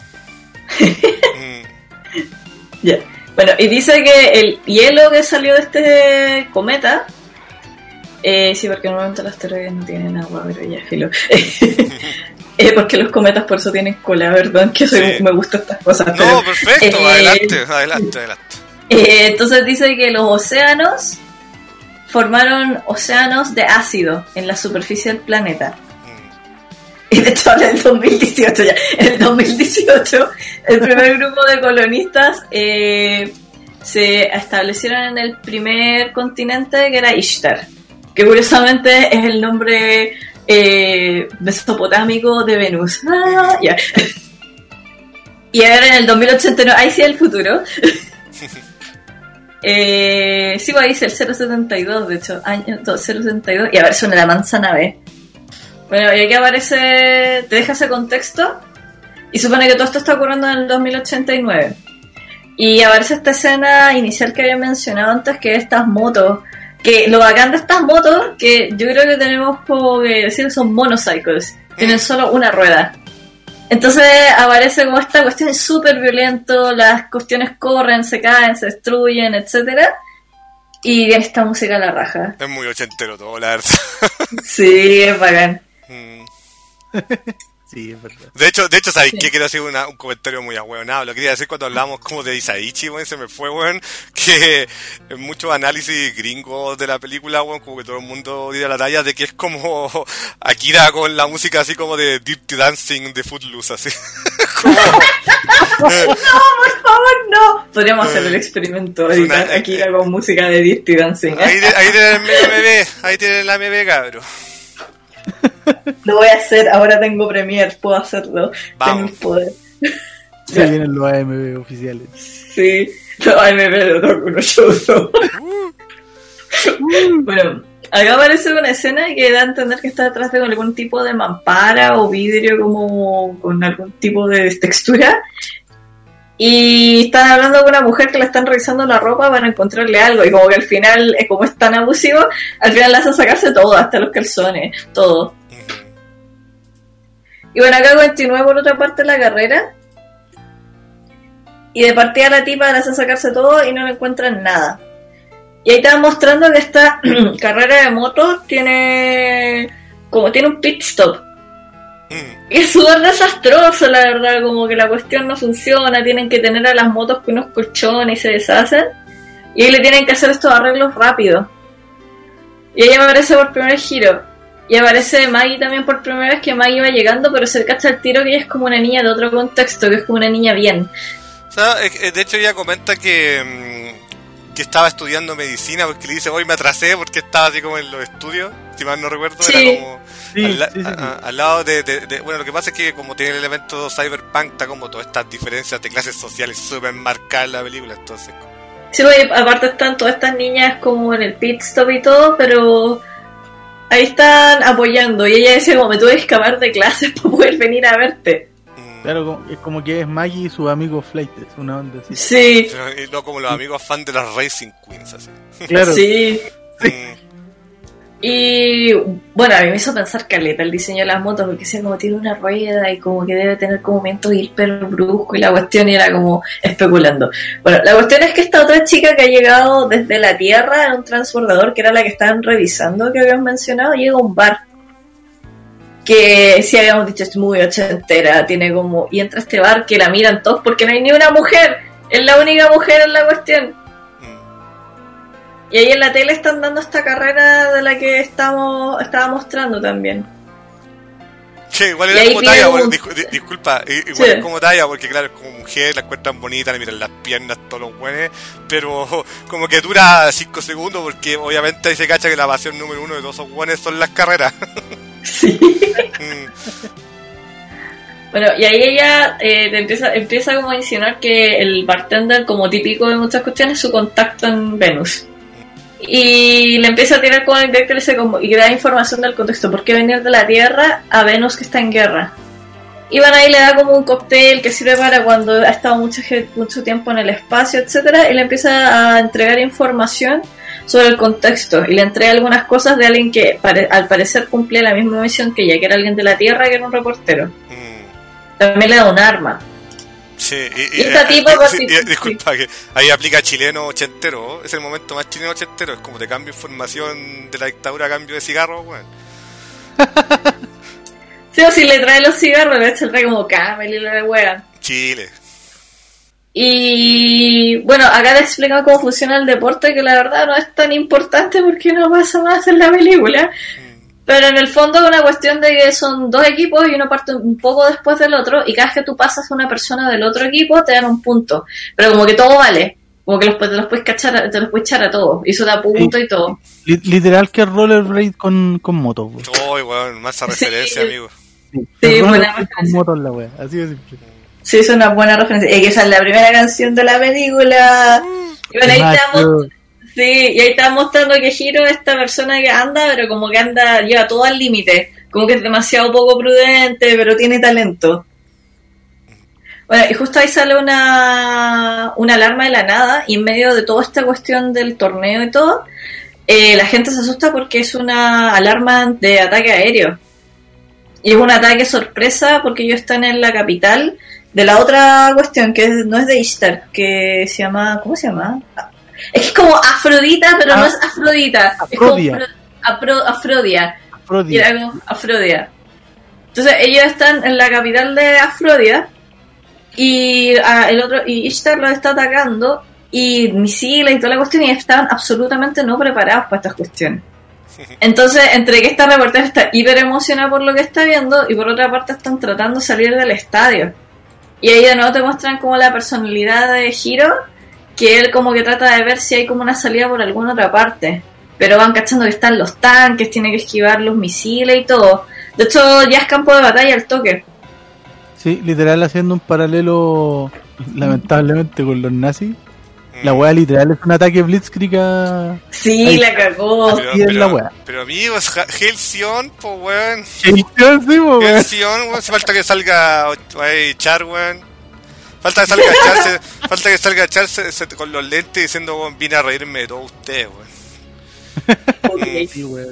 Ya. Bueno, y dice que el hielo que salió de este cometa, sí, porque normalmente los asteroides no tienen agua, pero ya, filo. Porque los cometas por eso tienen cola, ¿verdad? Que me gustan estas cosas. No, pero, perfecto, adelante. Entonces dice que los océanos formaron océanos de ácido en la superficie del planeta. Y de hecho habla del 2018 ya. En el 2018 el primer grupo de colonistas se establecieron en el primer continente, que era Ishtar, que curiosamente es el nombre mesopotámico de Venus. Yeah. Y ahora en el 2089, ahí sí el futuro. Sí, pues ahí dice el 072, de hecho, año 072, y a ver, suena la manzana B. Bueno, y aquí aparece, te deja ese contexto, y supone que todo esto está ocurriendo en el 2089. Y aparece esta escena inicial que había mencionado antes, que es estas motos, que lo bacán de estas motos, que yo creo que tenemos como que decir que son monocycles, tienen solo una rueda. Entonces aparece como esta cuestión súper violento, las cuestiones corren, se caen, se destruyen, etcétera. Y viene esta música a la raja. Es muy ochentero todo, la verdad. Sí, es bacán. Sí, es verdad. De hecho, ¿sabéis qué? Quiero hacer un comentario muy ahueonado. Lo quería decir cuando hablamos como de Isaichi, weón, se me fue, weón, que en muchos análisis gringos de la película, weón, como que todo el mundo dio la talla de que es como Akira con la música así como de Dirty Dancing de Footloose, así. Como... No, por favor, no. Podríamos hacer el experimento ahorita, Akira con música de Dirty Dancing. Ahí tienen el MV, ahí tienen la MV, cabrón. Lo voy a hacer, ahora tengo Premiere, puedo hacerlo. Vamos. Tengo el poder. Se vienen los AMV oficiales. Sí, los AMV lo toco, unos shows. Bueno, acá aparece una escena que da a entender que está detrás de algún tipo de mampara o vidrio como con algún tipo de textura. Y están hablando con una mujer que le están revisando la ropa para encontrarle algo. Y como que al final, como es tan abusivo, al final le hacen sacarse todo, hasta los calzones, todo. Y bueno, acá continúa por otra parte la carrera. Y de partida la tipa le hacen sacarse todo y no le encuentran nada. Y ahí estaban mostrando que esta carrera de motos tiene un pit stop. Y es súper desastroso, la verdad, como que la cuestión no funciona, tienen que tener a las motos con unos colchones y se deshacen. Y ahí le tienen que hacer estos arreglos rápidos. Y ahí aparece por primer giro. Y aparece Maggie también por primera vez, que Maggie va llegando, pero se cacha el tiro que ella es como una niña de otro contexto, que es como una niña bien. O sea, de hecho ella comenta que estaba estudiando medicina, porque le dice, hoy me atrasé porque estaba así como en los estudios, si mal no recuerdo, sí. Era como sí. Al lado de... Bueno, lo que pasa es que como tiene el elemento cyberpunk, está como todas estas diferencias de clases sociales súper marcadas en la película, entonces... Sí, aparte están todas estas niñas como en el pit stop y todo, pero ahí están apoyando, y ella dice como, me tuve que escapar de clases para poder venir a verte. Claro, es como que es Maggie y su amigo Flightes, una onda así. Sí. Y no como los amigos fan de las Racing Queens, así. Claro. Sí. Y bueno, a mí me hizo pensar caleta el diseño de las motos, porque sea como tiene una rueda y como que debe tener como movimientos hiper brusco y la cuestión era como especulando. Bueno, la cuestión es que esta otra chica que ha llegado desde la Tierra en un transbordador, que era la que estaban revisando, que habíamos mencionado, llega a un bar. Que sí habíamos dicho es muy ochentera, tiene como... Y entra a este bar que la miran todos porque no hay ni una mujer, es la única mujer en la cuestión. Y ahí en la tele están dando esta carrera de la que estaba mostrando también. Che, igual era como talla, bueno, disculpa, igual sí. Es como talla, porque claro, es como mujer, la encuentran bonita, le miran las piernas, todos los buenos, pero como que dura 5 segundos, porque obviamente ahí se cacha que la pasión número 1 de todos esos buenos son las carreras. Sí. Bueno, y ahí ella empieza como a insinuar que el bartender, como típico de muchas cuestiones, es su contacto en Venus. Y le empieza a tirar con el director y da información del contexto. ¿Por qué venir de la Tierra a Venus que está en guerra? Y van ahí, le da como un cóctel que sirve para cuando ha estado mucho tiempo en el espacio, etcétera, y le empieza a entregar información sobre el contexto y le entrega algunas cosas de alguien que al parecer cumplía la misma misión que ella, que era alguien de la Tierra, que era un reportero. También le da un arma. Sí, y esta tipa disculpa, que ahí aplica chileno ochentero, es el momento más chileno ochentero, es como te cambio información de la dictadura a cambio de cigarros, weón. Sí, o si le trae los cigarros, le trae como camel y le wean. Chile. Y bueno, acá te explican cómo funciona el deporte, que la verdad no es tan importante porque no pasa más en la película. Pero en el fondo es una cuestión de que son dos equipos y uno parte un poco después del otro, y cada vez que tú pasas a una persona del otro equipo te dan un punto. Pero como que todo vale, como que te los puedes cachar, te los puedes echar a todos, y eso da punto y todo. Literal que rollerblade con motos. Uy, weón, más a referencia, amigo. Sí, buena referencia. Con motos la wea, así de simple. Sí, es una buena referencia. Y que esa es la primera canción de la película. Y bueno, ahí estamos. Sí, y ahí está mostrando que Hiro es esta persona que anda, pero como que anda, lleva todo al límite. Como que es demasiado poco prudente, pero tiene talento. Bueno, y justo ahí sale una alarma de la nada, y en medio de toda esta cuestión del torneo y todo, la gente se asusta porque es una alarma de ataque aéreo. Y es un ataque sorpresa porque ellos están en la capital de la otra cuestión, que no es de Ishtar, que se llama... ¿Cómo se llama? Es que es como Afrodita, pero no es Afrodita. Afrodia. Es como Afrodia. Afrodia. Y era como Afrodia. Entonces ellos están en la capital de Afrodia y el otro y Ishtar los está atacando, y misiles y toda la cuestión, y estaban absolutamente no preparados para estas cuestiones. Entonces, entre que esta reportera está hiper emocionada por lo que está viendo, y por otra parte están tratando de salir del estadio. Y ahí de nuevo te muestran como la personalidad de Hiro, que él como que trata de ver si hay como una salida por alguna otra parte. Pero van cachando que están los tanques, tiene que esquivar los misiles y todo. De hecho, ya es campo de batalla al toque. Sí, literal haciendo un paralelo, lamentablemente, con los nazis. La wea literal es un ataque blitzkrieg a... Sí, ahí, la cagó. Pero amigos, Halcyon, po weón. Halcyon, sí, po weón. Halcyon, weón, hace falta que salga Char, weón. Falta que salga Char con los lentes diciendo, weón, vine a reírme de todos ustedes, weón. Okay. Sí, weón.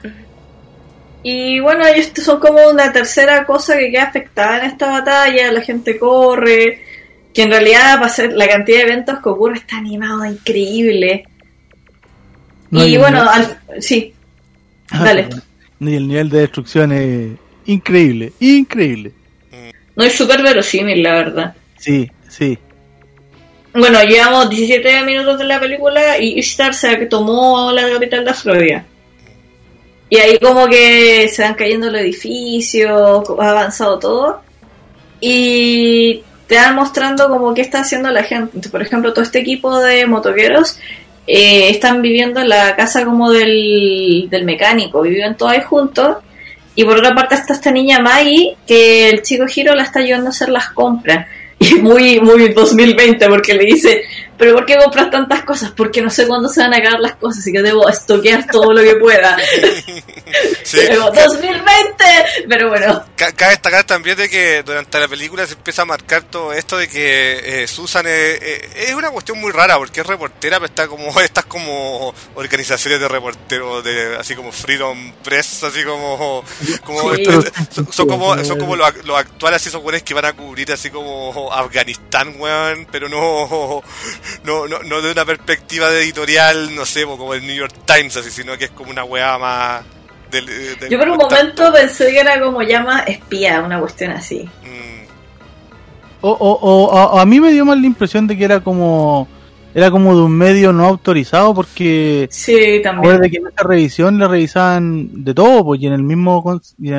Y bueno, estos son como una tercera cosa que queda afectada en esta batalla. La gente corre, que en realidad va a ser la cantidad de eventos que ocurre, está animado increíble. No, y bueno, sí, dale. Y el nivel de destrucción es increíble, increíble. No, es súper verosímil, la verdad. Sí, sí. Bueno, llevamos 17 minutos de la película y Ishtar se tomó la capital de Afrodia. Y ahí como que se van cayendo los edificios, ha avanzado todo. Y te van mostrando como qué está haciendo la gente. Entonces, por ejemplo, todo este equipo de motoqueros están viviendo en la casa como del mecánico. Viven todos ahí juntos. Y por otra parte está esta niña Maggie, que el chico Hiro la está ayudando a hacer las compras. Y muy 2020, porque le dice, ¿pero por qué compras tantas cosas? Porque no sé cuándo se van a acabar las cosas, así que debo estoquear todo lo que pueda. Sí. Luego, 2020, pero bueno. Cabe destacar también de que durante la película se empieza a marcar todo esto de que Susan es una cuestión muy rara, porque es reportera, pero está como estas como organizaciones de reporteros, así como Freedom Press, así como sí. Son como los actuales, así son buenos que van a cubrir así como Afganistán, weón, pero no de una perspectiva de editorial, no sé, como el New York Times, así, sino que es como una weá más yo por un momento pensé que era como llama espía, una cuestión así. A mí me dio más la impresión de que era como de un medio no autorizado, porque sí, también. Recuerda que en esta revisión le revisaban de todo, pues, y en el mismo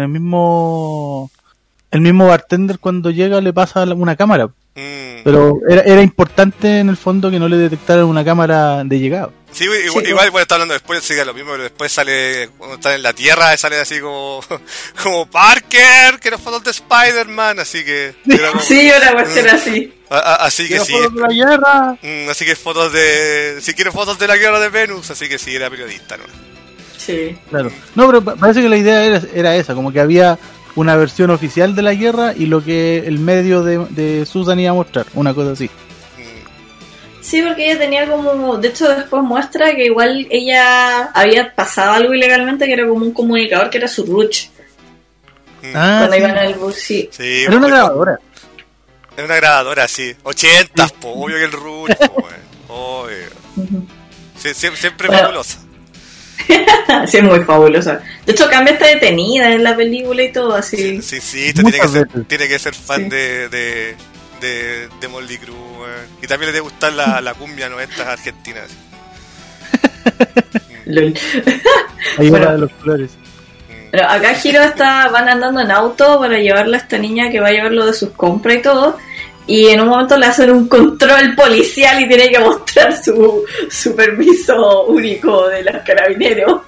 bartender cuando llega le pasa una cámara. Pero era importante en el fondo que no le detectaran una cámara de llegada. Sí, igual está hablando después, sigue lo mismo, pero después sale, cuando está en la Tierra, sale así como Parker, quiero fotos de Spider-Man, así que... Sí, una cuestión así. Así que sí. Fotos de la guerra. Así que si quiero fotos de la guerra de Venus, así que sí, era periodista, ¿no? Sí. Claro. No, pero parece que la idea era esa, como que había una versión oficial de la guerra y lo que el medio de Susan iba a mostrar, una cosa así. Sí, porque ella tenía como, de hecho después muestra que igual ella había pasado algo ilegalmente, que era como un comunicador, que era su ruch. Cuando sí. iban al bus, sí. Sí, Era una grabadora. Es una grabadora, sí. 80, po, obvio que el Ruch, po, obvio. Siempre Bueno. fabulosa. Sí, es muy fabulosa. De hecho, Cambia está detenida en la película y todo así. Sí, usted tiene Muchas veces. tiene que ser fan Sí. de Motley Crue, y también le debe gustar la cumbia 90 argentina. Así. Lol. Ahí Bueno. va de los colores. Pero acá Hiro van andando en auto para llevarle a esta niña que va a llevarlo de sus compras y todo. Y en un momento le hacen un control policial y tiene que mostrar su permiso único de los carabineros.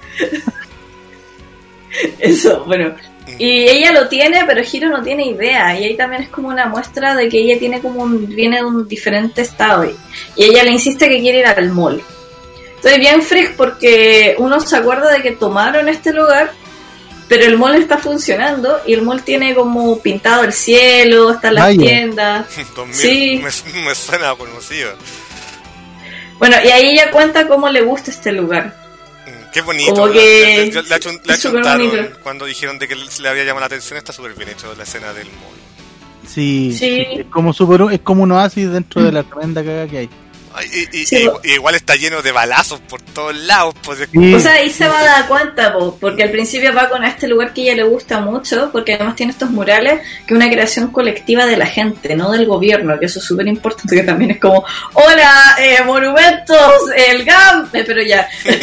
Eso, bueno. Y ella lo tiene, pero Hiro no tiene idea. Y ahí también es como una muestra de que ella tiene viene de un diferente estado. Y ella le insiste que quiere ir al mall. Estoy bien freak porque uno se acuerda de que tomaron este lugar, pero el mall está funcionando y el mall tiene como pintado el cielo, están las tiendas. 2000, Sí. me suena conocido. Bueno, y ahí ella cuenta cómo le gusta este lugar. Qué bonito. Como que Le es súper bonito. cuando dijeron de que le había llamado la atención. Está súper bien hecho la escena del mall. Sí, Sí. es como es como un oasis dentro de la tremenda caga que hay. Sí. Y igual está lleno de balazos por todos lados. Pues, Sí. O sea, ahí se va a dar cuenta, porque al principio va con este lugar que a ella le gusta mucho, porque además tiene estos murales, que es una creación colectiva de la gente, no del gobierno, que eso es súper importante, que también es como, hola, monumentos, el GAM, pero ya.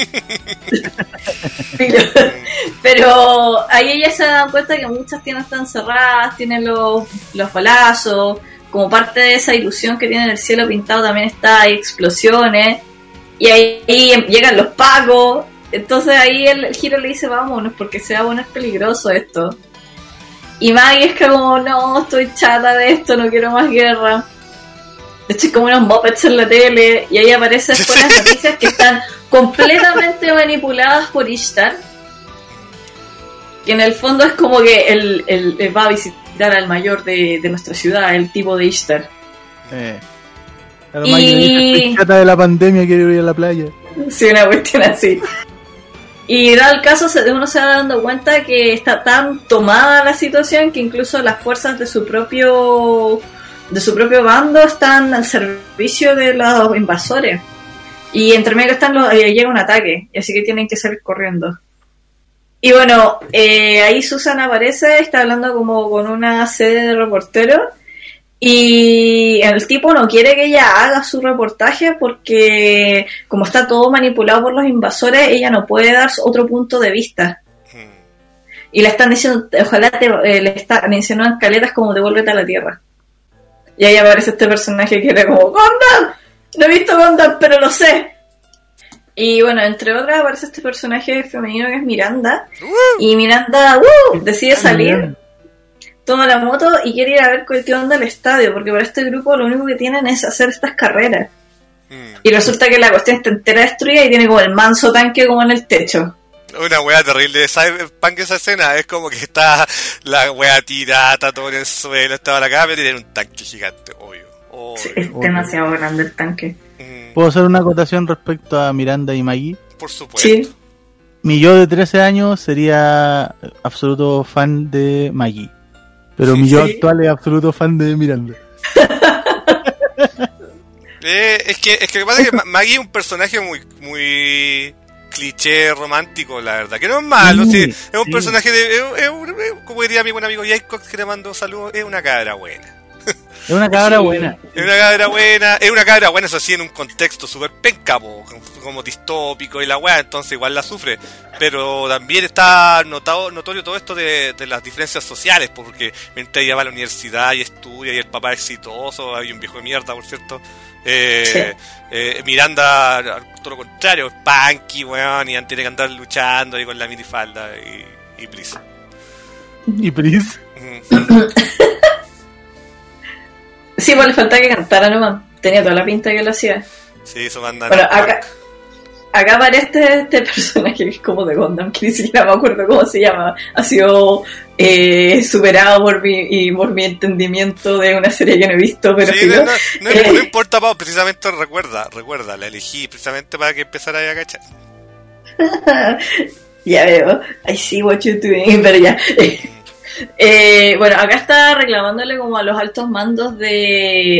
Pero ahí ella se da cuenta que muchas tiendas están cerradas, tienen los balazos, como parte de esa ilusión que tiene el cielo pintado también hay explosiones, y ahí llegan los pacos. Entonces ahí el Hiro le dice vámonos porque se va a poner peligroso esto. Y Maggie es que como no, estoy chata de esto, no quiero más guerra. De hecho hay como unos mopeds en la tele y ahí aparece después las noticias que están completamente manipuladas por Ishtar, que en el fondo es como que él va a visitar al mayor de nuestra ciudad, el tipo de Ishtar. Claro, Estoy chata de la pandemia, quiero ir a la playa. Sí, una cuestión así. Y da el caso, uno se va dando cuenta que está tan tomada la situación que incluso las fuerzas de su propio bando están al servicio de los invasores. Y entre medio llega un ataque, así que tienen que salir corriendo. Y bueno, ahí Susan aparece, está hablando como con una sede de reporteros. Y el tipo no quiere que ella haga su reportaje porque como está todo manipulado por los invasores, ella no puede dar otro punto de vista. Y le están diciendo, ojalá le están mencionando caletas como devuélvete a la tierra. Y ahí aparece este personaje que era como ¡Gundam! No he visto Gundam, pero lo sé. Y bueno, entre otras aparece este personaje femenino que es Miranda. Y Miranda decide salir, toma la moto y quiere ir a ver qué onda el estadio, porque para este grupo lo único que tienen es hacer estas carreras. Y resulta que la cuestión está entera destruida y tiene como el manso tanque como en el techo. Una wea terrible de Cyberpunk esa escena. Es como que está la wea tirada, está todo en el suelo, estaba acá, pero tiene un tanque gigante, obvio. Sí, es demasiado grande el tanque. ¿Puedo hacer una acotación respecto a Miranda y Maggie? Por supuesto. Sí. Mi yo de 13 años sería absoluto fan de Maggie, pero mi yo actual es absoluto fan de Miranda. Es que lo que pasa es que Maggie es un personaje muy cliché romántico, la verdad, que no es malo, sí, es un personaje como diría mi buen amigo Jacob, que le mando saludos, es una cabra buena. Es una cabra buena. Es una cabra buena, eso sí, en un contexto súper penca, como distópico y la weá, entonces igual la sufre. Pero también está notorio todo esto de las diferencias sociales, porque mientras ella va a la universidad y estudia y el papá es exitoso, hay un viejo de mierda, por cierto. Miranda, todo lo contrario, es punky, weón, y tiene que andar luchando ahí con la minifalda y Pris. ¿Y Pris? Sí, pues le faltaba que cantara nomás. Tenía toda la pinta que lo hacía. Sí, eso manda. Bueno, acá acá aparece este personaje que es como de Gundam, que ni siquiera me acuerdo cómo se llama. Ha sido superado por mi entendimiento de una serie que no he visto, pero sí, no importa, Pau, precisamente recuerda, la elegí precisamente para que empezara a cachar. Ya veo, I see what you're doing, pero ya. Bueno, acá está reclamándole como a los altos mandos de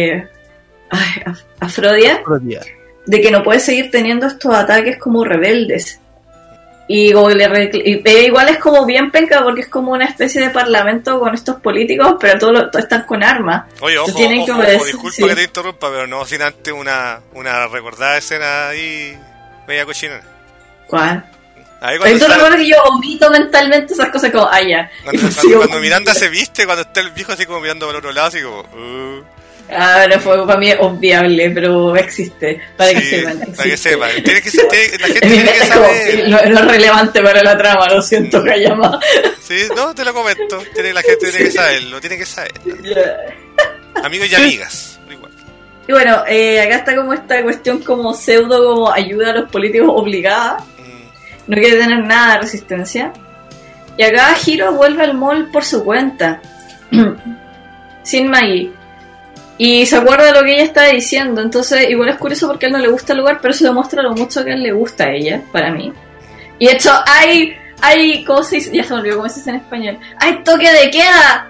Afrodia, de que no puede seguir teniendo estos ataques como rebeldes. Y como igual es como bien penca porque es como una especie de parlamento con estos políticos, pero todos están con armas. Oye, ojo, disculpa sí, que te interrumpa, pero no sin antes una recordada escena ahí media cochina. ¿Cuál? Tú recuerdas que yo omito mentalmente esas cosas como, ya. Cuando Miranda se viste, cuando está el viejo así como mirando para el otro lado, así como... Ahora fue para mí es obviable, pero existe, para que sepan. Para que sepan. La gente tiene que saber. No es relevante para la trama, lo siento, Kayama. Sí, no, te lo comento. La gente tiene que saberlo, tiene que saberlo. Amigos y amigas, igual. Y bueno, acá está como esta cuestión como pseudo, como ayuda a los políticos obligada. No quiere tener nada de resistencia. Y acá Hiro vuelve al mall por su cuenta. Sin Magi. Y se acuerda de lo que ella estaba diciendo. Entonces igual es curioso porque a él no le gusta el lugar, pero eso demuestra lo mucho que a él le gusta a ella, para mí. Y de hecho hay ¿cómo se dice? Ya se me olvidó cómo se dice en español. ¡Hay toque de queda!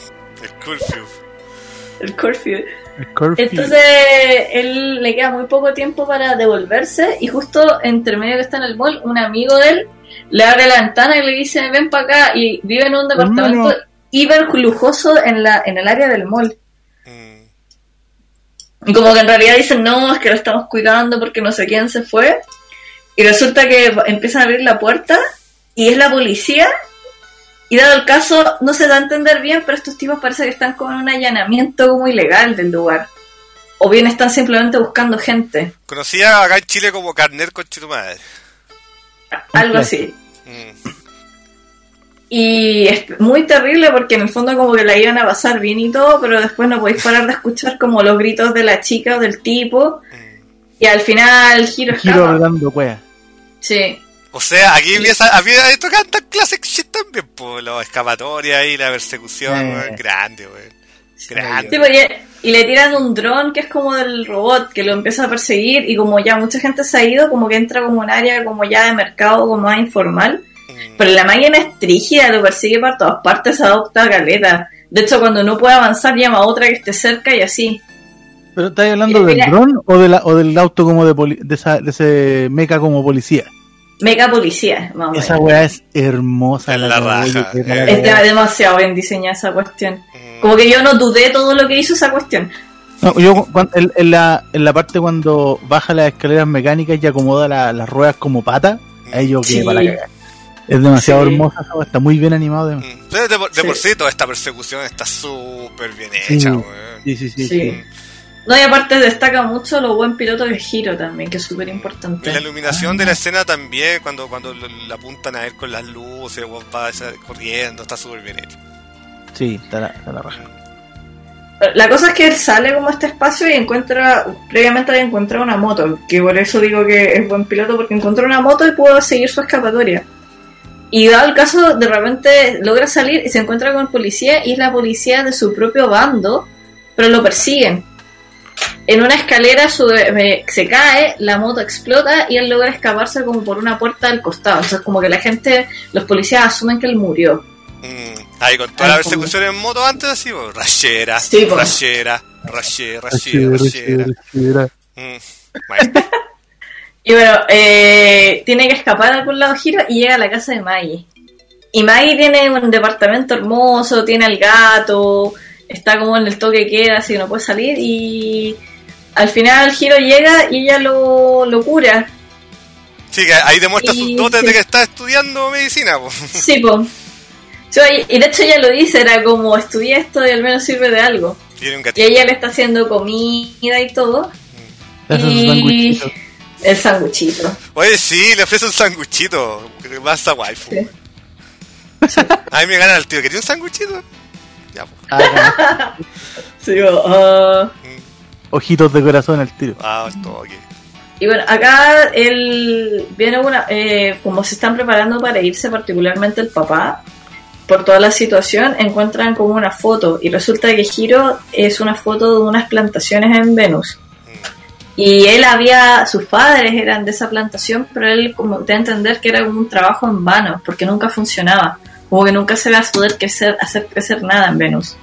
El curfew. Entonces él le queda muy poco tiempo para devolverse. Y justo entre medio que está en el mall, un amigo de él le abre la ventana y le dice: ven para acá. Y vive en un departamento hiper lujoso en el área del mall. Y como que en realidad dicen, no, es que lo estamos cuidando porque no sé quién se fue. Y resulta que empiezan a abrir la puerta y es la policía. Y dado el caso, no se da a entender bien, pero estos tipos parece que están con un allanamiento como ilegal del lugar. O bien están simplemente buscando gente. Conocía acá en Chile como carnet con tu madre. Algo así. Y es muy terrible porque en el fondo como que la iban a pasar bien y todo, pero después no podéis parar de escuchar como los gritos de la chica o del tipo. Y al final Hiro escapa. Hablando, pues. Sí. O sea, aquí empieza esto canta classic shit también, por la escapatoria y la persecución, grande, güey. Grande. Sí, pues, y le tiran un dron que es como del robot, que lo empieza a perseguir, y como ya mucha gente se ha ido, como que entra como un área como ya de mercado, como más informal. Pero la máquina es trígida, lo persigue por todas partes, se adopta a caleta. De hecho, cuando no puede avanzar, llama a otra que esté cerca y así. ¿Pero estás hablando del dron o del auto como de ese mecha como policía? Mecha policía, más o menos. Esa weá es hermosa. La raja. Está demasiado bien diseñada esa cuestión. Como que yo no dudé todo lo que hizo esa cuestión. No, yo en la parte cuando baja las escaleras mecánicas y acomoda las ruedas como pata, ahí yo quedé para la cagada. Es demasiado hermosa, está muy bien animado. De por sí, toda esta persecución está súper bien hecha, güey. Sí. No, y aparte destaca mucho lo buen piloto de Hiro también, que es súper importante. Y la iluminación de la escena también, cuando la apuntan a él con las luces, va corriendo, está súper bien hecho. Sí, está la raja. La cosa es que él sale como a este espacio y previamente había encontrado una moto, que por eso digo que es buen piloto, porque encontró una moto y pudo seguir su escapatoria. Y dado el caso, de repente logra salir y se encuentra con el policía, y es la policía de su propio bando, pero lo persiguen. En una escalera se cae, la moto explota y él logra escaparse como por una puerta del costado. Entonces como que los policías asumen que él murió. Ahí con toda la persecución en moto antes así, rayera, sí, rayera. Y bueno, tiene que escapar a algún lado Hiro y llega a la casa de Magi. Y Magi tiene un departamento hermoso, tiene al gato, está como en el toque queda, así que no puede salir. Y al final Hiro llega y ella lo cura. Sí, que ahí demuestra sus dotes de que está estudiando medicina, po. Sí, po. Y de hecho ella lo dice, era como estudié esto y al menos sirve de algo. Y ella le está haciendo comida y todo. Y el sanguchito. Oye, sí, le ofrece un sanguchito. Más a waifu. Sí. A mí me gana el tío. ¿Quería un sanguchito? Ya, pues. Sí, Ojitos de corazón al tiro. Todo aquí. Y bueno, acá él viene como se están preparando para irse, particularmente el papá, por toda la situación, encuentran como una foto y resulta que Hiro es una foto de unas plantaciones en Venus. Y sus padres eran de esa plantación, pero él como te da a entender que era como un trabajo en vano, porque nunca funcionaba, como que nunca se va a poder hacer crecer nada en Venus.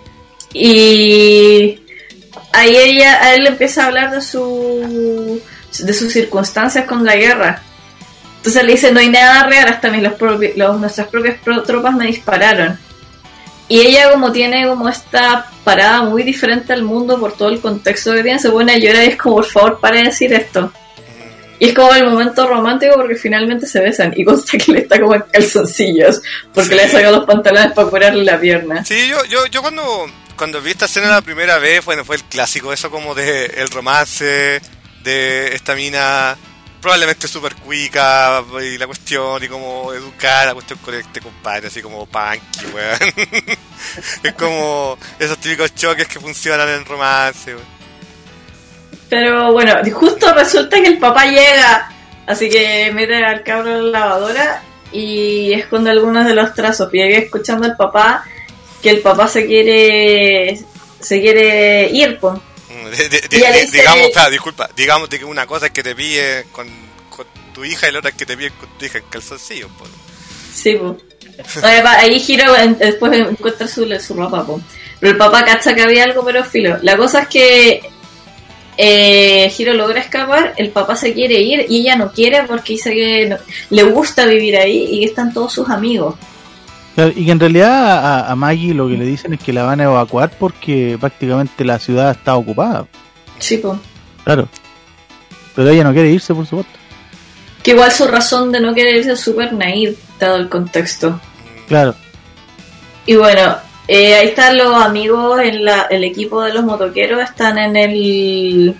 Y ahí a él empieza a hablar de sus circunstancias con la guerra. Entonces le dice, no hay nada real, hasta nuestras propias tropas me dispararon. Y ella como tiene como esta parada muy diferente al mundo por todo el contexto que tiene, se pone a llorar y es como, por favor, para de decir esto. Y es como el momento romántico porque finalmente se besan y consta que le está como en calzoncillos porque le ha sacado los pantalones para curarle la pierna. Sí, yo cuando vi esta escena la primera vez, bueno, fue el clásico, eso como de el romance de esta mina probablemente super cuica y la cuestión y como educar la cuestión con este compadre así como punky, weón. Es como esos típicos choques que funcionan en romance, weón. Pero bueno, justo resulta que el papá llega, así que mete al cabro en la lavadora y esconde algunos de los trazos. Y ahí escuchando al papá que el papá se quiere ir, pues. Digamos, claro, disculpa, digamos que una cosa es que te pille con tu hija y la otra es que te pille con tu hija en calzoncillos, pues. Sí, pues. Ahí Hiro después encuentra su ropa, pues. Pero el papá cacha que había algo, pero filo. La cosa es que Hiro logra escapar, el papá se quiere ir y ella no quiere porque dice que no, le gusta vivir ahí y que están todos sus amigos. Y que en realidad a Maggie lo que le dicen es que la van a evacuar porque prácticamente la ciudad está ocupada. Sí, pues. Claro. Pero ella no quiere irse, por supuesto. Que igual su razón de no querer irse es súper naive, dado el contexto. Claro. Y bueno, ahí están los amigos, el equipo de los motoqueros están en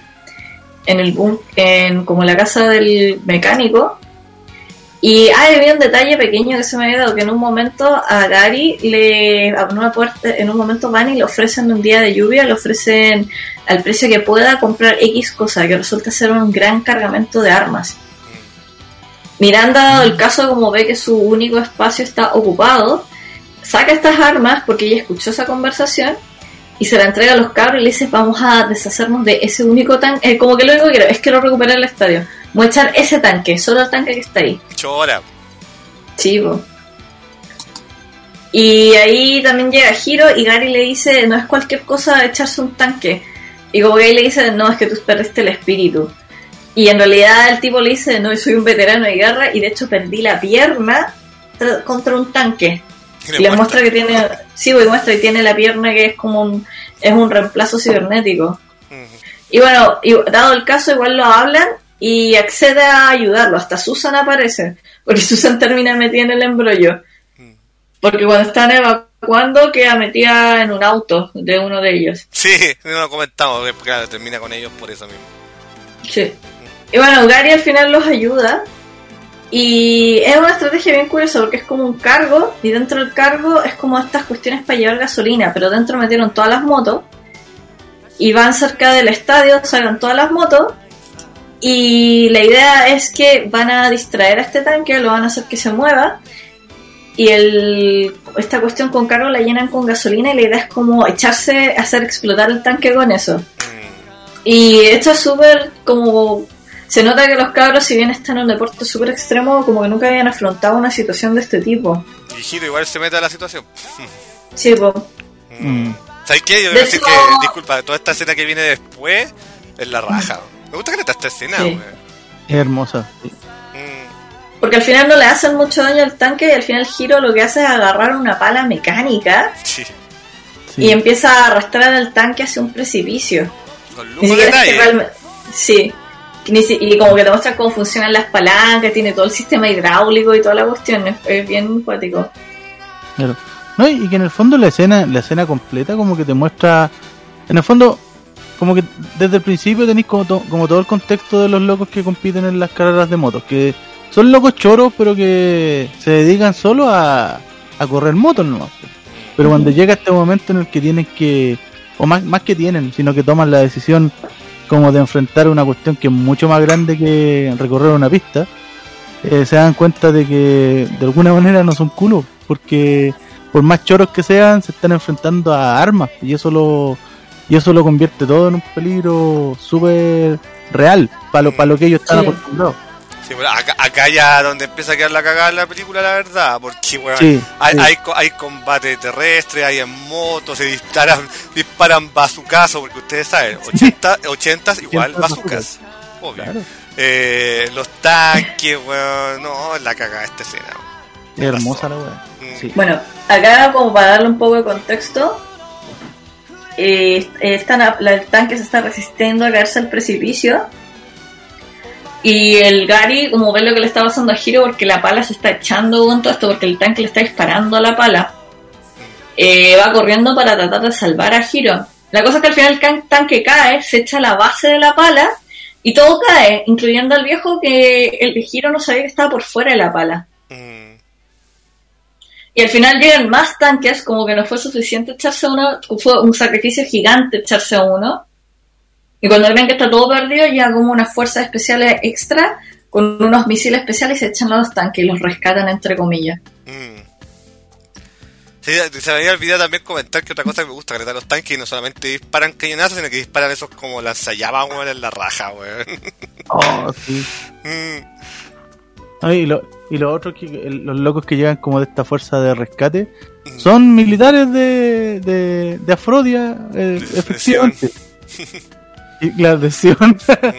como la casa del mecánico. Y había un detalle pequeño que se me había dado, que en un momento a Gary abre una puerta, en un momento van y le ofrecen un día de lluvia, le ofrecen al precio que pueda comprar X cosa, que resulta ser un gran cargamento de armas. Miranda, dado el caso, como ve que su único espacio está ocupado, saca estas armas porque ella escuchó esa conversación y se la entrega a los cabros y le dice, vamos a deshacernos de ese único tanque, como que lo único que quiero es que lo recupere el estadio. Voy a echar ese tanque, solo el tanque que está ahí. Chora. Chivo. Y ahí también llega Hiro y Gary le dice, no es cualquier cosa echarse un tanque. Y como que ahí le dice, no, es que tú perdiste el espíritu. Y en realidad el tipo le dice, no, soy un veterano de guerra y de hecho perdí la pierna contra un tanque. Y le muestra que tiene, sí, pues muestra que tiene la pierna que es como un reemplazo cibernético. Y bueno, dado el caso igual lo hablan y accede a ayudarlo, hasta Susan aparece, porque Susan termina metida en el embrollo, porque cuando están evacuando queda metida en un auto de uno de ellos. Sí, no lo comentamos, claro, termina con ellos por eso mismo. Sí. Y bueno, Gary al final los ayuda, y es una estrategia bien curiosa, porque es como un cargo, y dentro del cargo es como estas cuestiones para llevar gasolina, pero dentro metieron todas las motos, y van cerca del estadio, salgan todas las motos, y la idea es que van a distraer a este tanque, lo van a hacer que se mueva, y esta cuestión con cargo la llenan con gasolina y la idea es como hacer explotar el tanque con eso. Y esto es súper como... Se nota que los cabros, si bien están en un deporte súper extremo, como que nunca habían afrontado una situación de este tipo. Y Hiro igual se mete a la situación. Sí, pues. ¿Sabes qué? Yo voy a decir que, disculpa, toda esta escena que viene después es la raja. Me gusta que le está esta escena, sí. Güey. Es hermosa, sí. Porque al final no le hacen mucho daño al tanque y al final Hiro lo que hace es agarrar una pala mecánica y empieza a arrastrar al tanque hacia un precipicio. Con lujo de detalle. Sí. Y como que te muestran cómo funcionan las palancas, tiene todo el sistema hidráulico y toda la cuestión, es bien cuático. Claro. No, y que en el fondo la escena completa como que te muestra, en el fondo, como que desde el principio tenéis como todo el contexto de los locos que compiten en las carreras de motos, que son locos choros pero que se dedican solo a correr motos nomás. Pero cuando llega este momento en el que tienen que, o más que tienen, sino que toman la decisión como de enfrentar una cuestión que es mucho más grande que recorrer una pista, se dan cuenta de que de alguna manera no son culos, porque por más choros que sean, se están enfrentando a armas, y eso lo convierte todo en un peligro súper real para lo que ellos están acostumbrados. Sí, bueno, acá ya donde empieza a quedar la cagada en la película, la verdad, porque bueno, hay combate terrestre, hay en motos, se disparan bazucazos, porque ustedes saben, 80 igual bazucas, obvio. Claro. Los tanques, weón, no, la cagada esta escena. Es hermosa la weón. Sí. Bueno, acá como para darle un poco de contexto, el tanque se está resistiendo a caerse al precipicio. Y el Gary, como ve lo que le está pasando a Hiro, porque la pala se está echando con todo esto, porque el tanque le está disparando a la pala, va corriendo para tratar de salvar a Hiro. La cosa es que al final el tanque cae, se echa la base de la pala y todo cae, incluyendo al viejo, que el Hiro no sabía que estaba por fuera de la pala. Y al final llegan más tanques, como que no fue suficiente echarse uno, fue un sacrificio gigante echarse uno. Y cuando ven que está todo perdido, llega como unas fuerzas especiales extra con unos misiles especiales y se echan a los tanques y los rescatan, entre comillas. Sí, se me había olvidado también comentar que otra cosa que me gusta, que los tanques no solamente disparan cañonazos, sino que disparan esos como lanzallamas, weón, en la raja, weón. Oh, sí. Y lo otro que los locos que llegan como de esta fuerza de rescate son militares de Afrodia, efectivamente. Y la adhesión.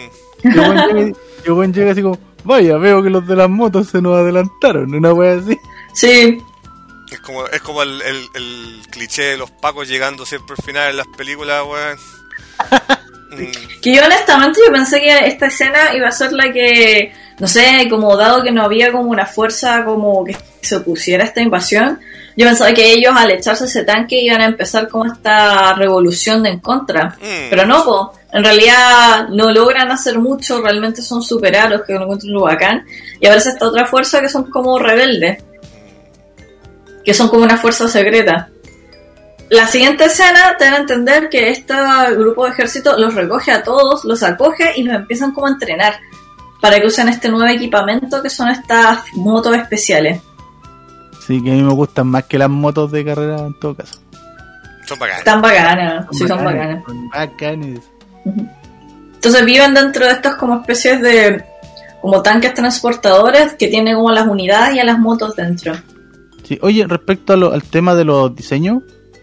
Y buen llega así como, vaya, veo que los de las motos se nos adelantaron, una wea así. Sí. Es como el cliché de los pacos llegando siempre al final en las películas, weón. Que yo honestamente pensé que esta escena iba a ser la que, no sé, como dado que no había como una fuerza como que se opusiera a esta invasión, yo pensaba que ellos al echarse ese tanque iban a empezar como esta revolución de en contra. Pero no, po. En realidad no logran hacer mucho, realmente son superaros que no encuentran lo bacán. Y aparece esta otra fuerza que son como rebeldes, que son como una fuerza secreta. La siguiente escena te dan a entender que este grupo de ejército los recoge a todos, los acoge y los empiezan como a entrenar para que usen este nuevo equipamiento que son estas motos especiales. Sí, que a mí me gustan más que las motos de carrera en todo caso. Son bacanas. Están bacanas, sí, son bacanas. Son bacanas. Entonces viven dentro de estas como especies de como tanques transportadores que tienen como las unidades y a las motos dentro. Sí, oye, respecto al tema de los diseños,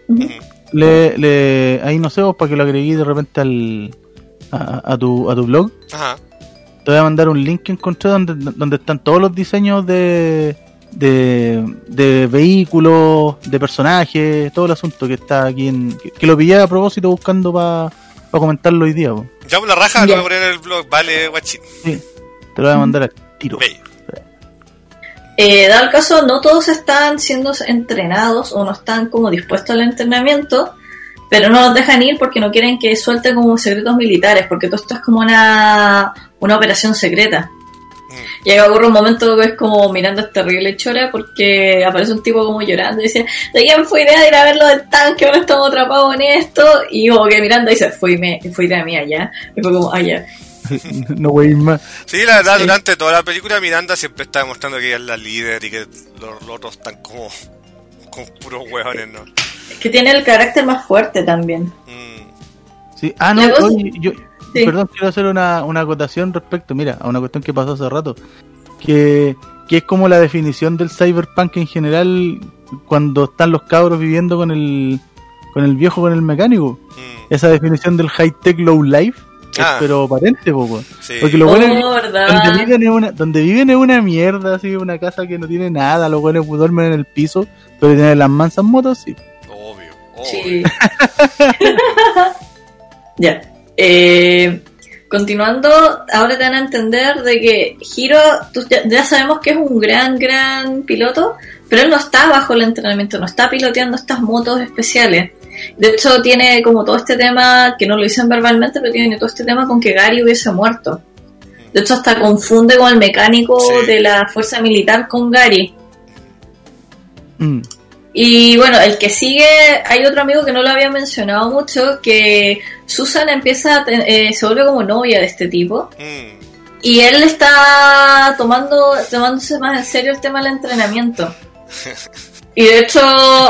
ahí no sé, vos, para que lo agregué de repente a tu blog. Ajá. Te voy a mandar un link que encontré donde están todos los diseños de vehículos, de personajes, todo el asunto que está aquí que lo pillé a propósito buscando para comentarlo hoy día. Ya una raja, lo voy a poner en el blog, vale, guachín. Sí, te lo voy a mandar al tiro. Dado el caso, no todos están siendo entrenados o no están como dispuestos al entrenamiento, pero no los dejan ir porque no quieren que suelten como secretos militares, porque todo esto es como una operación secreta. Y ahí ocurre un momento que es como mirando esta terrible chora porque aparece un tipo como llorando y dice, ¿de quién fue idea de ir a ver lo del tanque? Ahora estamos atrapados en esto. Y como que mirando dice, fue idea mía ya. Y fue como, ya. No voy a ir más. Sí, la verdad, durante toda la película Miranda siempre está demostrando que ella es la líder y que los otros están como puros huevones, ¿no? Es que tiene el carácter más fuerte también. Sí, no, oye, yo... Sí. Perdón, quiero hacer una acotación respecto, mira, a una cuestión que pasó hace rato, que es como la definición del cyberpunk en general cuando están los cabros viviendo con el viejo, con el mecánico. Esa definición del high-tech low-life, pero patente, poco. Sí. Porque lo bueno donde viven es una mierda, así, una casa que no tiene nada, los buenos duermen en el piso, pero tienen las mansas motos, sí. Obvio. Sí. Ya. Continuando, ahora te van a entender de que Hiro, ya sabemos que es un gran piloto, pero él no está bajo el entrenamiento, no está piloteando estas motos especiales. De hecho tiene como todo este tema, que no lo dicen verbalmente, pero tiene todo este tema con que Gary hubiese muerto. De hecho hasta confunde con el mecánico de la fuerza militar con Gary. Y bueno, el que sigue, hay otro amigo que no lo había mencionado mucho, que Susan empieza se vuelve como novia de este tipo. Y él está tomándose más en serio el tema del entrenamiento. Y de hecho,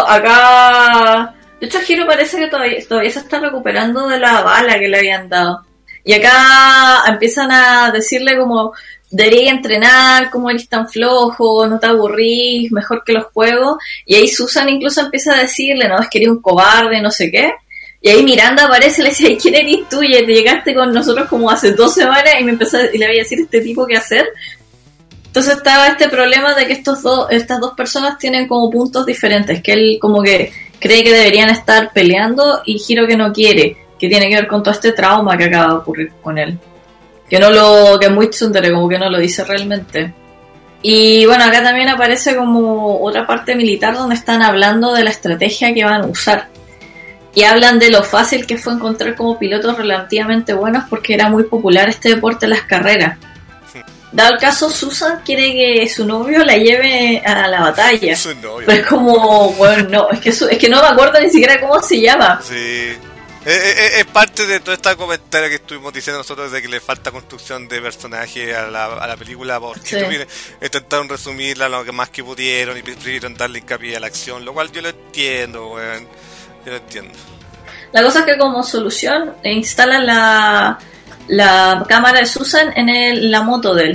Hiro parece que todavía se está recuperando de la bala que le habían dado. Y acá empiezan a decirle como, debería entrenar, como eres tan flojo, no te aburrís, mejor que los juegos. Y ahí Susan incluso empieza a decirle, no, es que eres un cobarde, no sé qué. Y ahí Miranda aparece y le dice, ¿quién eres tú? Y te llegaste con nosotros como hace 2 semanas y le voy a decir este tipo qué hacer. Entonces estaba este problema de que estas dos personas tienen como puntos diferentes, que él como que cree que deberían estar peleando y Hiro que no quiere, que tiene que ver con todo este trauma que acaba de ocurrir con él. Que es muy tsundere, como que no lo dice realmente. Y bueno, acá también aparece como otra parte militar donde están hablando de la estrategia que van a usar. Y hablan de lo fácil que fue encontrar como pilotos relativamente buenos porque era muy popular este deporte en las carreras. Dado el caso, Susan quiere que su novio la lleve a la batalla. Su novio. Pero es como, bueno, no, es que no me acuerdo ni siquiera cómo se llama. Sí. Es parte de todo este comentario que estuvimos diciendo nosotros de que le falta construcción de personaje a la película, porque intentaron resumirla lo que más que pudieron y prefirieron darle hincapié a la acción, lo cual yo lo entiendo, weón. Yo lo entiendo. La cosa es que como solución instalan la cámara de Susan en la moto de él.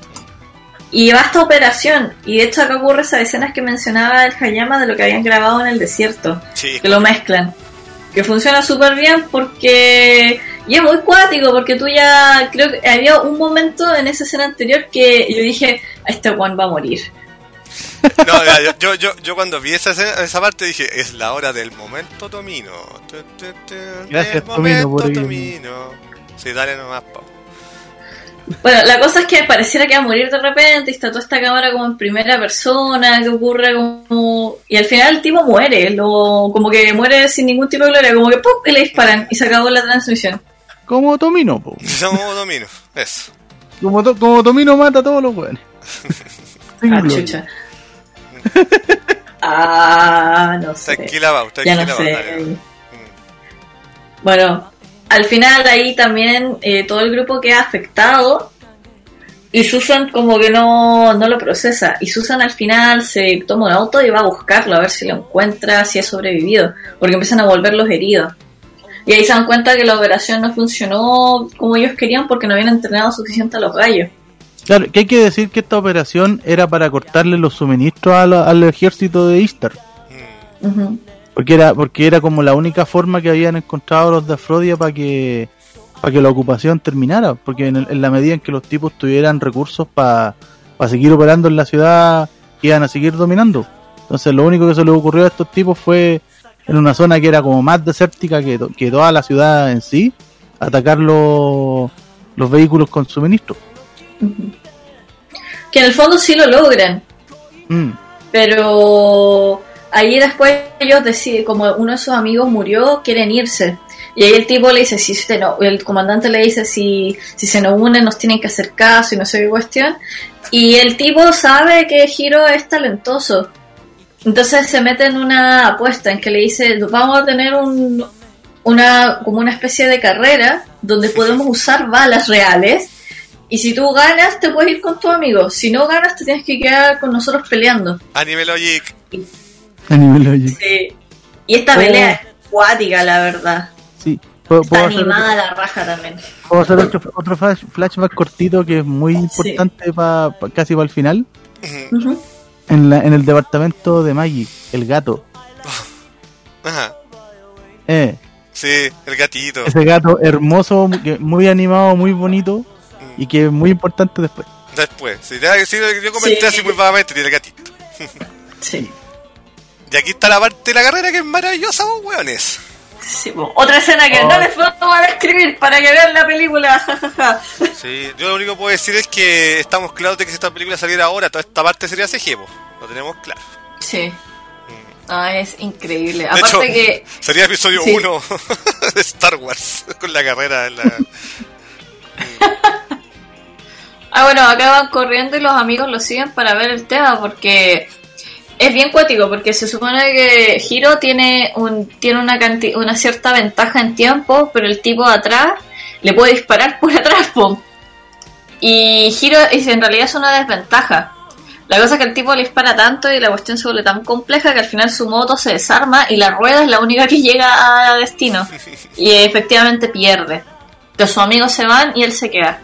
Y va esta operación. Y de hecho acá ocurre esas escenas que mencionaba el Hayama de lo que habían grabado en el desierto. Sí. Que lo mezclan. Que funciona súper bien porque... Y es muy cuático porque tú ya... Creo que había un momento en esa escena anterior que yo dije, este Juan va a morir. No, yo cuando vi esa parte dije, es la hora del momento Tomino. Gracias Tomino por Tomino. Sí, dale nomás, Pau. Bueno, la cosa es que pareciera que va a morir de repente y está toda esta cámara como en primera persona, que ocurre como... Y al final el tipo muere, como que muere sin ningún tipo de gloria, como que ¡pum! Y le disparan y se acabó la transmisión. Como Tomino, po. Como Tomino, eso. Como Tomino mata a todos los buenos. Chucha. No sé. Tranquila, Pau, ya no sé. Bueno, al final ahí también todo el grupo queda afectado y Susan como que no lo procesa. Y Susan al final se toma un auto y va a buscarlo a ver si lo encuentra, si ha sobrevivido, porque empiezan a volver los heridos. Y ahí se dan cuenta que la operación no funcionó como ellos querían porque no habían entrenado suficiente a los gallos. Claro, que hay que decir que esta operación era para cortarle los suministros al ejército de Istar. Uh-huh. Porque era como la única forma que habían encontrado los de Afrodia para que la ocupación terminara. Porque en la medida en que los tipos tuvieran recursos para seguir operando en la ciudad, iban a seguir dominando. Entonces lo único que se les ocurrió a estos tipos fue, en una zona que era como más desértica que toda la ciudad en sí, atacar los vehículos con suministros. Uh-huh. Que en el fondo sí lo logran. Pero... Ahí después ellos deciden, como uno de sus amigos murió, quieren irse. Y ahí el tipo le dice, el comandante le dice, si se nos unen nos tienen que hacer caso y no sé qué cuestión. Y el tipo sabe que Hiro es talentoso. Entonces se mete en una apuesta en que le dice, vamos a tener como una especie de carrera donde podemos usar balas reales. Y si tú ganas, te puedes ir con tu amigo. Si no ganas, te tienes que quedar con nosotros peleando. Anime Logic. Sí. Y esta pelea es cuática, la verdad. Sí. Está animada la raja también. Puedo hacer otro flashback cortito que es muy importante casi para el final. Uh-huh. En el departamento de Maggie, el gato. Ajá. Sí, el gatito. Ese gato hermoso, muy animado, muy bonito y que es muy importante después. Sí, yo comenté así muy vagamente, tiene el gatito. Sí. Y aquí está la parte de la carrera que es maravillosa, vos hueones. Sí, otra escena que no les puedo a describir para que vean la película. Sí, yo lo único que puedo decir es que estamos claros de que si esta película saliera ahora, toda esta parte sería CG, lo tenemos claro. Sí. Es increíble. De Aparte hecho, que sería episodio 1 de Star Wars con la carrera. Bueno, acá van corriendo y los amigos lo siguen para ver el tema porque Es bien cuático porque se supone que Hiro tiene una cierta ventaja en tiempo, pero el tipo de atrás le puede disparar por atrás, po. Y Hiro en realidad es una desventaja. La cosa es que el tipo le dispara tanto y la cuestión se vuelve tan compleja que al final su moto se desarma y la rueda es la única que llega a destino. Y efectivamente pierde. Que sus amigos se van y él se queda.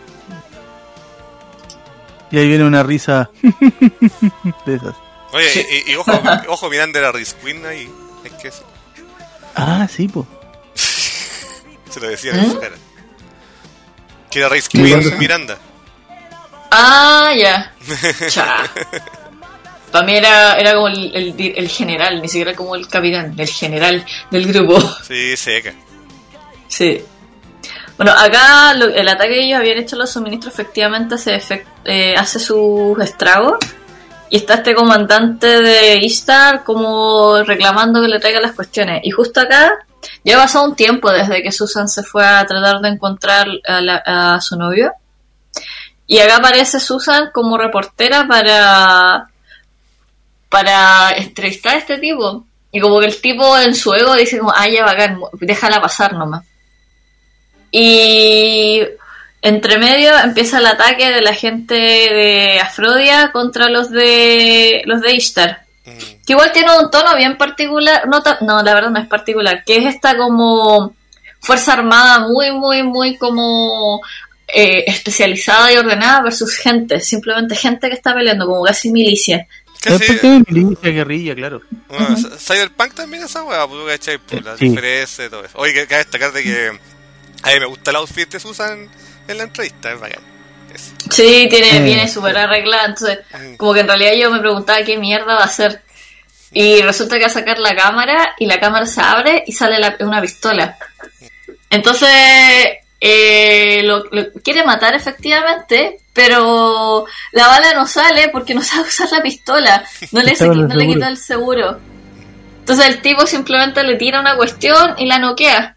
Y ahí viene una risa de esas. Oye, Sí. y ojo, Miranda era Reese Queen ahí. Es que eso. Ah, sí, po. Se lo decía en su cara. Que era Reese Queen Miranda. Ah, ya. Cha. Para mí era como el general, ni siquiera como el capitán, el general del grupo. Sí, seca. Sí. Bueno, acá el ataque que ellos habían hecho a los suministros efectivamente hace sus estragos. Y está este comandante de Ishtar como reclamando que le traiga las cuestiones. Y justo acá ya ha pasado un tiempo desde que Susan se fue a tratar de encontrar a su novio. Y acá aparece Susan como reportera para entrevistar a este tipo. Y como que el tipo en su ego dice como, ya bacán, déjala pasar nomás. Y entre medio empieza el ataque de la gente de Afrodia contra los de Ishtar. Que igual tiene un tono bien particular. No, la verdad no es particular. Que es esta como fuerza armada muy como especializada y ordenada versus simplemente gente que está peleando, como casi milicia. Es porque milicia, guerrilla, claro. Bueno, Cyberpunk también esa hueá, pues, ¿cachai? Pues, las diferencias y todo eso. Oye, que cabe destacar de que a mí me gusta el outfit de Susan en la entrevista, es bacán. Sí, viene súper arreglada, entonces como que en realidad yo me preguntaba qué mierda va a hacer. Y resulta que va a sacar la cámara y la cámara se abre y sale una pistola. Entonces lo quiere matar efectivamente, pero la bala no sale porque no sabe usar la pistola. No le quitó el seguro. Entonces el tipo simplemente le tira una cuestión y la noquea.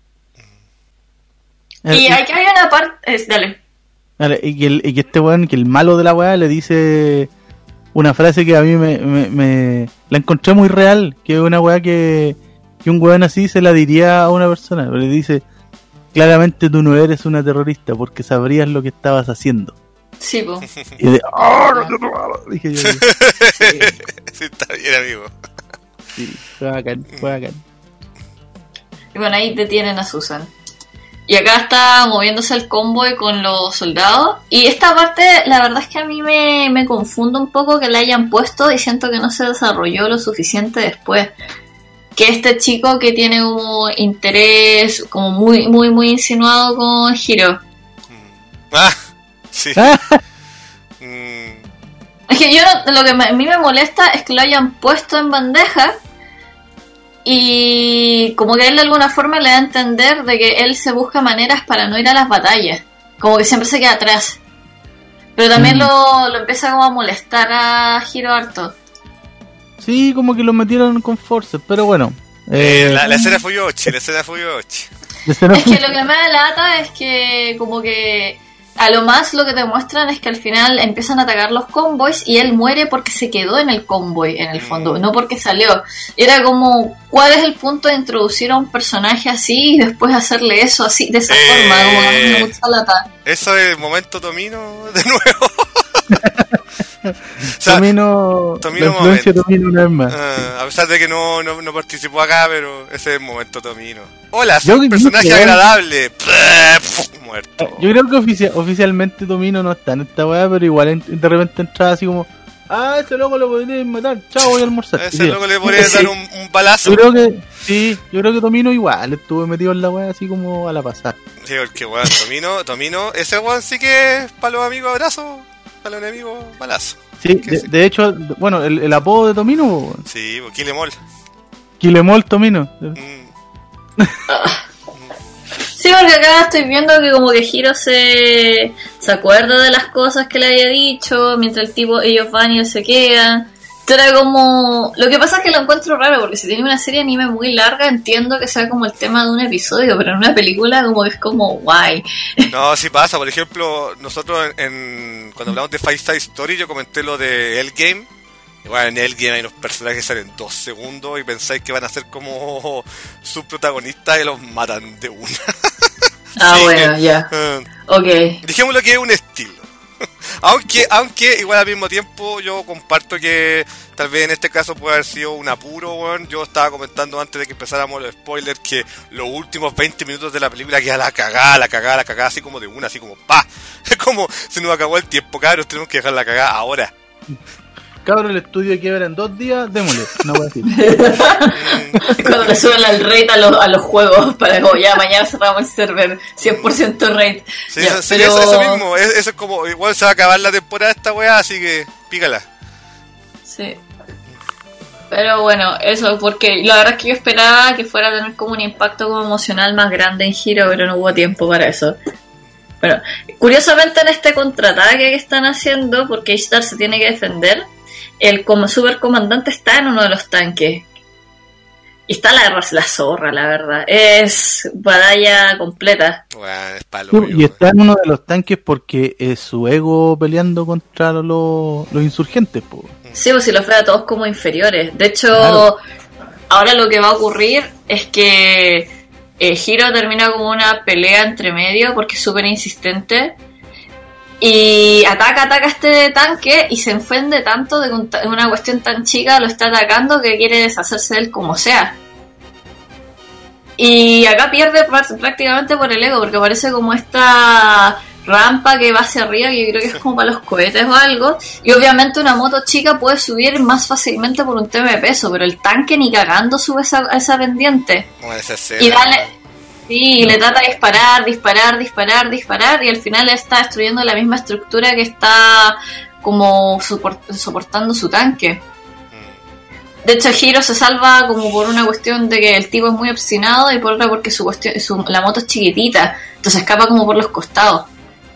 Y aquí hay una parte... Dale. Y que este weón, que el malo de la weá le dice una frase que a mí me la encontré muy real, que es una weá que un weón así se la diría a una persona. Le dice, claramente tú no eres una terrorista porque sabrías lo que estabas haciendo. Sí, po. Y de, dije yo. Sí, está bien, amigo. Sí, fue bacán. Y bueno, ahí detienen a Susan. Y acá está moviéndose el convoy con los soldados. Y esta parte, la verdad es que a mí me confunde un poco que la hayan puesto y siento que no se desarrolló lo suficiente después. Que este chico que tiene como interés como muy insinuado con Hiro. Sí. Es que lo que a mí me molesta es que lo hayan puesto en bandeja. Y como que él de alguna forma le da a entender de que él se busca maneras para no ir a las batallas. Como que siempre se queda atrás. Pero también lo empieza como a molestar a Hiro harto. Sí, como que lo metieron con force, pero bueno. La escena fue Yoshi. Es que lo que me da lata es que como que a lo más lo que te muestran es que al final empiezan a atacar los convoys y él muere porque se quedó en el convoy, en el fondo, no porque salió. Y era como, ¿cuál es el punto de introducir a un personaje así y después hacerle eso así, de esa forma? Como a mí me gusta lata. Eso es momento Tomino de nuevo. O sea, Tomino la influencia de Tomino una vez más. A pesar de que no participó acá, pero ese es el momento Tomino. Hola, soy un personaje agradable. Muerto. Yo creo que oficialmente Tomino no está en esta weá, pero igual de repente entraba así como, ese loco lo podrían matar, chao, voy a almorzar. Ese loco le podría dar un balazo. Yo creo que Tomino igual estuvo metido en la weá así como a la pasada. Sí, porque weón, Tomino, ese weón sí que es para los amigos abrazo, para los enemigos balazo. Sí, de hecho, bueno, el apodo de Tomino. Sí, Kilemol. Kilemol Tomino. Sí, porque acá estoy viendo que como que Hiro se acuerda de las cosas que le había dicho, mientras ellos van y él se queda. Entonces era como... Lo que pasa es que lo encuentro raro, porque si tiene una serie de anime muy larga, entiendo que sea como el tema de un episodio, pero en una película como que es como guay. No, sí pasa. Por ejemplo, nosotros cuando hablamos de Five Star Story, yo comenté lo de El Game, Igual en el game hay unos personajes que salen 2 segundos y pensáis que van a ser como sus protagonistas y los matan de una. Ah, sí, bueno, ya. Ok. Dijémoslo que es un estilo. aunque igual al mismo tiempo yo comparto que tal vez en este caso puede haber sido un apuro, weón. Yo estaba comentando antes de que empezáramos los spoilers que los últimos 20 minutos de la película queda la cagada, así como de una, así como pa. Es como se nos acabó el tiempo, cabros, tenemos que dejar la cagada ahora. Cabros, el estudio quiebra en 2 días, démosle, no voy a decir. Cuando le suben el rate a los juegos, para como ya mañana cerramos el server, 100% rate. Sí, ya, eso mismo, eso es como, igual se va a acabar la temporada de esta weá, así que pícala. Sí. Pero bueno, eso, porque la verdad es que yo esperaba que fuera a tener como un impacto como emocional más grande en Hero, pero no hubo tiempo para eso. Bueno, curiosamente en este contraataque que están haciendo, porque Ishtar se tiene que defender, el como supercomandante está en uno de los tanques. Y está la zorra, la verdad. Es batalla completa. Bueno, es palo, y está en uno de los tanques porque es su ego peleando contra los insurgentes, po. Sí, pues si los ve a todos como inferiores. De hecho, claro, ahora lo que va a ocurrir es que Hiro termina como una pelea entre medio porque es súper insistente. Y ataca este tanque y se ofende tanto de que una cuestión tan chica lo está atacando que quiere deshacerse de él como sea. Y acá pierde prácticamente por el ego, porque parece como esta rampa que va hacia arriba, que yo creo que es como para los cohetes o algo. Y obviamente una moto chica puede subir más fácilmente por un tema de peso, pero el tanque ni cagando sube esa pendiente. Y dale... Sí, y le trata de disparar, y al final está destruyendo la misma estructura que está como soportando su tanque. De hecho, Hiro se salva como por una cuestión de que el tipo es muy obstinado y por otra porque la moto es chiquitita, entonces escapa como por los costados.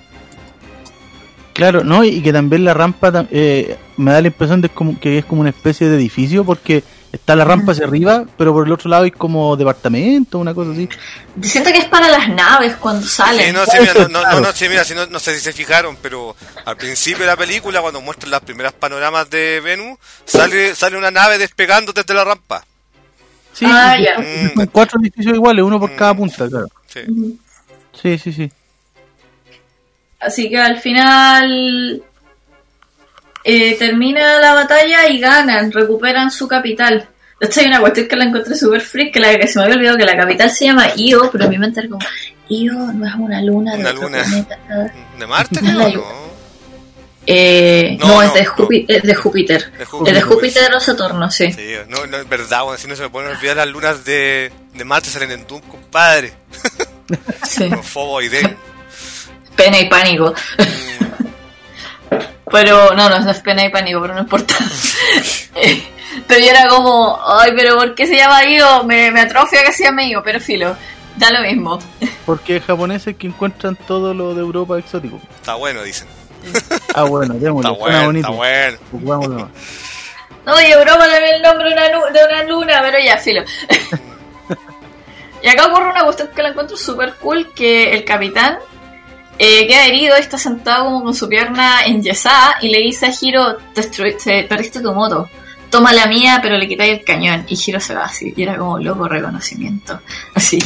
Claro, ¿no? Y que también la rampa me da la impresión de que es como una especie de edificio, porque está la rampa hacia arriba, pero por el otro lado hay como departamento, una cosa así. Siento que es para las naves cuando salen. Sí, no sé si se fijaron, pero al principio de la película, cuando muestran las primeras panoramas de Venus, sale una nave despegando desde la rampa. Sí, ya. Son 4 edificios iguales, uno por cada punta, claro. Sí. Sí. Así que al final termina la batalla y ganan, recuperan su capital. De hecho hay una cuestión que la encontré super freak, que se me había olvidado que la capital se llama Io, pero en mi mente era como, Io no es una luna de otro planeta. ¿De Marte creo o no? No, es de Júpiter. Es de Júpiter o Saturno, sí. Sí, no es verdad, bueno, si no se me pueden olvidar las lunas de Marte salen en Doom, compadre. Sí. Con Fobo y Den. Pena y pánico. Pero no es pena y pánico, pero no importa. Pero yo era como, ay, pero ¿por qué se llama Io? Me atrofia que se llame Io, pero filo, da lo mismo. Porque japoneses que encuentran todo lo de Europa exótico. Está bueno, dicen. Ah, bueno, démosle. Está bueno. No, y Europa le ve el nombre de una luna, pero ya, filo. Y acá ocurre una cuestión que la encuentro súper cool, que el capitán queda herido y está sentado como con su pierna enyesada y le dice a Hiro, perdiste tu moto, toma la mía pero le quitáis el cañón, y Hiro se va así, y era como loco reconocimiento así.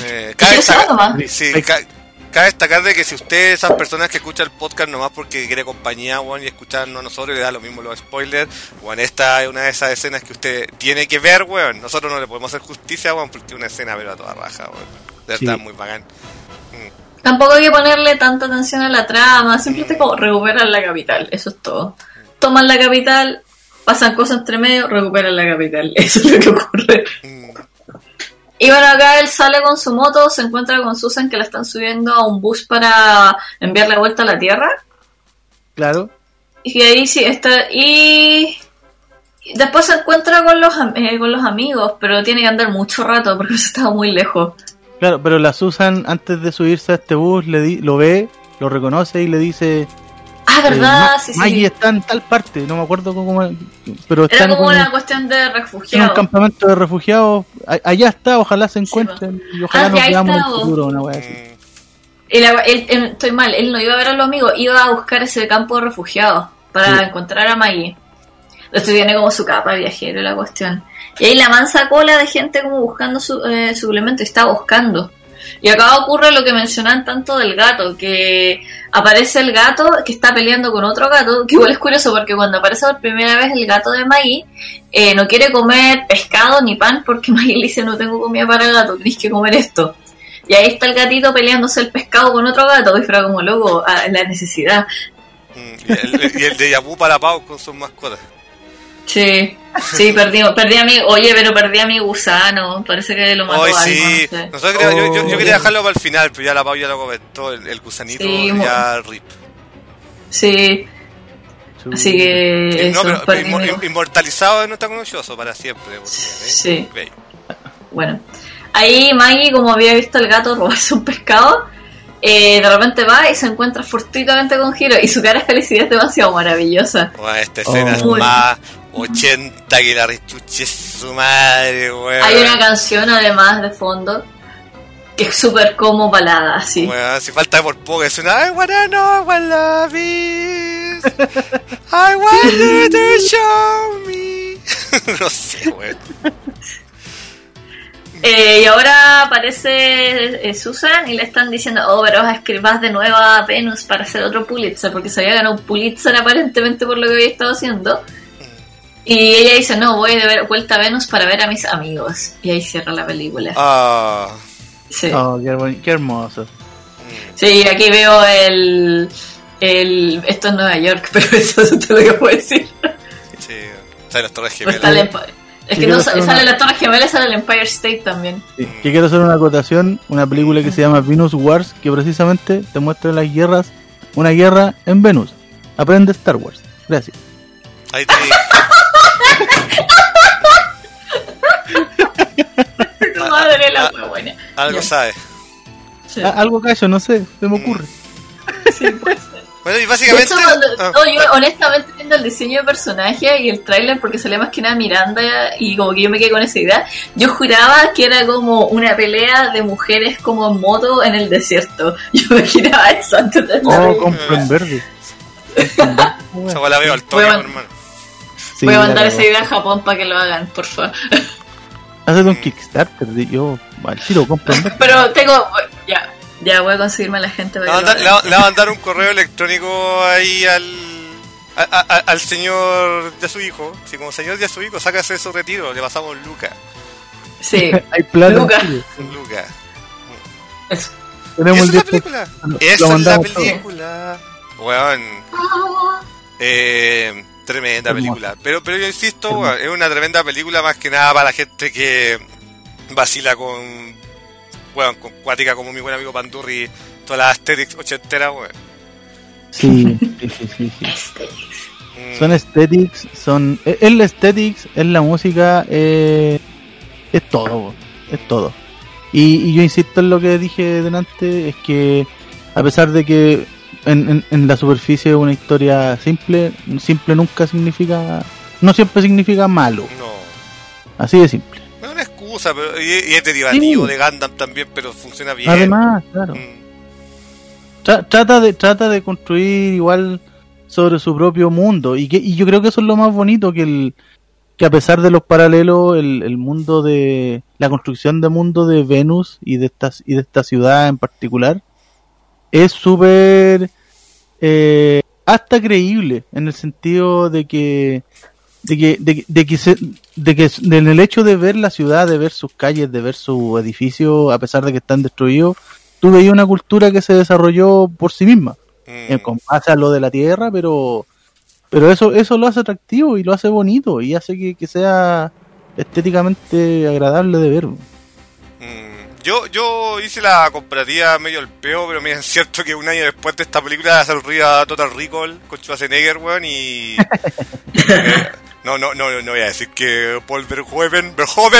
Cabe destacar de que si usted, esas personas que escuchan el podcast nomás porque quiere compañía, bueno, y escucharnos a nosotros, le da lo mismo los spoilers, bueno, esta es una de esas escenas que usted tiene que ver, weón. Nosotros no le podemos hacer justicia, weón, porque es una escena pero a toda raja, weón. De verdad, muy bacán. Tampoco hay que ponerle tanta atención a la trama, simplemente como recuperar la capital, eso es todo. Toman la capital, pasan cosas entre medio, recuperan la capital, eso es lo que ocurre. Y bueno, acá él sale con su moto, se encuentra con Susan, que la están subiendo a un bus para enviarle vuelta a la Tierra. Claro. Y ahí sí está. Y después se encuentra con los amigos, pero tiene que andar mucho rato porque se estaba muy lejos. Claro, pero la Susan, antes de subirse a este bus, lo ve, lo reconoce y le dice... Ah, ¿verdad? Maggie está en tal parte, no me acuerdo cómo... Pero era como una cuestión de refugiados. En un campamento de refugiados. Allá está, ojalá se encuentren. Sí, y ojalá nos veamos en el futuro, una wea así. Estoy mal, él no iba a ver a los amigos, iba a buscar ese campo de refugiados para encontrar a Maggie. Esto tiene como su capa viajero la cuestión. Y ahí la mansa cola de gente como buscando suplemento y está buscando. Y acá ocurre lo que mencionan tanto del gato, que aparece el gato que está peleando con otro gato, que igual es curioso porque cuando aparece por primera vez el gato de Maggie, no quiere comer pescado ni pan porque Maggie le dice no tengo comida para el gato, tenés que comer esto. Y ahí está el gatito peleándose el pescado con otro gato, y fuera como loco, la necesidad. Y el de Yabu para Pau con sus mascotas. Sí, perdí a mi gusano, parece que lo mató Hoy algo, sí, no sé. nosotros yo quería dejarlo para el final, pero ya la Pau ya lo comentó, el gusanito Sí, ya rip. Sí, así que No, eso, pero inmortalizado en nuestra conocioso para siempre. Porque, sí. Bueno, ahí Maggie, como había visto al gato robarse un pescado, de repente va y se encuentra fortuitamente con Hiro, y su cara de felicidad es demasiado maravillosa. Bueno, esta escena es más 80 que la rechuche su madre, weón. Hay una canción además de fondo que es súper como balada, así. Bueno, si falta por poco es una I wanna know what love is, I want you to show me. No sé, weón. Y ahora aparece Susan y le están diciendo, pero vas de nuevo a Venus para hacer otro Pulitzer, porque se había ganado un Pulitzer aparentemente por lo que había estado haciendo. Y ella dice, no, voy de vuelta a Venus para ver a mis amigos. Y ahí cierra la película. Sí. Oh, qué hermoso. Sí, y aquí veo esto es Nueva York, pero eso es todo lo que puedo decir. Sí, sale las Torres Gemelas. Es que no sale la Torre Gemela, sale el Empire State también. Sí, que quiero hacer una acotación, una película que se llama Venus Wars, que precisamente te muestra las guerras, una guerra en Venus. Aprende Star Wars. Gracias. Ahí te digo. Madre la fue buena. Algo sabes. Sí. Algo callo, no sé, se me ocurre. Sí, pues. Bueno, y básicamente... yo honestamente viendo el diseño de personaje y el tráiler, porque salía más que nada Miranda y como que yo me quedé con esa idea, yo juraba que era como una pelea de mujeres como en moto en el desierto. Yo me imaginaba eso antes de compro en verde. Esa la veo al toque, hermano. Sí, voy a mandar esa idea a Japón para que lo hagan, por favor. Hazte un Kickstarter, yo al tiro compro en verde. Pero tengo... Ya voy a conseguirme a la gente para le va a mandar un correo electrónico ahí al señor de su hijo. Si como señor de su hijo, sácase su retiro, le pasamos Luca. Sí, hay plata. Luca. Eso. Tenemos ¿Esa es la película? Esa es la película. Weón. Tremenda película. Pero yo insisto, weón, es una tremenda película más que nada para la gente que vacila con cuática como mi buen amigo Pandurri, todas las aesthetics ochenteras, weón. Sí. Son aesthetics, es la aesthetics, es la música, es todo, es todo. Y yo insisto en lo que dije delante, es que a pesar de que en la superficie una historia simple nunca significa, no siempre significa malo. No. Así de simple. Es una excusa, pero y es derivativo de Gundam también, pero funciona bien. Además, claro. Trata de construir igual sobre su propio mundo, y yo creo que eso es lo más bonito, que a pesar de los paralelos, el mundo de la construcción de mundo de Venus y de esta ciudad en particular es súper hasta creíble, en el sentido de que en el hecho de ver la ciudad, de ver sus calles, de ver su edificio, a pesar de que están destruidos, tú veías una cultura que se desarrolló por sí misma, con base a lo de la tierra, pero eso lo hace atractivo y lo hace bonito y hace que sea estéticamente agradable de ver. Yo hice la comparativa medio al peo, pero mira, es cierto que un año después de esta película saldría Total Recall con Schwarzenegger, weón, y... No voy a decir que Paul Verhoeven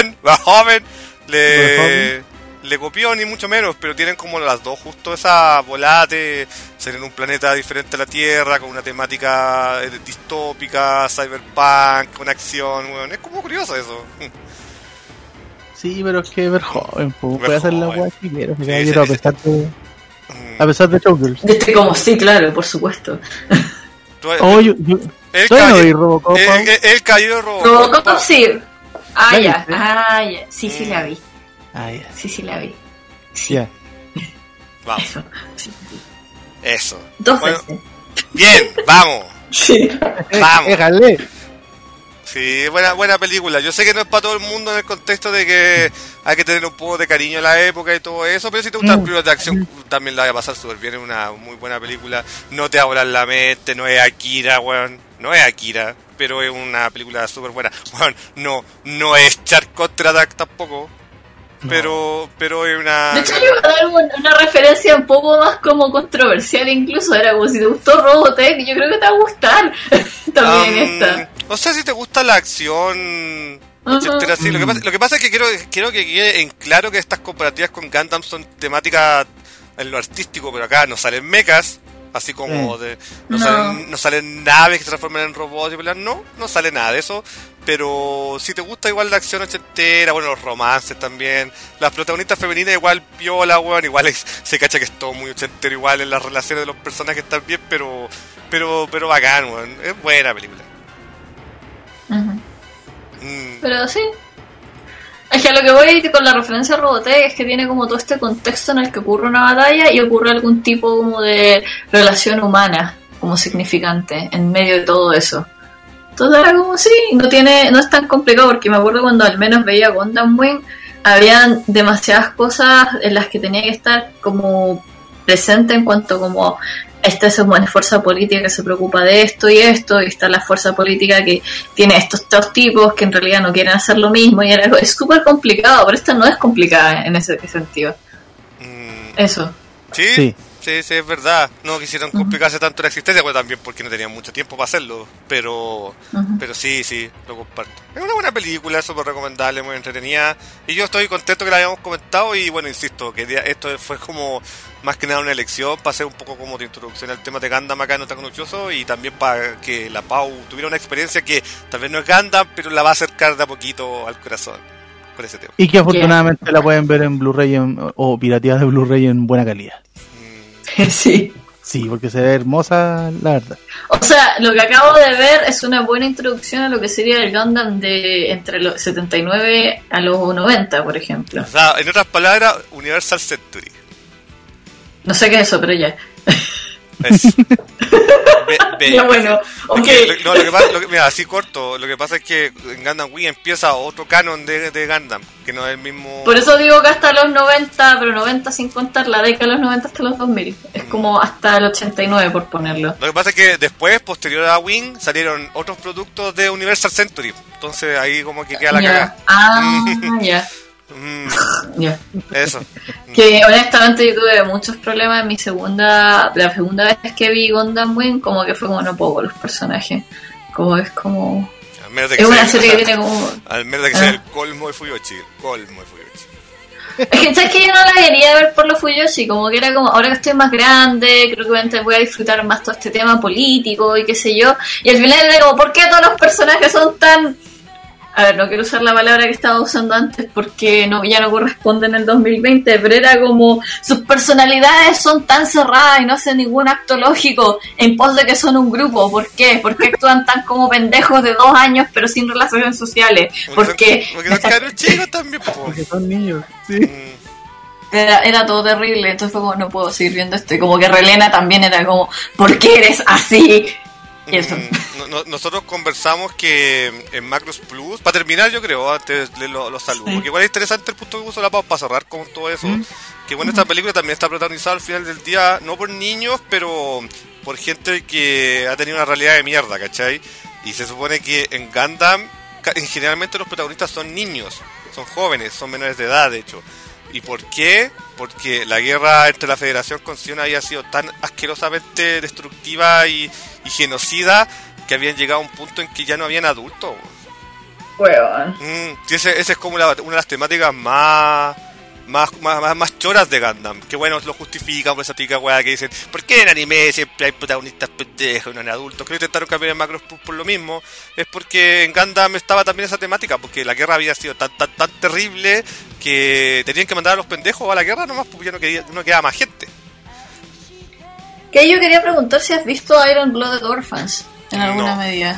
le copió, ni mucho menos, pero tienen como las dos justo esa volada de ser en un planeta diferente a la Tierra, con una temática distópica, cyberpunk, con acción, weón. Es como curioso eso. Sí, pero es que Verhoeven puede hacer la weá que quiera, a pesar de Showgirls. Como sí, claro, por supuesto. Yo El Todavía no vi caballero, Robocop. el caballero de Robocop. Robocop sí. ¿La Ya. viste? Ya. Sí la vi. Ya. Sí la vi. Sí. Ya. Vamos, Eso. Sí. eso. Dos Bueno, veces. bien, vamos. Sí. Vamos. Déjale. Sí, buena película. Yo sé que no es para todo el mundo en el contexto de que hay que tener un poco de cariño a la época y todo eso, pero si te gustan las películas de acción, también la voy a pasar súper bien. Es una muy buena película. No te va a volar la mente, no es Akira, weón. No es Akira, pero es una película súper buena. Weón, no es Shark Contratac tampoco. Pero es una... De hecho, le iba a dar una referencia un poco más como controversial, incluso. Era como si te gustó Robotech, yo creo que te va a gustar también esta. No sé si te gusta la acción ochentera, sí. Lo que pasa es que quiero que quede en claro que estas comparativas con Gundam son temáticas en lo artístico, pero acá no salen mechas, así como no salen naves que se transforman en robots y pelean, no sale nada de eso. Pero si te gusta igual la acción ochentera, bueno, los romances también, las protagonistas femeninas igual piola, weón, igual se cacha que es todo muy ochentero igual en las relaciones de los personajes también, pero bacán, weón, es buena película. Pero sí. Es que a lo que voy con la referencia a Robotech es que tiene como todo este contexto en el que ocurre una batalla y ocurre algún tipo como de relación humana como significante en medio de todo eso. Entonces era como sí, no es tan complicado, porque me acuerdo cuando al menos veía Gundam Wing, habían demasiadas cosas en las que tenía que estar como presente en cuanto como esta es una fuerza política que se preocupa de esto y está la fuerza política que tiene estos dos tipos que en realidad no quieren hacer lo mismo, y es súper complicado, pero esta no es complicada en ese sentido. Eso. Sí, es verdad. No quisieron complicarse tanto la existencia, pues también porque no tenían mucho tiempo para hacerlo. Pero sí, lo comparto. Es una buena película, súper recomendable, muy entretenida. Y yo estoy contento que la hayamos comentado. Y bueno, insisto, que esto fue como más que nada una elección para hacer un poco como de introducción al tema de Gundam acá en Otaku Nochoso. Y también para que la Pau tuviera una experiencia que tal vez no es Gundam, pero la va a acercar de a poquito al corazón con ese tema. Y que afortunadamente la pueden ver en Blu-ray o pirateadas de Blu-ray en buena calidad. Sí. Sí, porque se ve hermosa, la verdad. O sea, lo que acabo de ver es una buena introducción a lo que sería el Gundam de entre los 79 a los 90, por ejemplo. O sea, en otras palabras, Universal Century. No sé qué es eso, pero ya. Es. Ya bueno, ok. Mira, así corto. Lo que pasa es que en Gundam Wing empieza otro canon de Gundam, que no es el mismo. Por eso digo que hasta los 90, pero 90 sin contar la década de los 90 hasta los 2000. Es como hasta el 89, por ponerlo. Lo que pasa es que después, posterior a Wing, salieron otros productos de Universal Century. Entonces ahí como que queda la cagada. Ya. Ya. Eso. Que honestamente yo tuve muchos problemas en la segunda vez que vi Gundam Wing, como que fue como no puedo con los personajes. Como es como... Es una serie que tiene como... Al menos de que sea el colmo de Fuyoshi. Es que sabes que yo no la quería ver por los Fuyoshi, como que era como, ahora que estoy más grande, creo que voy a disfrutar más todo este tema político y qué sé yo. Y al final era como, ¿por qué todos los personajes son tan... A ver, no quiero usar la palabra que estaba usando antes porque ya no corresponde en el 2020, pero era como sus personalidades son tan cerradas y no hacen ningún acto lógico en pos de que son un grupo. ¿Por qué? ¿Por qué actúan tan como pendejos de 2 años pero sin relaciones sociales? Porque son caros chicos también, porque son niños, sí. Era todo terrible, entonces fue como, no puedo seguir viendo esto. Y como que Relena también era como, ¿por qué eres así? Y eso. Nosotros conversamos que en Macros Plus, para terminar yo creo, antes de los saludos, porque igual es interesante el punto que puso la Pau para cerrar con todo eso, que bueno, esta película también está protagonizada al final del día, no por niños, pero por gente que ha tenido una realidad de mierda, ¿cachai? Y se supone que en Gundam, generalmente los protagonistas son niños, son jóvenes, son menores de edad, de hecho. ¿Y por qué? Porque la guerra entre la Federación con Sion había sido tan asquerosamente destructiva y genocida que habían llegado a un punto en que ya no habían adultos. Sí, ese es como una de las temáticas más choras de Gundam. Que bueno, lo justifican por esa típica weá que dicen, ¿por qué en anime siempre hay protagonistas pendejos y no en adultos? Creo que intentaron cambiar en Macros por lo mismo. Es porque en Gundam estaba también esa temática, porque la guerra había sido tan terrible que tenían que mandar a los pendejos a la guerra nomás, porque ya no quedaba más gente. Que yo quería preguntar si has visto Iron Blooded Orphans. en alguna No. medida.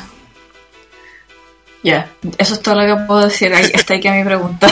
Ya, eso es todo lo que puedo decir. Ahí está aquí mi pregunta.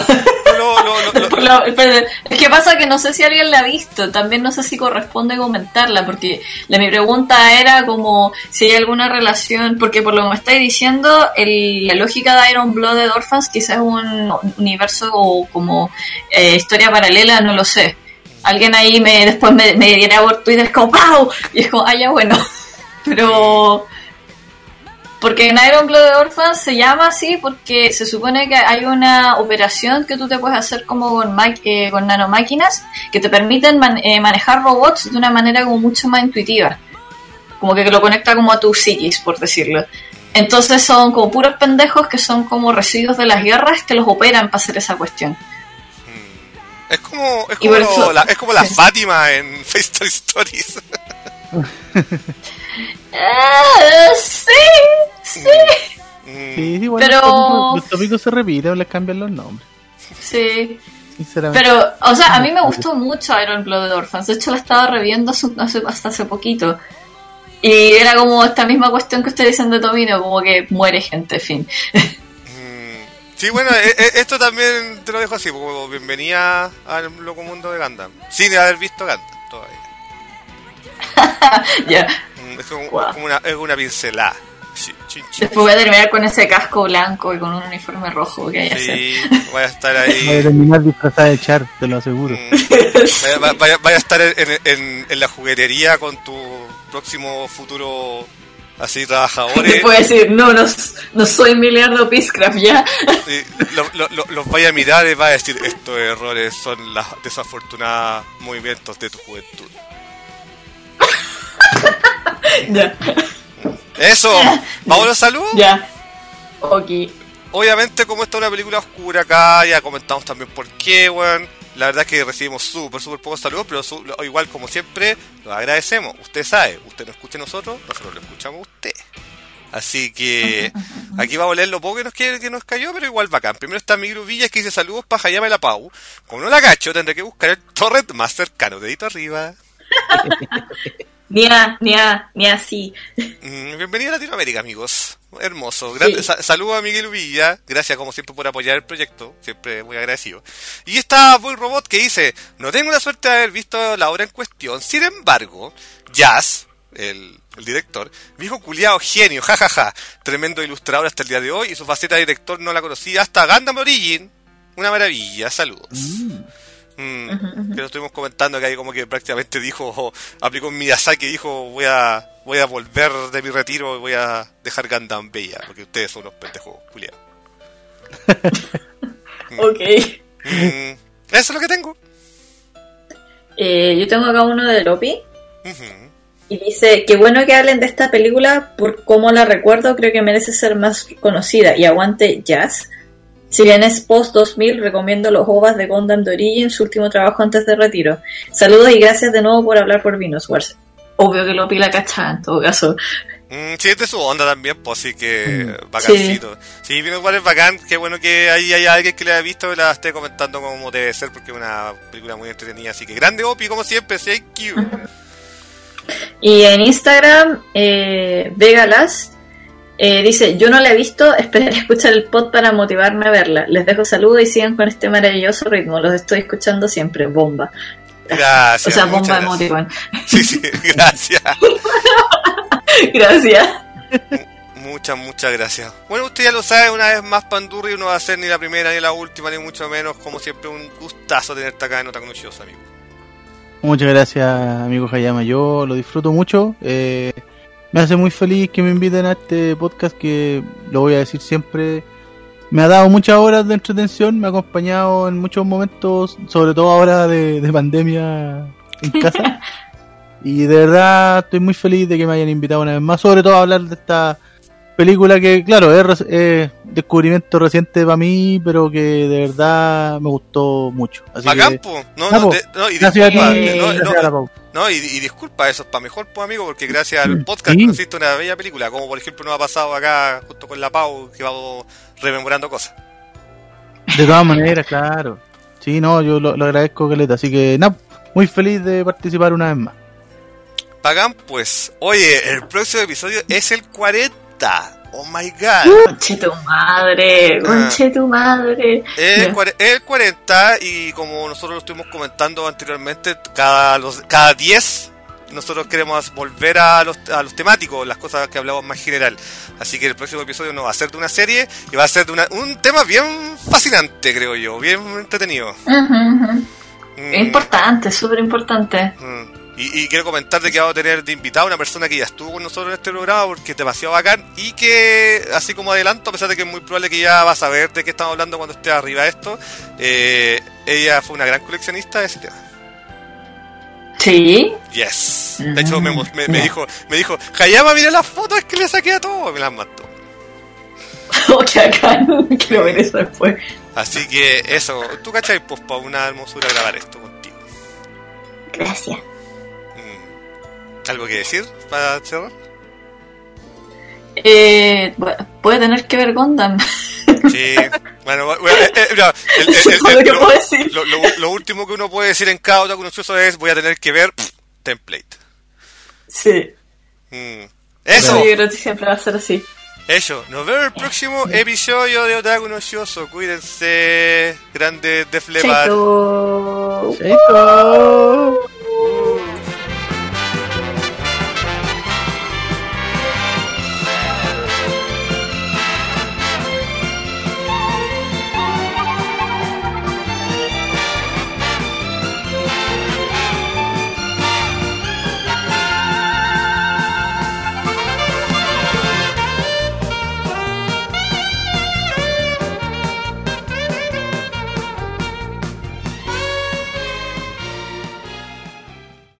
Es que pasa que no sé si alguien la ha visto, también no sé si corresponde comentarla, porque mi pregunta era como si hay alguna relación, porque por lo que me estáis diciendo, la lógica de Iron Blooded Orphans quizás es un universo o como historia paralela, no lo sé. Alguien ahí después me dirá por Twitter como ¡pau! Y es como, ya bueno. Pero porque en Iron Blooded Orphans se llama así porque se supone que hay una operación que tú te puedes hacer como con nanomáquinas que te permiten manejar robots de una manera como mucho más intuitiva. Como que lo conecta como a tu psiquis, por decirlo. Entonces son como puros pendejos que son como residuos de las guerras que los operan para hacer esa cuestión. Es como la Fátima en Face Stories. Sí. Sí, bueno, pero los tópicos se repiten, les cambian los nombres. Sí. Sinceramente. Pero, o sea, a mí me gustó mucho Iron Blooded Orphans. De hecho, la estaba reviendo hasta hace poquito. Y era como esta misma cuestión que ustedes dicen de Tomino, como que muere gente, fin. Sí, bueno, esto también te lo dejo así, como bienvenida al loco mundo de Gundam. Sin haber visto Gundam todavía. Ya. Es como una pincelada. Después voy a terminar con ese casco blanco y con un uniforme rojo que hay que hacer. Sí, voy a estar ahí. Voy a terminar disfrazada de Char, te lo aseguro. Vaya a estar en la juguetería con tu próximo futuro así trabajadores. Te puedo decir, no soy Miliardo Peacecraft, ya. Los vaya a mirar y va a decir, estos errores son los desafortunados movimientos de tu juventud. Ya. Eso, vamos a los saludos. Ya. Ok. Obviamente, como esta es una película oscura acá, ya comentamos también por qué, weón. La verdad es que recibimos súper pocos saludos, pero igual, como siempre, los agradecemos. Usted sabe, usted nos escucha a nosotros lo escuchamos a usted. Así que aquí vamos a leer lo poco que nos cayó, pero igual bacán. Primero está Miguel Villas que dice saludos para Hayama y la Pau. Como no la cacho, tendré que buscar el torrent más cercano. Dedito arriba. Ni así. Bienvenido a Latinoamérica, amigos. Hermoso. Sí. Saludos a Miguel Villa. Gracias, como siempre, por apoyar el proyecto. Siempre muy agradecido. Y está Boy Robot que dice: no tengo la suerte de haber visto la obra en cuestión. Sin embargo, Jazz, el director, viejo culiao genio, jajaja. Tremendo ilustrador hasta el día de hoy. Y su faceta de director no la conocía hasta Gundam Origin. Una maravilla. Saludos. Que lo estuvimos comentando que ahí como que prácticamente aplicó un Miyazaki y dijo voy a volver de mi retiro y voy a dejar Gundam bella porque ustedes son unos pendejos culiados. Ok. Eso es lo que tengo. Yo tengo acá uno de Lopi y dice que bueno que hablen de esta película por cómo la recuerdo, creo que merece ser más conocida y aguante Jazz. Si bien es post-2000, recomiendo los OVAs de Gundam de Origin, su último trabajo antes de retiro. Saludos y gracias de nuevo por hablar por Venus Wars. Obvio que lo pila cachada en todo caso. Sí, es de su onda también, pues así que bacancito. Sí, Venus Wars es bacán, qué bueno que ahí haya alguien que le haya visto y la esté comentando como debe ser, porque es una película muy entretenida. Así que grande Opi, como siempre, thank you. Y en Instagram, Vegalas dice, yo no la he visto, esperaré escuchar el pod para motivarme a verla. Les dejo saludos y sigan con este maravilloso ritmo. Los estoy escuchando siempre. Bomba. Gracias. O sea, bomba emoticon. Sí, gracias. Gracias. Muchas gracias. Bueno, usted ya lo sabe, una vez más Pandurri, no va a ser ni la primera ni la última, ni mucho menos. Como siempre, un gustazo tenerte acá en Otaku no Shoujo, amigo. Muchas gracias, amigo Hayama. Yo lo disfruto mucho. Me hace muy feliz que me inviten a este podcast que, lo voy a decir siempre, me ha dado muchas horas de entretención, me ha acompañado en muchos momentos, sobre todo ahora de pandemia en casa. Y de verdad estoy muy feliz de que me hayan invitado una vez más, sobre todo a hablar de esta película que, claro, es descubrimiento reciente para mí, pero que de verdad me gustó mucho. Así Bacán, que, y gracias disculpa, a ti, gracias a la Pau. y disculpa, eso es para mejor, pues, amigo, porque gracias al podcast conociste una bella película, como por ejemplo nos ha pasado acá junto con la Pau, que vamos rememorando cosas. De todas maneras, claro. Sí, no, yo lo agradezco, caleta. Así que, muy feliz de participar una vez más. Pagan pues. Oye, el próximo episodio es el 40. Oh my god. Conche tu madre, conche tu madre. El 40 y como nosotros lo estuvimos comentando anteriormente, cada 10 nosotros queremos volver a los temáticos, las cosas que hablamos más general. Así que el próximo episodio no va a ser de una serie y va a ser de un tema bien fascinante, creo yo, bien entretenido. Importante, súper importante. Y quiero comentarte que vamos a tener de invitado a una persona que ya estuvo con nosotros en este programa porque es demasiado bacán y que, así como adelanto, a pesar de que es muy probable que ya vas a saber de qué estamos hablando cuando esté arriba esto, ella fue una gran coleccionista de ese tema. ¿Sí? Yes. De hecho, me dijo, Hayama, mira las fotos que le saqué a todos. Me las mandó. Oh, qué bacán. Quiero ver eso después. Así que eso, tú cachai, pues para una hermosura grabar esto contigo. Gracias. ¿Algo que decir para cerrar? Puede tener que ver Gundam. Sí, bueno, lo último que uno puede decir en cada otaku nochoso es voy a tener que ver template. Sí. Eso. Sí, yo creo que siempre va a ser así. Eso, nos vemos en el próximo episodio de Otaku Nochoso. Cuídense, grandes de Flebar. Chaito. Chaito.